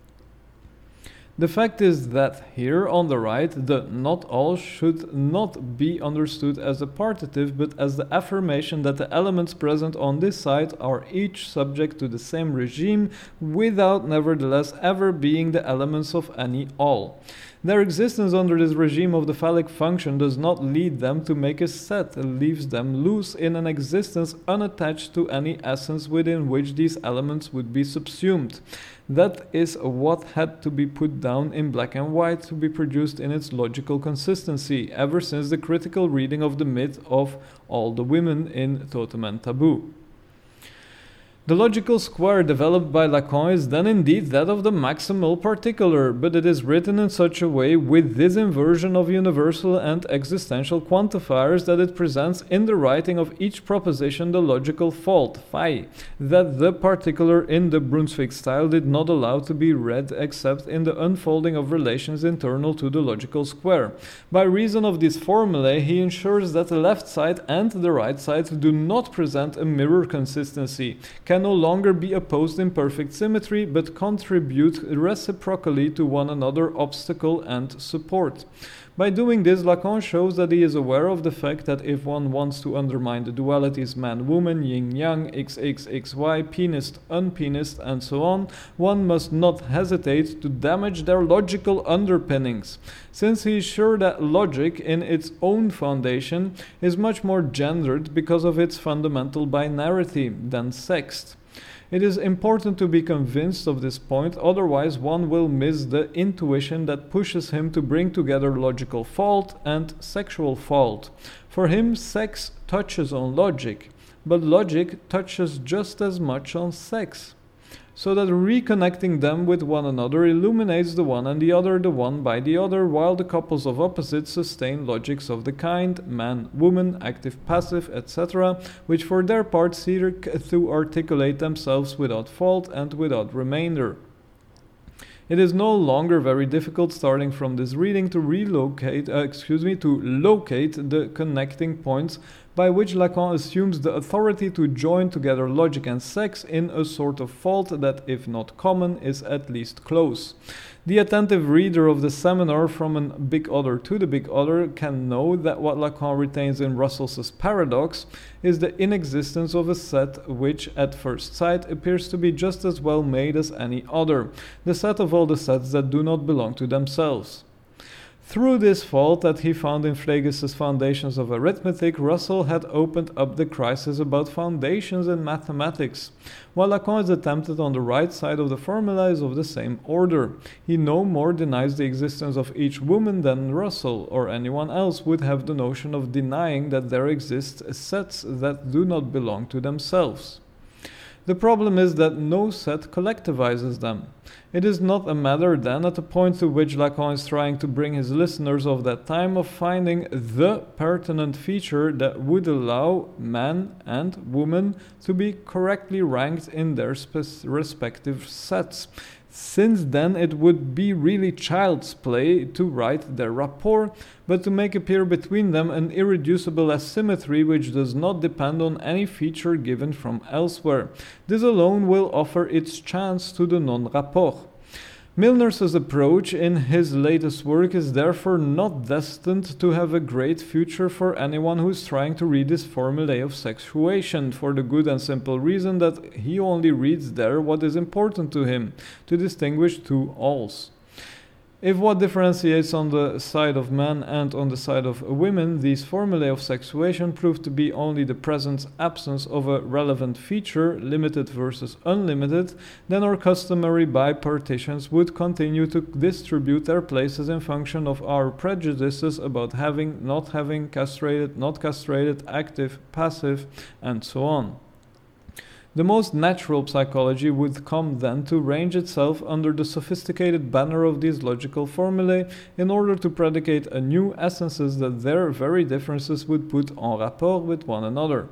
The fact is that here on the right, the not all should not be understood as a partitive, but as the affirmation that the elements present on this side are each subject to the same regime, without nevertheless ever being the elements of any all. Their existence under this regime of the phallic function does not lead them to make a set, it leaves them loose in an existence unattached to any essence within which these elements would be subsumed. That is what had to be put down in black and white to be produced in its logical consistency, ever since the critical reading of the myth of all the women in Totem and Taboo. The logical square developed by Lacan is then indeed that of the maximal particular, but it is written in such a way with this inversion of universal and existential quantifiers that it presents in the writing of each proposition the logical fault, phi, that the particular in the Brunswick style did not allow to be read except in the unfolding of relations internal to the logical square. By reason of this formulae, he ensures that the left side and the right side do not present a mirror consistency, can no longer be opposed in perfect symmetry, but contribute reciprocally to one another obstacle and support. By doing this, Lacan shows that he is aware of the fact that if one wants to undermine the dualities man-woman, yin-yang, X X X Y, penist, unpenist, and so on, one must not hesitate to damage their logical underpinnings, since he is sure that logic, in its own foundation, is much more gendered because of its fundamental binarity than sexed. It is important to be convinced of this point, otherwise one will miss the intuition that pushes him to bring together logical fault and sexual fault. For him, sex touches on logic, but logic touches just as much on sex, so that reconnecting them with one another illuminates the one and the other, the one by the other, while the couples of opposites sustain logics of the kind man, woman, active, passive, et cetera, which for their part seek to articulate themselves without fault and without remainder. It is no longer very difficult, starting from this reading, to relocate, uh, excuse me, to locate the connecting points by which Lacan assumes the authority to join together logic and sex in a sort of fault that, if not common, is at least close. The attentive reader of the seminar From a Big Other to the Big Other can know that what Lacan retains in Russell's paradox is the inexistence of a set which, at first sight, appears to be just as well made as any other, the set of all the sets that do not belong to themselves. Through this fault that he found in Frege's Foundations of Arithmetic, Russell had opened up the crisis about foundations in mathematics, while Lacan is attempted on the right side of the formula is of the same order. He no more denies the existence of each woman than Russell or anyone else would have the notion of denying that there exist sets that do not belong to themselves. The problem is that no set collectivizes them. It is not a matter then, at the point to which Lacan is trying to bring his listeners of that time, of finding the pertinent feature that would allow man and woman to be correctly ranked in their spe- respective sets. Since then it would be really child's play to write their rapport, but to make appear between them an irreducible asymmetry which does not depend on any feature given from elsewhere. This alone will offer its chance to the non-rapport. Milner's approach in his latest work is therefore not destined to have a great future for anyone who is trying to read this formulae of sexuation, for the good and simple reason that he only reads there what is important to him, to distinguish two alls. If what differentiates on the side of men and on the side of women these formulae of sexuation prove to be only the present absence of a relevant feature, limited versus unlimited, then our customary bipartitions would continue to distribute their places in function of our prejudices about having, not having, castrated, not castrated, active, passive, and so on. The most natural psychology would come then to range itself under the sophisticated banner of these logical formulae in order to predicate anew essences that their very differences would put en rapport with one another.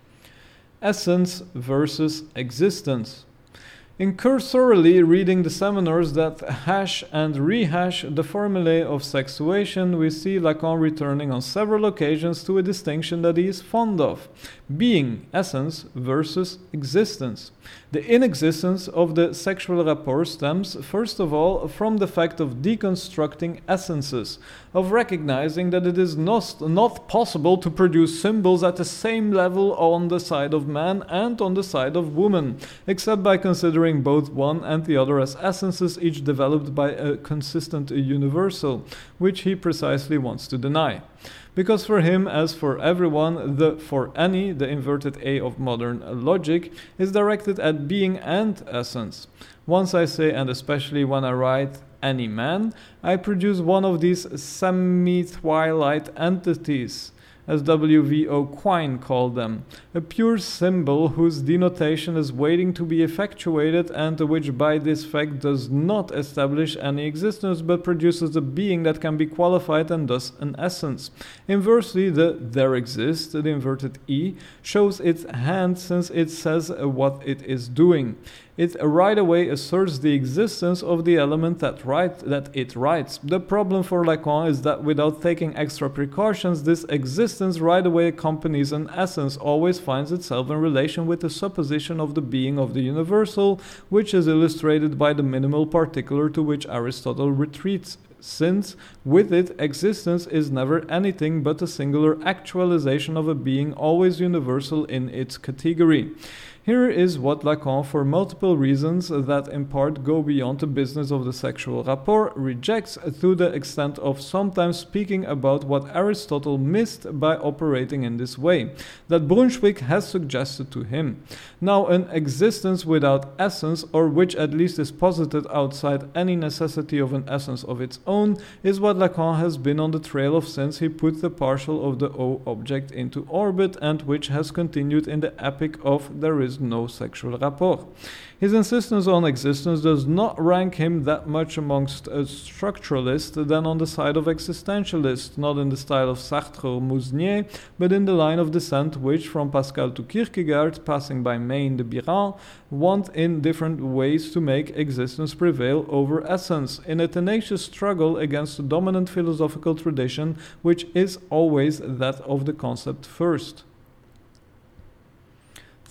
Essence versus existence. In cursorily reading the seminars that hash and rehash the formulae of sexuation, we see Lacan returning on several occasions to a distinction that he is fond of: being, essence, versus existence. The inexistence of the sexual rapport stems, first of all, from the fact of deconstructing essences, of recognizing that it is not, not possible to produce symbols at the same level on the side of man and on the side of woman, except by considering both one and the other as essences, each developed by a consistent universal, which he precisely wants to deny. Because for him, as for everyone, the for any, the inverted A of modern logic, is directed at being and essence. Once I say, and especially when I write any man, I produce one of these semi-twilight entities, as W V O Quine called them, a pure symbol whose denotation is waiting to be effectuated and which by this fact does not establish any existence but produces a being that can be qualified and thus an essence. Inversely, the there exists, the inverted E, shows its hand since it says what it is doing. It right away asserts the existence of the element that, write, that it writes. The problem for Lacan is that without taking extra precautions, this existence right away accompanies an essence, always finds itself in relation with the supposition of the being of the universal, which is illustrated by the minimal particular to which Aristotle retreats, since with it existence is never anything but a singular actualization of a being always universal in its category. Here is what Lacan, for multiple reasons that in part go beyond the business of the sexual rapport, rejects to the extent of sometimes speaking about what Aristotle missed by operating in this way, that Brunswick has suggested to him. Now, an existence without essence, or which at least is posited outside any necessity of an essence of its own, is what Lacan has been on the trail of since he put the partial of the O object into orbit, and which has continued in the epic of There Is No Sexual Rapport. His insistence on existence does not rank him that much amongst a structuralist than on the side of existentialists, not in the style of Sartre or Mousnier, but in the line of descent which, from Pascal to Kierkegaard, passing by Maine de Biran, want in different ways to make existence prevail over essence, in a tenacious struggle against the dominant philosophical tradition, which is always that of the concept first.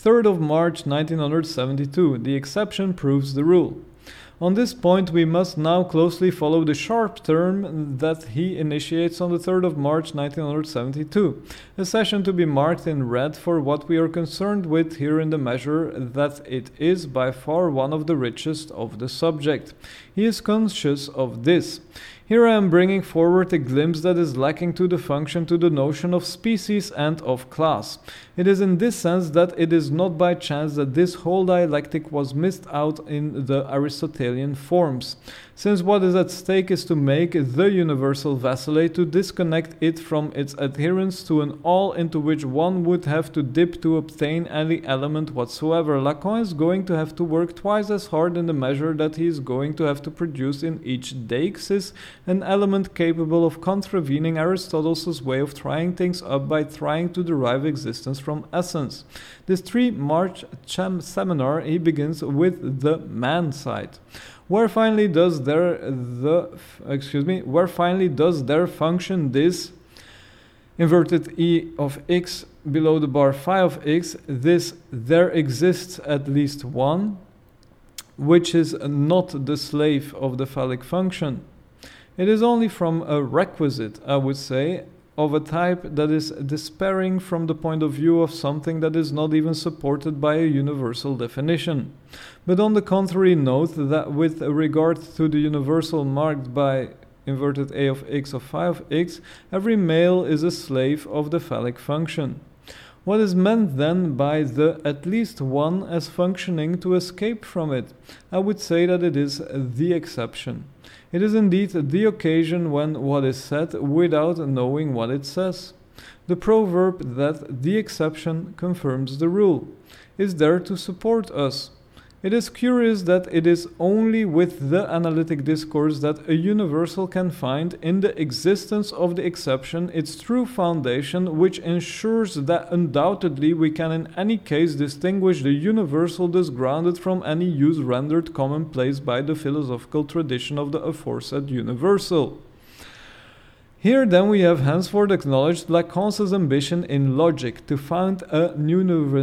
third of March nineteen seventy-two. The exception proves the rule. On this point, we must now closely follow the sharp turn that he initiates on the third of March nineteen seventy-two, a session to be marked in red for what we are concerned with here in the measure that it is by far one of the richest of the subject. He is conscious of this. Here I am bringing forward a glimpse that is lacking to the function to the notion of species and of class. It is in this sense that it is not by chance that this whole dialectic was missed out in the Aristotelian forms, since what is at stake is to make the universal vacillate, to disconnect it from its adherence to an all into which one would have to dip to obtain any element whatsoever. Lacan is going to have to work twice as hard in the measure that he is going to have to produce in each deixis an element capable of contravening Aristotle's way of trying things up by trying to derive existence from essence. This three-March seminar he begins with the man side. Where finally does their the excuse me where finally does their function this inverted e of x below the bar phi of x, this there exists at least one, which is not the slave of the phallic function. It is only from a requisite, I would say, of a type that is despairing from the point of view of something that is not even supported by a universal definition. But on the contrary, note that with regard to the universal marked by inverted a of x of phi of x, every male is a slave of the phallic function. What is meant then by the at least one as functioning to escape from it? I would say that it is the exception. It is indeed the occasion when what is said without knowing what it says. The proverb that the exception confirms the rule is there to support us. It is curious that it is only with the analytic discourse that a universal can find in the existence of the exception its true foundation, which ensures that undoubtedly we can in any case distinguish the universal thus grounded from any use rendered commonplace by the philosophical tradition of the aforesaid universal. Here then we have henceforth acknowledged Lacan's ambition in logic to found a new,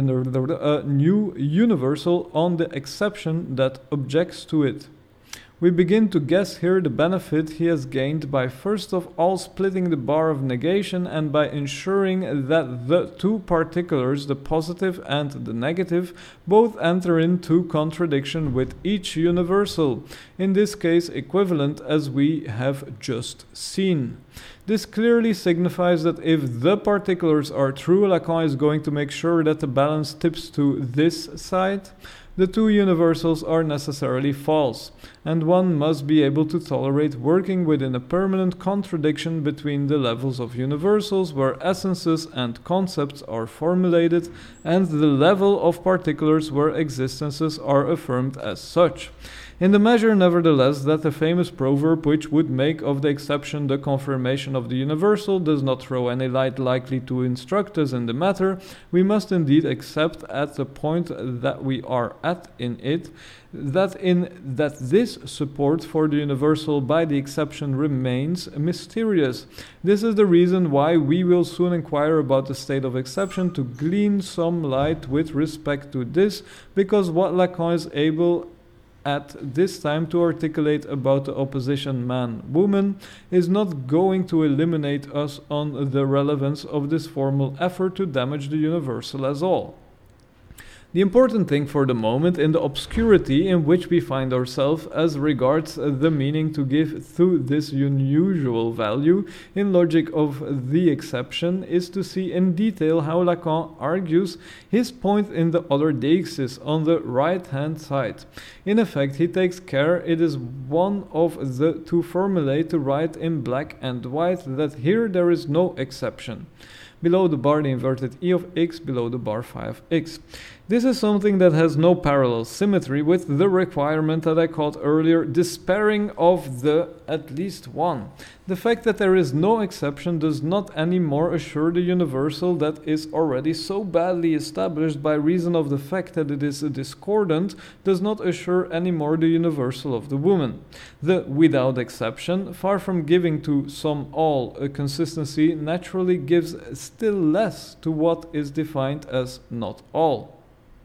a new universal on the exception that objects to it. We begin to guess here the benefit he has gained by first of all splitting the bar of negation and by ensuring that the two particulars, the positive and the negative, both enter into contradiction with each universal, in this case equivalent as we have just seen. This clearly signifies that if the particulars are true, Lacan is going to make sure that the balance tips to this side. The two universals are necessarily false, and one must be able to tolerate working within a permanent contradiction between the levels of universals where essences and concepts are formulated and the level of particulars where existences are affirmed as such. In the measure, nevertheless, that the famous proverb which would make of the exception the confirmation of the universal does not throw any light likely to instruct us in the matter, we must indeed accept at the point that we are at in it, that in that this support for the universal by the exception remains mysterious. This is the reason why we will soon inquire about the state of exception to glean some light with respect to this, because what Lacan is able at this time to articulate about the opposition man-woman is not going to eliminate us on the relevance of this formal effort to damage the universal as all. The important thing for the moment in the obscurity in which we find ourselves as regards the meaning to give to this unusual value in logic of the exception is to see in detail how Lacan argues his point in the other deixis on the right-hand side. In effect, he takes care it is one of the two formulae to write in black and white that here there is no exception. Below the bar the inverted e of x, below the bar phi of x. This is something that has no parallel symmetry with the requirement that I called earlier despairing of the at least one. The fact that there is no exception does not any more assure the universal that is already so badly established by reason of the fact that it is discordant does not assure any more the universal of the woman. The without exception, far from giving to some all a consistency, naturally gives still less to what is defined as not all.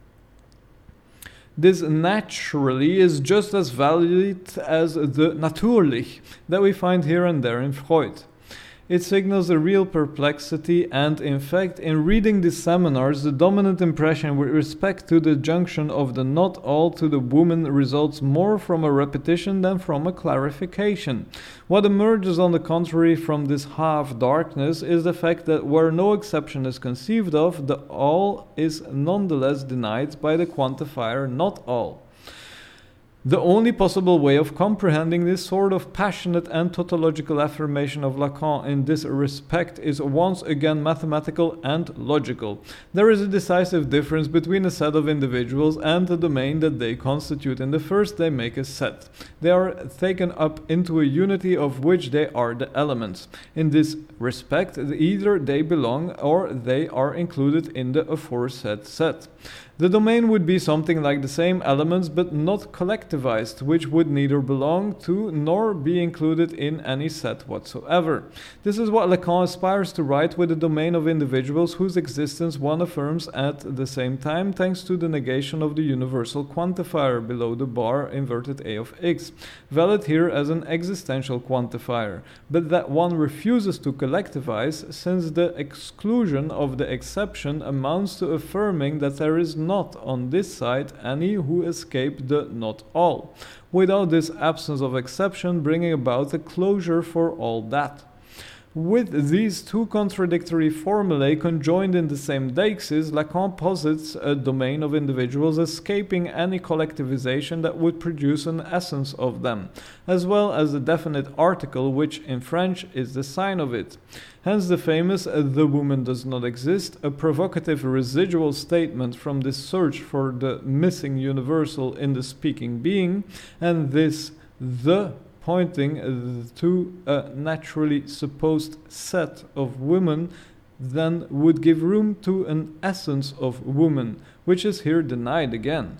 This naturally is just as valid as the natürlich that we find here and there in Freud. It signals a real perplexity, and in fact, in reading these seminars, the dominant impression with respect to the junction of the not all to the woman results more from a repetition than from a clarification. What emerges, on the contrary, from this half-darkness is the fact that where no exception is conceived of, the all is nonetheless denied by the quantifier not all. The only possible way of comprehending this sort of passionate and tautological affirmation of Lacan in this respect is once again mathematical and logical. There is a decisive difference between a set of individuals and the domain that they constitute. In the first, they make a set. They are taken up into a unity of which they are the elements. In this respect, either they belong or they are included in the aforesaid set. The domain would be something like the same elements but not collectivized, which would neither belong to nor be included in any set whatsoever. This is what Lacan aspires to write with the domain of individuals whose existence one affirms at the same time, thanks to the negation of the universal quantifier below the bar inverted A of x, valid here as an existential quantifier, but that one refuses to collectivize, since the exclusion of the exception amounts to affirming that there is not on this side any who escape the not all, without this absence of exception bringing about a closure for all that. With these two contradictory formulae conjoined in the same deixis, Lacan posits a domain of individuals escaping any collectivization that would produce an essence of them, as well as the definite article which in French is the sign of it. Hence the famous uh, "the woman does not exist," a provocative residual statement from this search for the missing universal in the speaking being, and this "the" pointing to a naturally supposed set of women, then would give room to an essence of woman, which is here denied again.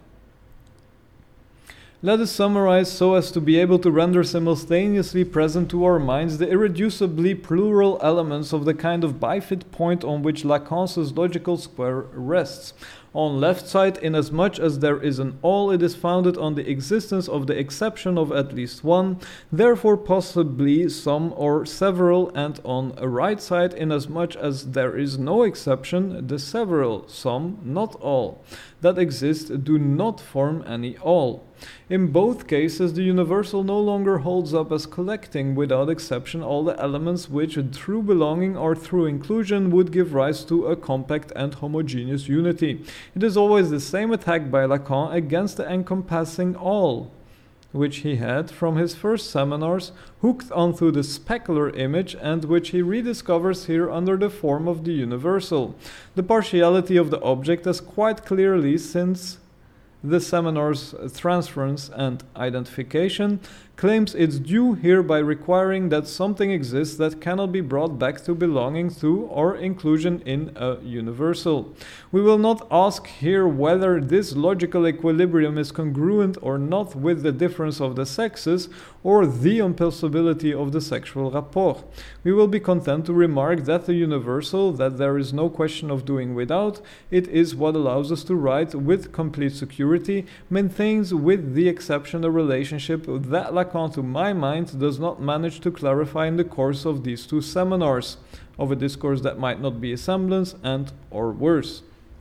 Let us summarize so as to be able to render simultaneously present to our minds the irreducibly plural elements of the kind of bifid point on which Lacan's logical square rests. On left side, inasmuch as there is an all, it is founded on the existence of the exception of at least one, therefore possibly some or several, and on a right side, inasmuch as there is no exception, the several, some, not all, that exist do not form any all. In both cases, the universal no longer holds up as collecting without exception all the elements which, through belonging or through inclusion, would give rise to a compact and homogeneous unity. It is always the same attack by Lacan against the encompassing all, which he had from his first seminars hooked onto the specular image, and which he rediscovers here under the form of the universal. The partiality of the object as quite clearly, since the seminar's transference and identification, claims its due here by requiring that something exists that cannot be brought back to belonging to or inclusion in a universal. We will not ask here whether this logical equilibrium is congruent or not with the difference of the sexes or the impossibility of the sexual rapport. We will be content to remark that the universal, that there is no question of doing without, it is what allows us to write with complete security, maintains with the exception a relationship that Lacan, to my mind, does not manage to clarify in the course of these two seminars, of a discourse that might not be a semblance and or worse.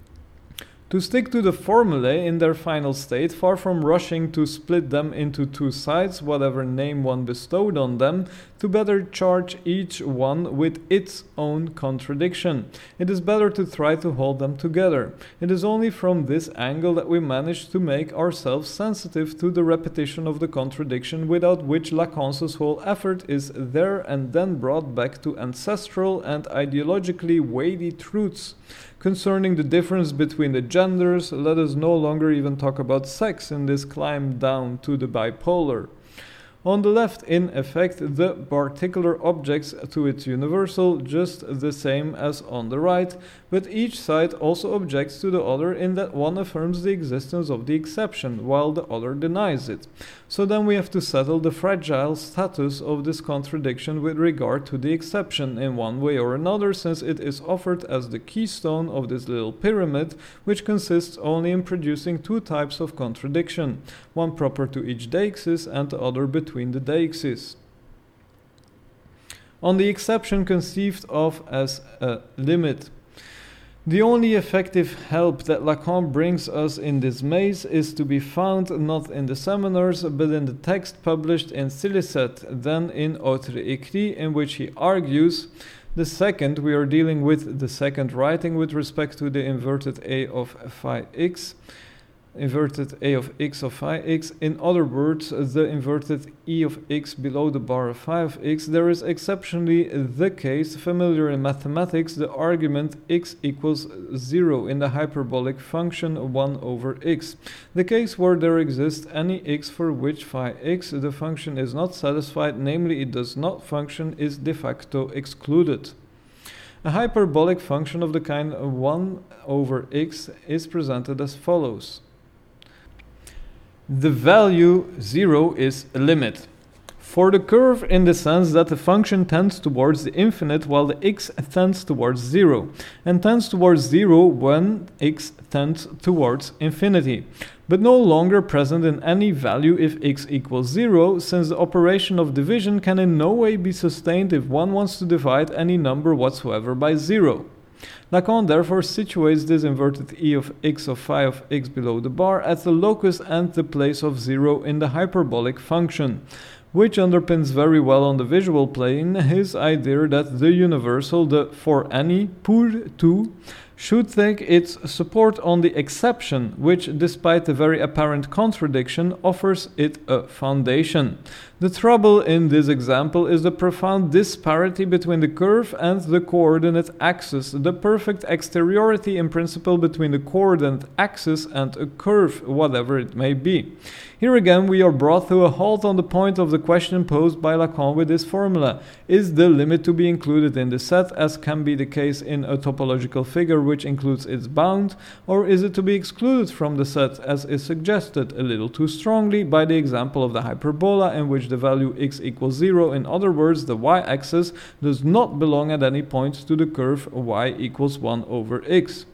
To stick to the formulae in their final state, far from rushing to split them into two sides, whatever name one bestowed on them, to better charge each one with its own contradiction. It is better to try to hold them together. It is only from this angle that we manage to make ourselves sensitive to the repetition of the contradiction, without which Lacan's whole effort is there and then brought back to ancestral and ideologically weighty truths. Concerning the difference between the genders, let us no longer even talk about sex in this climb down to the bipolar. On the left, in effect, the particular objects to its universal just the same as on the right, but each side also objects to the other in that one affirms the existence of the exception, while the other denies it. So then we have to settle the fragile status of this contradiction with regard to the exception in one way or another, since it is offered as the keystone of this little pyramid, which consists only in producing two types of contradiction, one proper to each deixis and the other between the deixis. On the exception conceived of as a limit. The only effective help that Lacan brings us in this maze is to be found not in the seminars, but in the text published in Silicet, then in Autres Écrits, in which he argues. The second, we are dealing with the second writing with respect to the inverted A of phi x, inverted A of x of phi x. In other words, the inverted E of x below the bar of phi of x. There is exceptionally the case, familiar in mathematics, the argument x equals zero in the hyperbolic function one over x. The case where there exists any x for which phi x, the function, is not satisfied, namely it does not function, is de facto excluded. A hyperbolic function of the kind one over x is presented as follows. The value zero is a limit. For the curve, in the sense that the function tends towards the infinite while the x tends towards zero, and tends towards zero when x tends towards infinity, but no longer present in any value if x equals zero, since the operation of division can in no way be sustained if one wants to divide any number whatsoever by zero. Lacan therefore situates this inverted E of x of phi of x below the bar at the locus and the place of zero in the hyperbolic function, which underpins very well on the visual plane his idea that the universal, the for any, pour tout, should take its support on the exception, which, despite the very apparent contradiction, offers it a foundation. The trouble in this example is the profound disparity between the curve and the coordinate axis, the perfect exteriority in principle between the coordinate axis and a curve, whatever it may be. Here again we are brought to a halt on the point of the question posed by Lacan with this formula. Is the limit to be included in the set, as can be the case in a topological figure which includes its bound, or is it to be excluded from the set, as is suggested a little too strongly by the example of the hyperbola, in which the value x equals zero, in other words, the y-axis, does not belong at any point to the curve y equals one over x?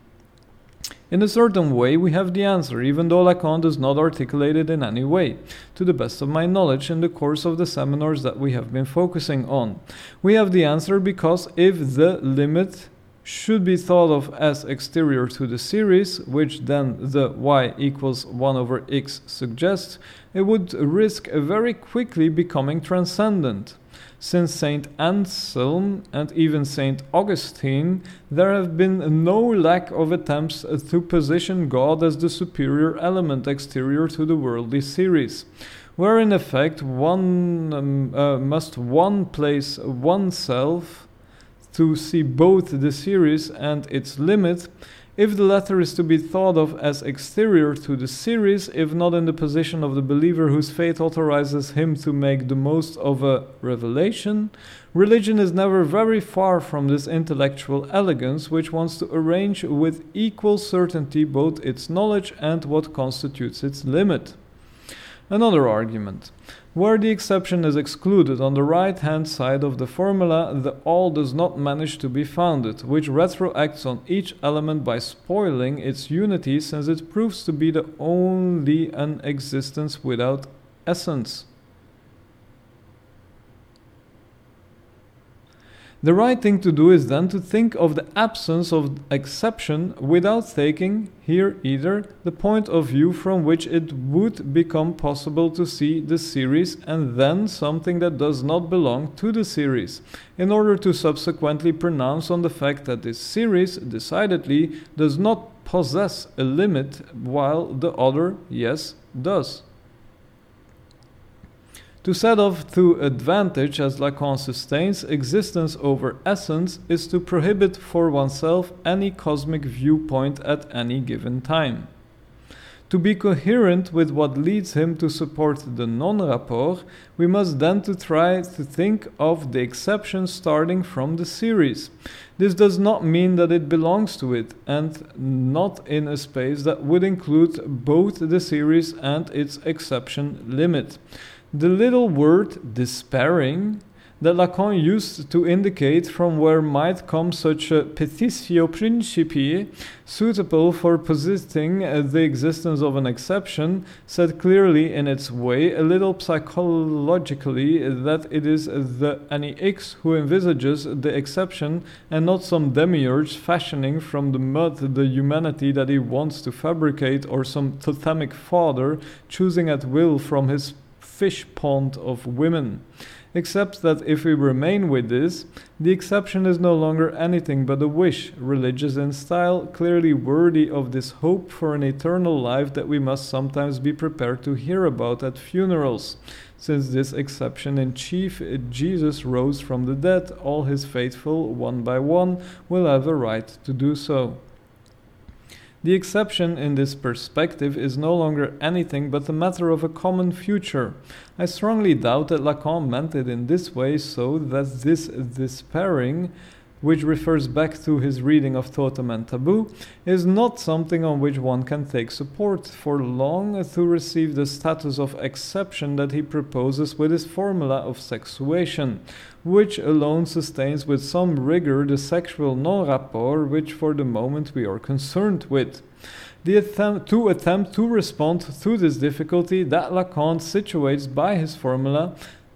In a certain way, we have the answer, even though Lacan does not articulate it in any way, to the best of my knowledge in the course of the seminars that we have been focusing on. We have the answer because if the limit should be thought of as exterior to the series, which then the y equals one over x suggests, it would risk very quickly becoming transcendent. Since Saint Anselm and even Saint Augustine, there have been no lack of attempts to position God as the superior element exterior to the worldly series, where in effect one um, uh, must one place oneself to see both the series and its limit, if the latter is to be thought of as exterior to the series, if not in the position of the believer whose faith authorizes him to make the most of a revelation, religion is never very far from this intellectual elegance which wants to arrange with equal certainty both its knowledge and what constitutes its limit. Another argument. Where the exception is excluded on the right-hand side of the formula, the all does not manage to be founded, which retroacts on each element by spoiling its unity, since it proves to be the only an existence without essence. The right thing to do is then to think of the absence of exception without taking here either the point of view from which it would become possible to see the series and then something that does not belong to the series, in order to subsequently pronounce on the fact that this series decidedly does not possess a limit while the other, yes, does. To set off to advantage, as Lacan sustains, existence over essence is to prohibit for oneself any cosmic viewpoint at any given time. To be coherent with what leads him to support the non-rapport, we must then to try to think of the exception starting from the series. This does not mean that it belongs to it, and not in a space that would include both the series and its exception limit. The little word despairing that Lacan used to indicate from where might come such a petitio principii suitable for positing the existence of an exception, said clearly in its way, a little psychologically, that it is the any X who envisages the exception and not some demiurge fashioning from the mud the humanity that he wants to fabricate, or some totemic father choosing at will from his fish pond of women. Except that if we remain with this, the exception is no longer anything but a wish, religious in style, clearly worthy of this hope for an eternal life that we must sometimes be prepared to hear about at funerals. Since this exception in chief, Jesus rose from the dead, all his faithful, one by one, will have a right to do so. The exception in this perspective is no longer anything but a matter of a common future. I strongly doubt that Lacan meant it in this way, so that this despairing, which refers back to his reading of Totem and Taboo, is not something on which one can take support for long to receive the status of exception that he proposes with his formula of sexuation, which alone sustains with some rigor the sexual non-rapport which for the moment we are concerned with. The attempt to attempt to respond to this difficulty that Lacan situates by his formula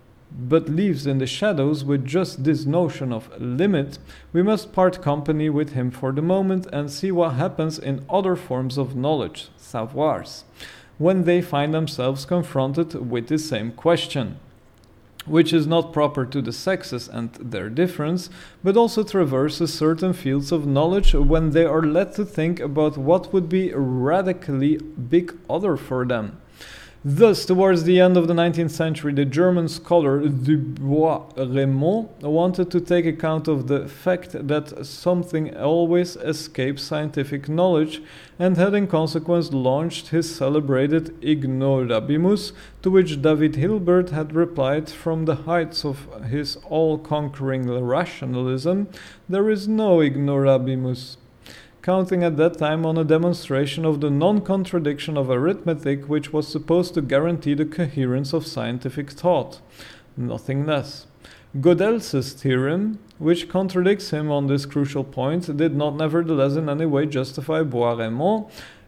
but leaves in the shadows with just this notion of limit, we must part company with him for the moment and see what happens in other forms of knowledge, savoirs, when they find themselves confronted with the same question, which is not proper to the sexes and their difference, but also traverses certain fields of knowledge when they are led to think about what would be a radically big other for them. Thus, towards the end of the nineteenth century, the German scholar Dubois-Reymond wanted to take account of the fact that something always escapes scientific knowledge, and had in consequence launched his celebrated Ignorabimus, to which David Hilbert had replied from the heights of his all-conquering rationalism, "There is no Ignorabimus," counting at that time on a demonstration of the non-contradiction of arithmetic, which was supposed to guarantee the coherence of scientific thought. Nothing less. Gödel's theorem, which contradicts him on this crucial point, did not nevertheless in any way justify Bois-Reymond,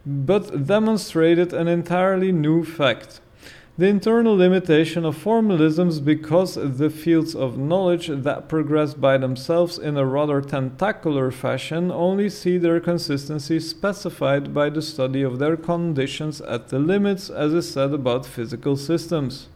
but demonstrated an entirely new fact. The internal limitation of formalisms, because the fields of knowledge that progress by themselves in a rather tentacular fashion only see their consistency specified by the study of their conditions at the limits, as is said about physical systems.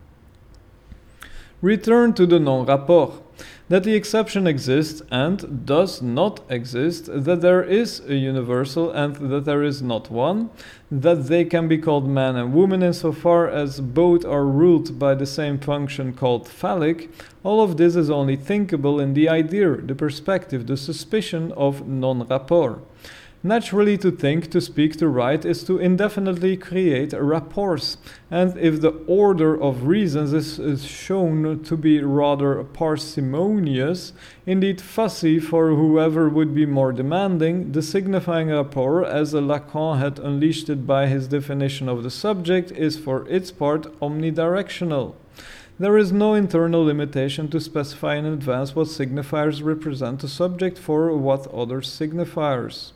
Return to the non-rapport. That the exception exists and does not exist, that there is a universal and that there is not one, that they can be called man and woman insofar as both are ruled by the same function called phallic, all of this is only thinkable in the idea, the perspective, the suspicion of non-rapport. Naturally, to think, to speak, to write is to indefinitely create rapports, and if the order of reasons is, is shown to be rather parsimonious, indeed fussy for whoever would be more demanding, the signifying rapport, as Lacan had unleashed it by his definition of the subject, is for its part omnidirectional. There is no internal limitation to specify in advance what signifiers represent the subject for what other signifiers.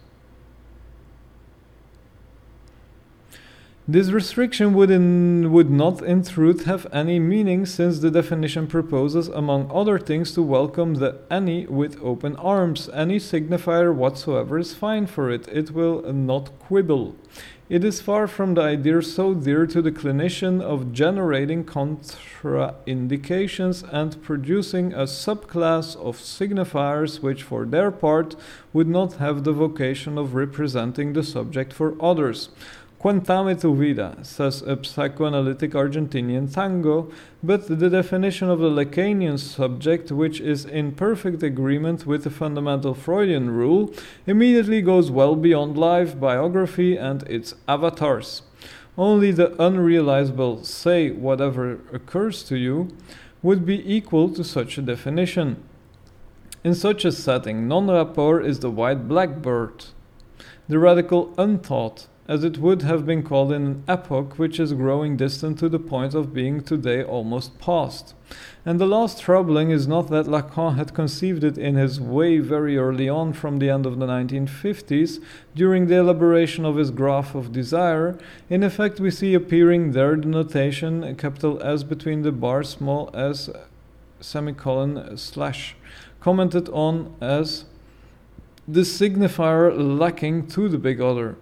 This restriction would, in, would not in truth have any meaning, since the definition proposes, among other things, to welcome the any with open arms. Any signifier whatsoever is fine for it. It will not quibble. It is far from the idea so dear to the clinician of generating contraindications and producing a subclass of signifiers which for their part would not have the vocation of representing the subject for others. Quantame tu vida, says a psychoanalytic Argentinian tango, but the definition of the Lacanian subject, which is in perfect agreement with the fundamental Freudian rule, immediately goes well beyond life, biography, and its avatars. only the unrealizable say whatever occurs to you would be equal to such a definition. In such a setting, non-rapport is the white blackbird, the radical unthought, as it would have been called in an epoch which is growing distant to the point of being today almost past. And the last troubling is not that Lacan had conceived it in his way very early on from the end of the nineteen fifties, during the elaboration of his graph of desire. In effect, we see appearing there the notation capital S between the bar small s semicolon slash, commented on as the signifier lacking to the big other.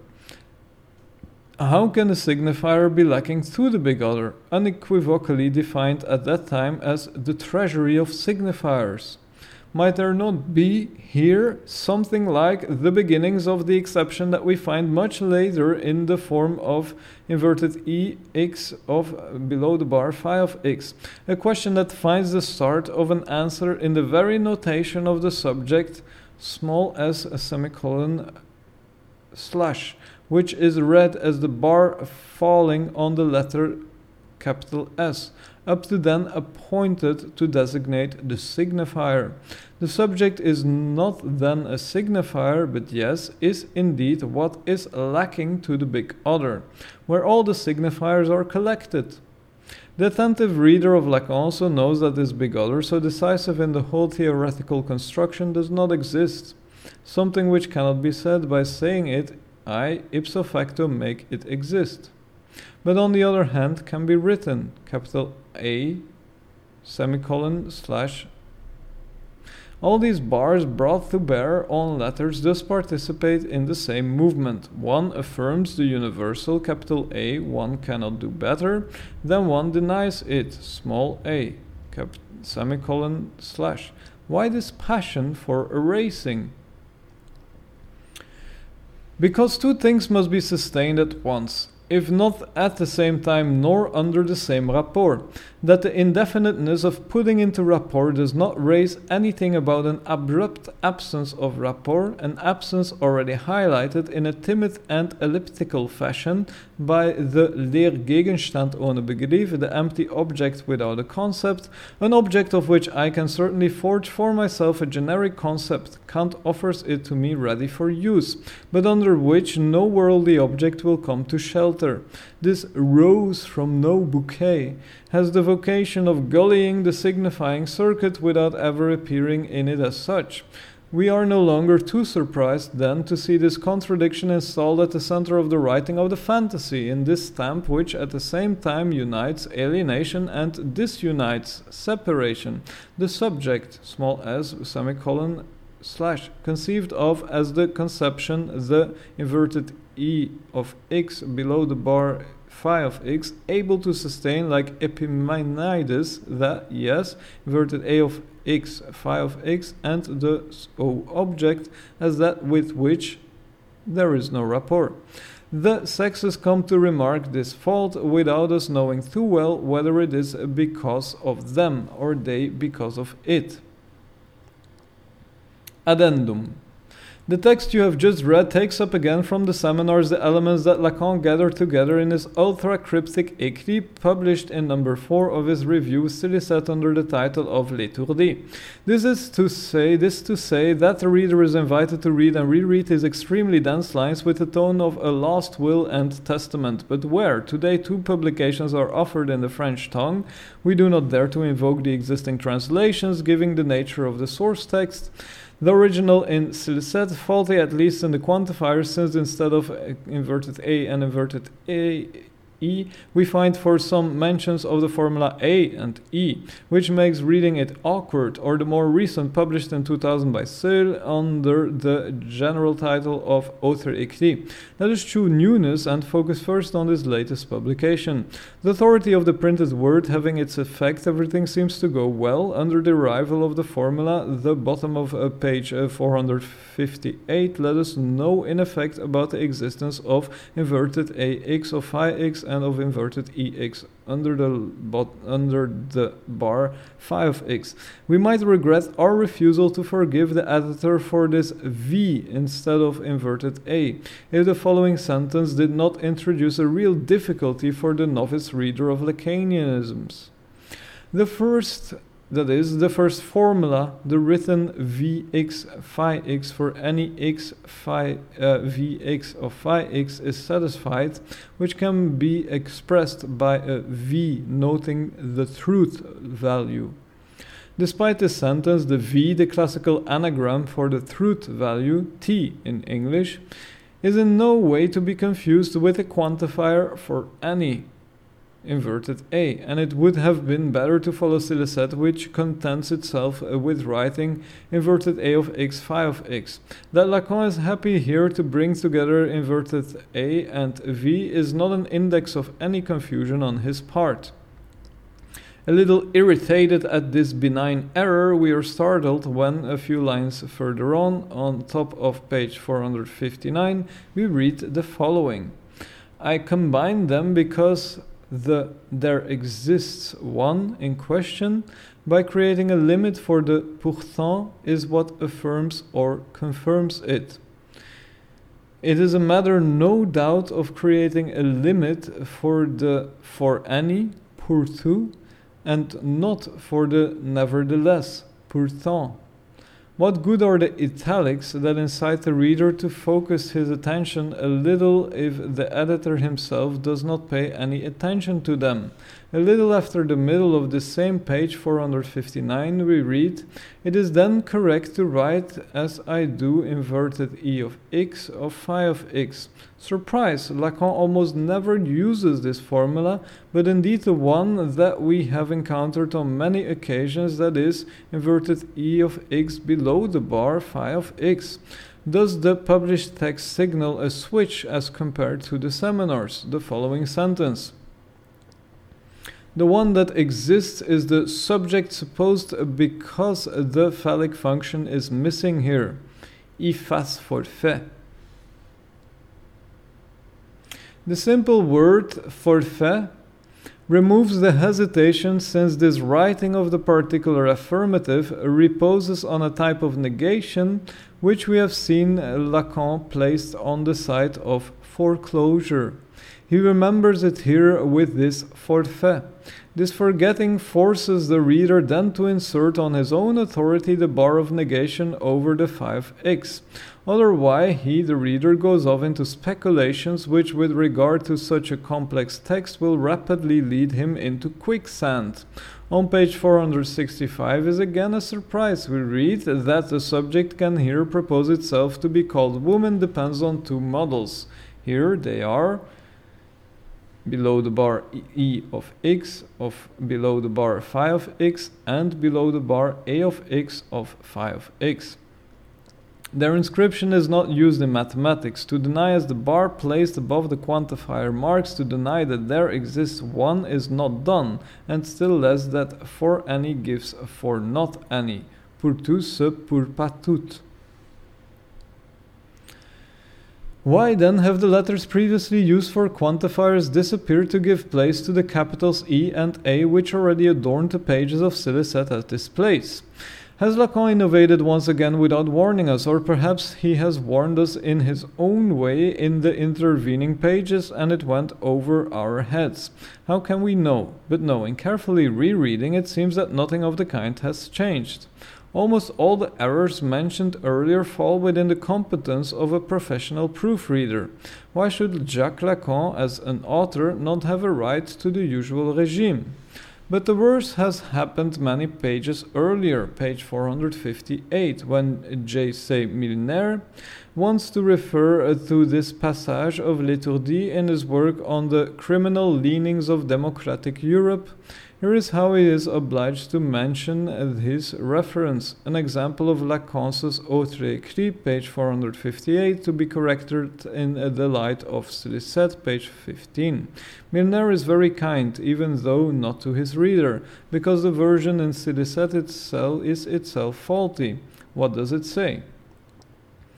How can a signifier be lacking to the big other, unequivocally defined at that time as the treasury of signifiers? Might there not be here something like the beginnings of the exception that we find much later in the form of inverted e x of below the bar phi of x? A question that finds the start of an answer in the very notation of the subject small s a semicolon slash, which is read as the bar falling on the letter capital S, up to then appointed to designate the signifier. The subject is not then a signifier, but yes, is indeed what is lacking to the big other, where all the signifiers are collected. The attentive reader of Lacan also knows that this big other, so decisive in the whole theoretical construction, does not exist, something which cannot be said by saying it I ipso facto make it exist, but on the other hand can be written capital A semicolon slash. All these bars brought to bear on letters thus participate in the same movement. One affirms the universal capital A, one cannot do better, then one denies it small a cap, semicolon slash. Why this passion for erasing? Because two things must be sustained at once, if not at the same time nor under the same rapport, that the indefiniteness of putting into rapport does not raise anything about an abrupt absence of rapport, an absence already highlighted in a timid and elliptical fashion by the Leergegenstand ohne Begriff, the empty object without a concept, an object of which I can certainly forge for myself a generic concept. Kant offers it to me ready for use, but under which no worldly object will come to shelter. This rose from no bouquet has the vocation of gullying the signifying circuit without ever appearing in it as such. We are no longer too surprised, then, to see this contradiction installed at the center of the writing of the fantasy, in this stamp which at the same time unites alienation and disunites separation. The subject, small s, semicolon, slash, conceived of as the conception, the inverted e of x below the bar phi of x, able to sustain like Epimenides that, yes, inverted a of x, phi of x, and the O object as that with which there is no rapport. The sexes come to remark this fault without us knowing too well whether it is because of them or they because of it. Addendum. The text you have just read takes up again from the seminars the elements that Lacan gathered together in his ultra-cryptic Écrit, published in number four of his review, still set under the title of L'Étourdi. This is to say, this to say that the reader is invited to read and reread his extremely dense lines with the tone of a lost will and testament. But where today two publications are offered in the French tongue, we do not dare to invoke the existing translations, giving the nature of the source text. The original in Silicet, faulty at least in the quantifier, since instead of inverted A and inverted A, E, we find for some mentions of the formula A and E, which makes reading it awkward, or the more recent, published in two thousand by Seul under the general title of Autre Écrit. Let us chew newness and focus first on this latest publication. The authority of the printed word having its effect, everything seems to go well. Under the arrival of the formula, the bottom of uh, page uh, four hundred fifty-eight, let us know in effect about the existence of inverted A x of phi x and of inverted ex under the bot under the bar phi of x. We might regret our refusal to forgive the editor for this v instead of inverted a, if the following sentence did not introduce a real difficulty for the novice reader of Lacanianisms. The first That is, the first formula, the written Vx phi x for any x phi uh, Vx of phi x is satisfied, which can be expressed by a V noting the truth value. Despite this sentence, the V, the classical anagram for the truth value, T in English, is in no way to be confused with a quantifier for any inverted a, and it would have been better to follow Silisette, which contents itself uh, with writing inverted a of x phi of x. That Lacan is happy here to bring together inverted a and v is not an index of any confusion on his part. A little irritated at this benign error, we are startled when, a few lines further on, on top of page four hundred fifty-nine, we read the following. I combine them because the there exists one in question by creating a limit for the pourtant is what affirms or confirms it. It is a matter, no doubt, of creating a limit for the for any, pourtout, and not for the nevertheless, pourtant. What good are the italics that incite the reader to focus his attention a little if the editor himself does not pay any attention to them? A little after the middle of the same page four hundred fifty-nine we read, it is then correct to write as I do inverted e of x of phi of x. Surprise! Lacan almost never uses this formula, but indeed the one that we have encountered on many occasions, that is, inverted e of x below the bar phi of x. Does the published text signal a switch as compared to the seminars? The following sentence. The one that exists is the subject supposed because the phallic function is missing here. I face forfait. The simple word forfait removes the hesitation, since this writing of the particular affirmative reposes on a type of negation which we have seen Lacan placed on the side of foreclosure. He remembers it here with this forfait. This forgetting forces the reader then to insert on his own authority the bar of negation over the five x. Otherwise, he, the reader, goes off into speculations which, with regard to such a complex text, will rapidly lead him into quicksand. On page four hundred sixty-five is again a surprise. We read that the subject can here propose itself to be called woman depends on two models. Here they are below the bar e of x of below the bar phi of x and below the bar a of x of phi of x. Their inscription is not used in mathematics. To deny as the bar placed above the quantifier marks to deny that there exists one is not done, and still less that for any gives for not any. Pour tout ce pour pas tout. Why then have the letters previously used for quantifiers disappeared to give place to the capitals E and A which already adorned the pages of Silisette at this place? Has Lacan innovated once again without warning us, or perhaps he has warned us in his own way in the intervening pages and it went over our heads? How can we know? But no, in carefully rereading it seems that nothing of the kind has changed. Almost all the errors mentioned earlier fall within the competence of a professional proofreader. Why should Jacques Lacan, as an author, not have a right to the usual regime? But the worst has happened many pages earlier, page four hundred fifty-eight, when J C Milner wants to refer to this passage of L'Étourdi in his work on the criminal leanings of democratic Europe. Here is how he is obliged to mention his reference, an example of Lacan's Autres Écrits, page four hundred fifty-eight, to be corrected in the light of Silisette, page fifteen. Milner is very kind, even though not to his reader, because the version in Silisette itself is itself faulty. What does it say?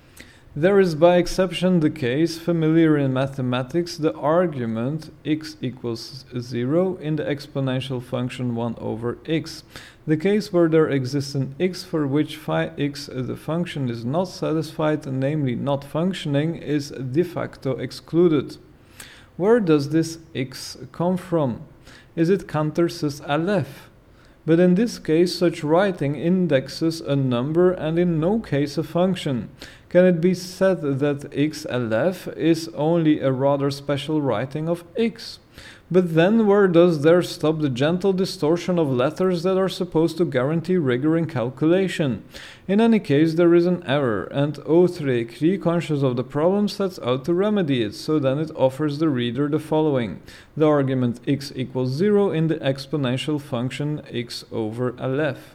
There is by exception the case, familiar in mathematics, the argument x equals zero in the exponential function one over x. The case where there exists an x for which phi x, the function, is not satisfied, namely not functioning, is de facto excluded. Where does this x come from? Is it Cantor sus Aleph? But in this case, such writing indexes a number and in no case a function. Can it be said that x Aleph is only a rather special writing of x? But then where does there stop the gentle distortion of letters that are supposed to guarantee rigor in calculation? In any case, there is an error, and Autre-Écrit, conscious of the problem, sets out to remedy it, so then it offers the reader the following: the argument x equals zero in the exponential function x over Aleph.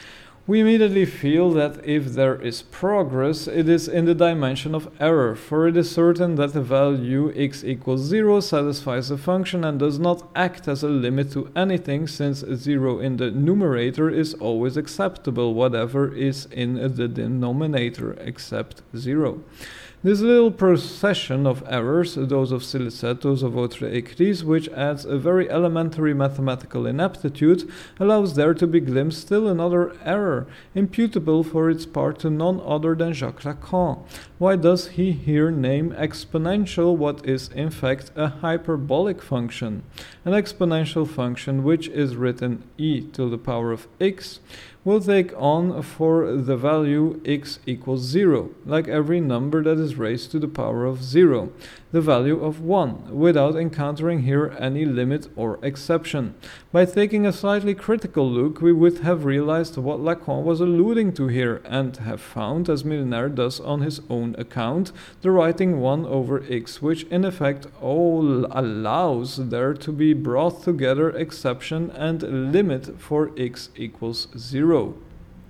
We immediately feel that if there is progress, it is in the dimension of error, for it is certain that the value x equals zero satisfies the function and does not act as a limit to anything, since zero in the numerator is always acceptable, whatever is in the denominator except zero. This little procession of errors, those of Silicet, those of Autre-Écrit, which adds a very elementary mathematical ineptitude, allows there to be glimpsed still another error, imputable for its part to none other than Jacques Lacan. Why does he here name exponential what is in fact a hyperbolic function? An exponential function which is written e to the power of x will take on for the value x equals zero, like every number that is raised to the power of zero, the value of one, without encountering here any limit or exception. By taking a slightly critical look, we would have realized what Lacan was alluding to here, and have found, as Milner does on his own account, the writing one over x, which in effect all allows there to be brought together exception and limit for x equals zero.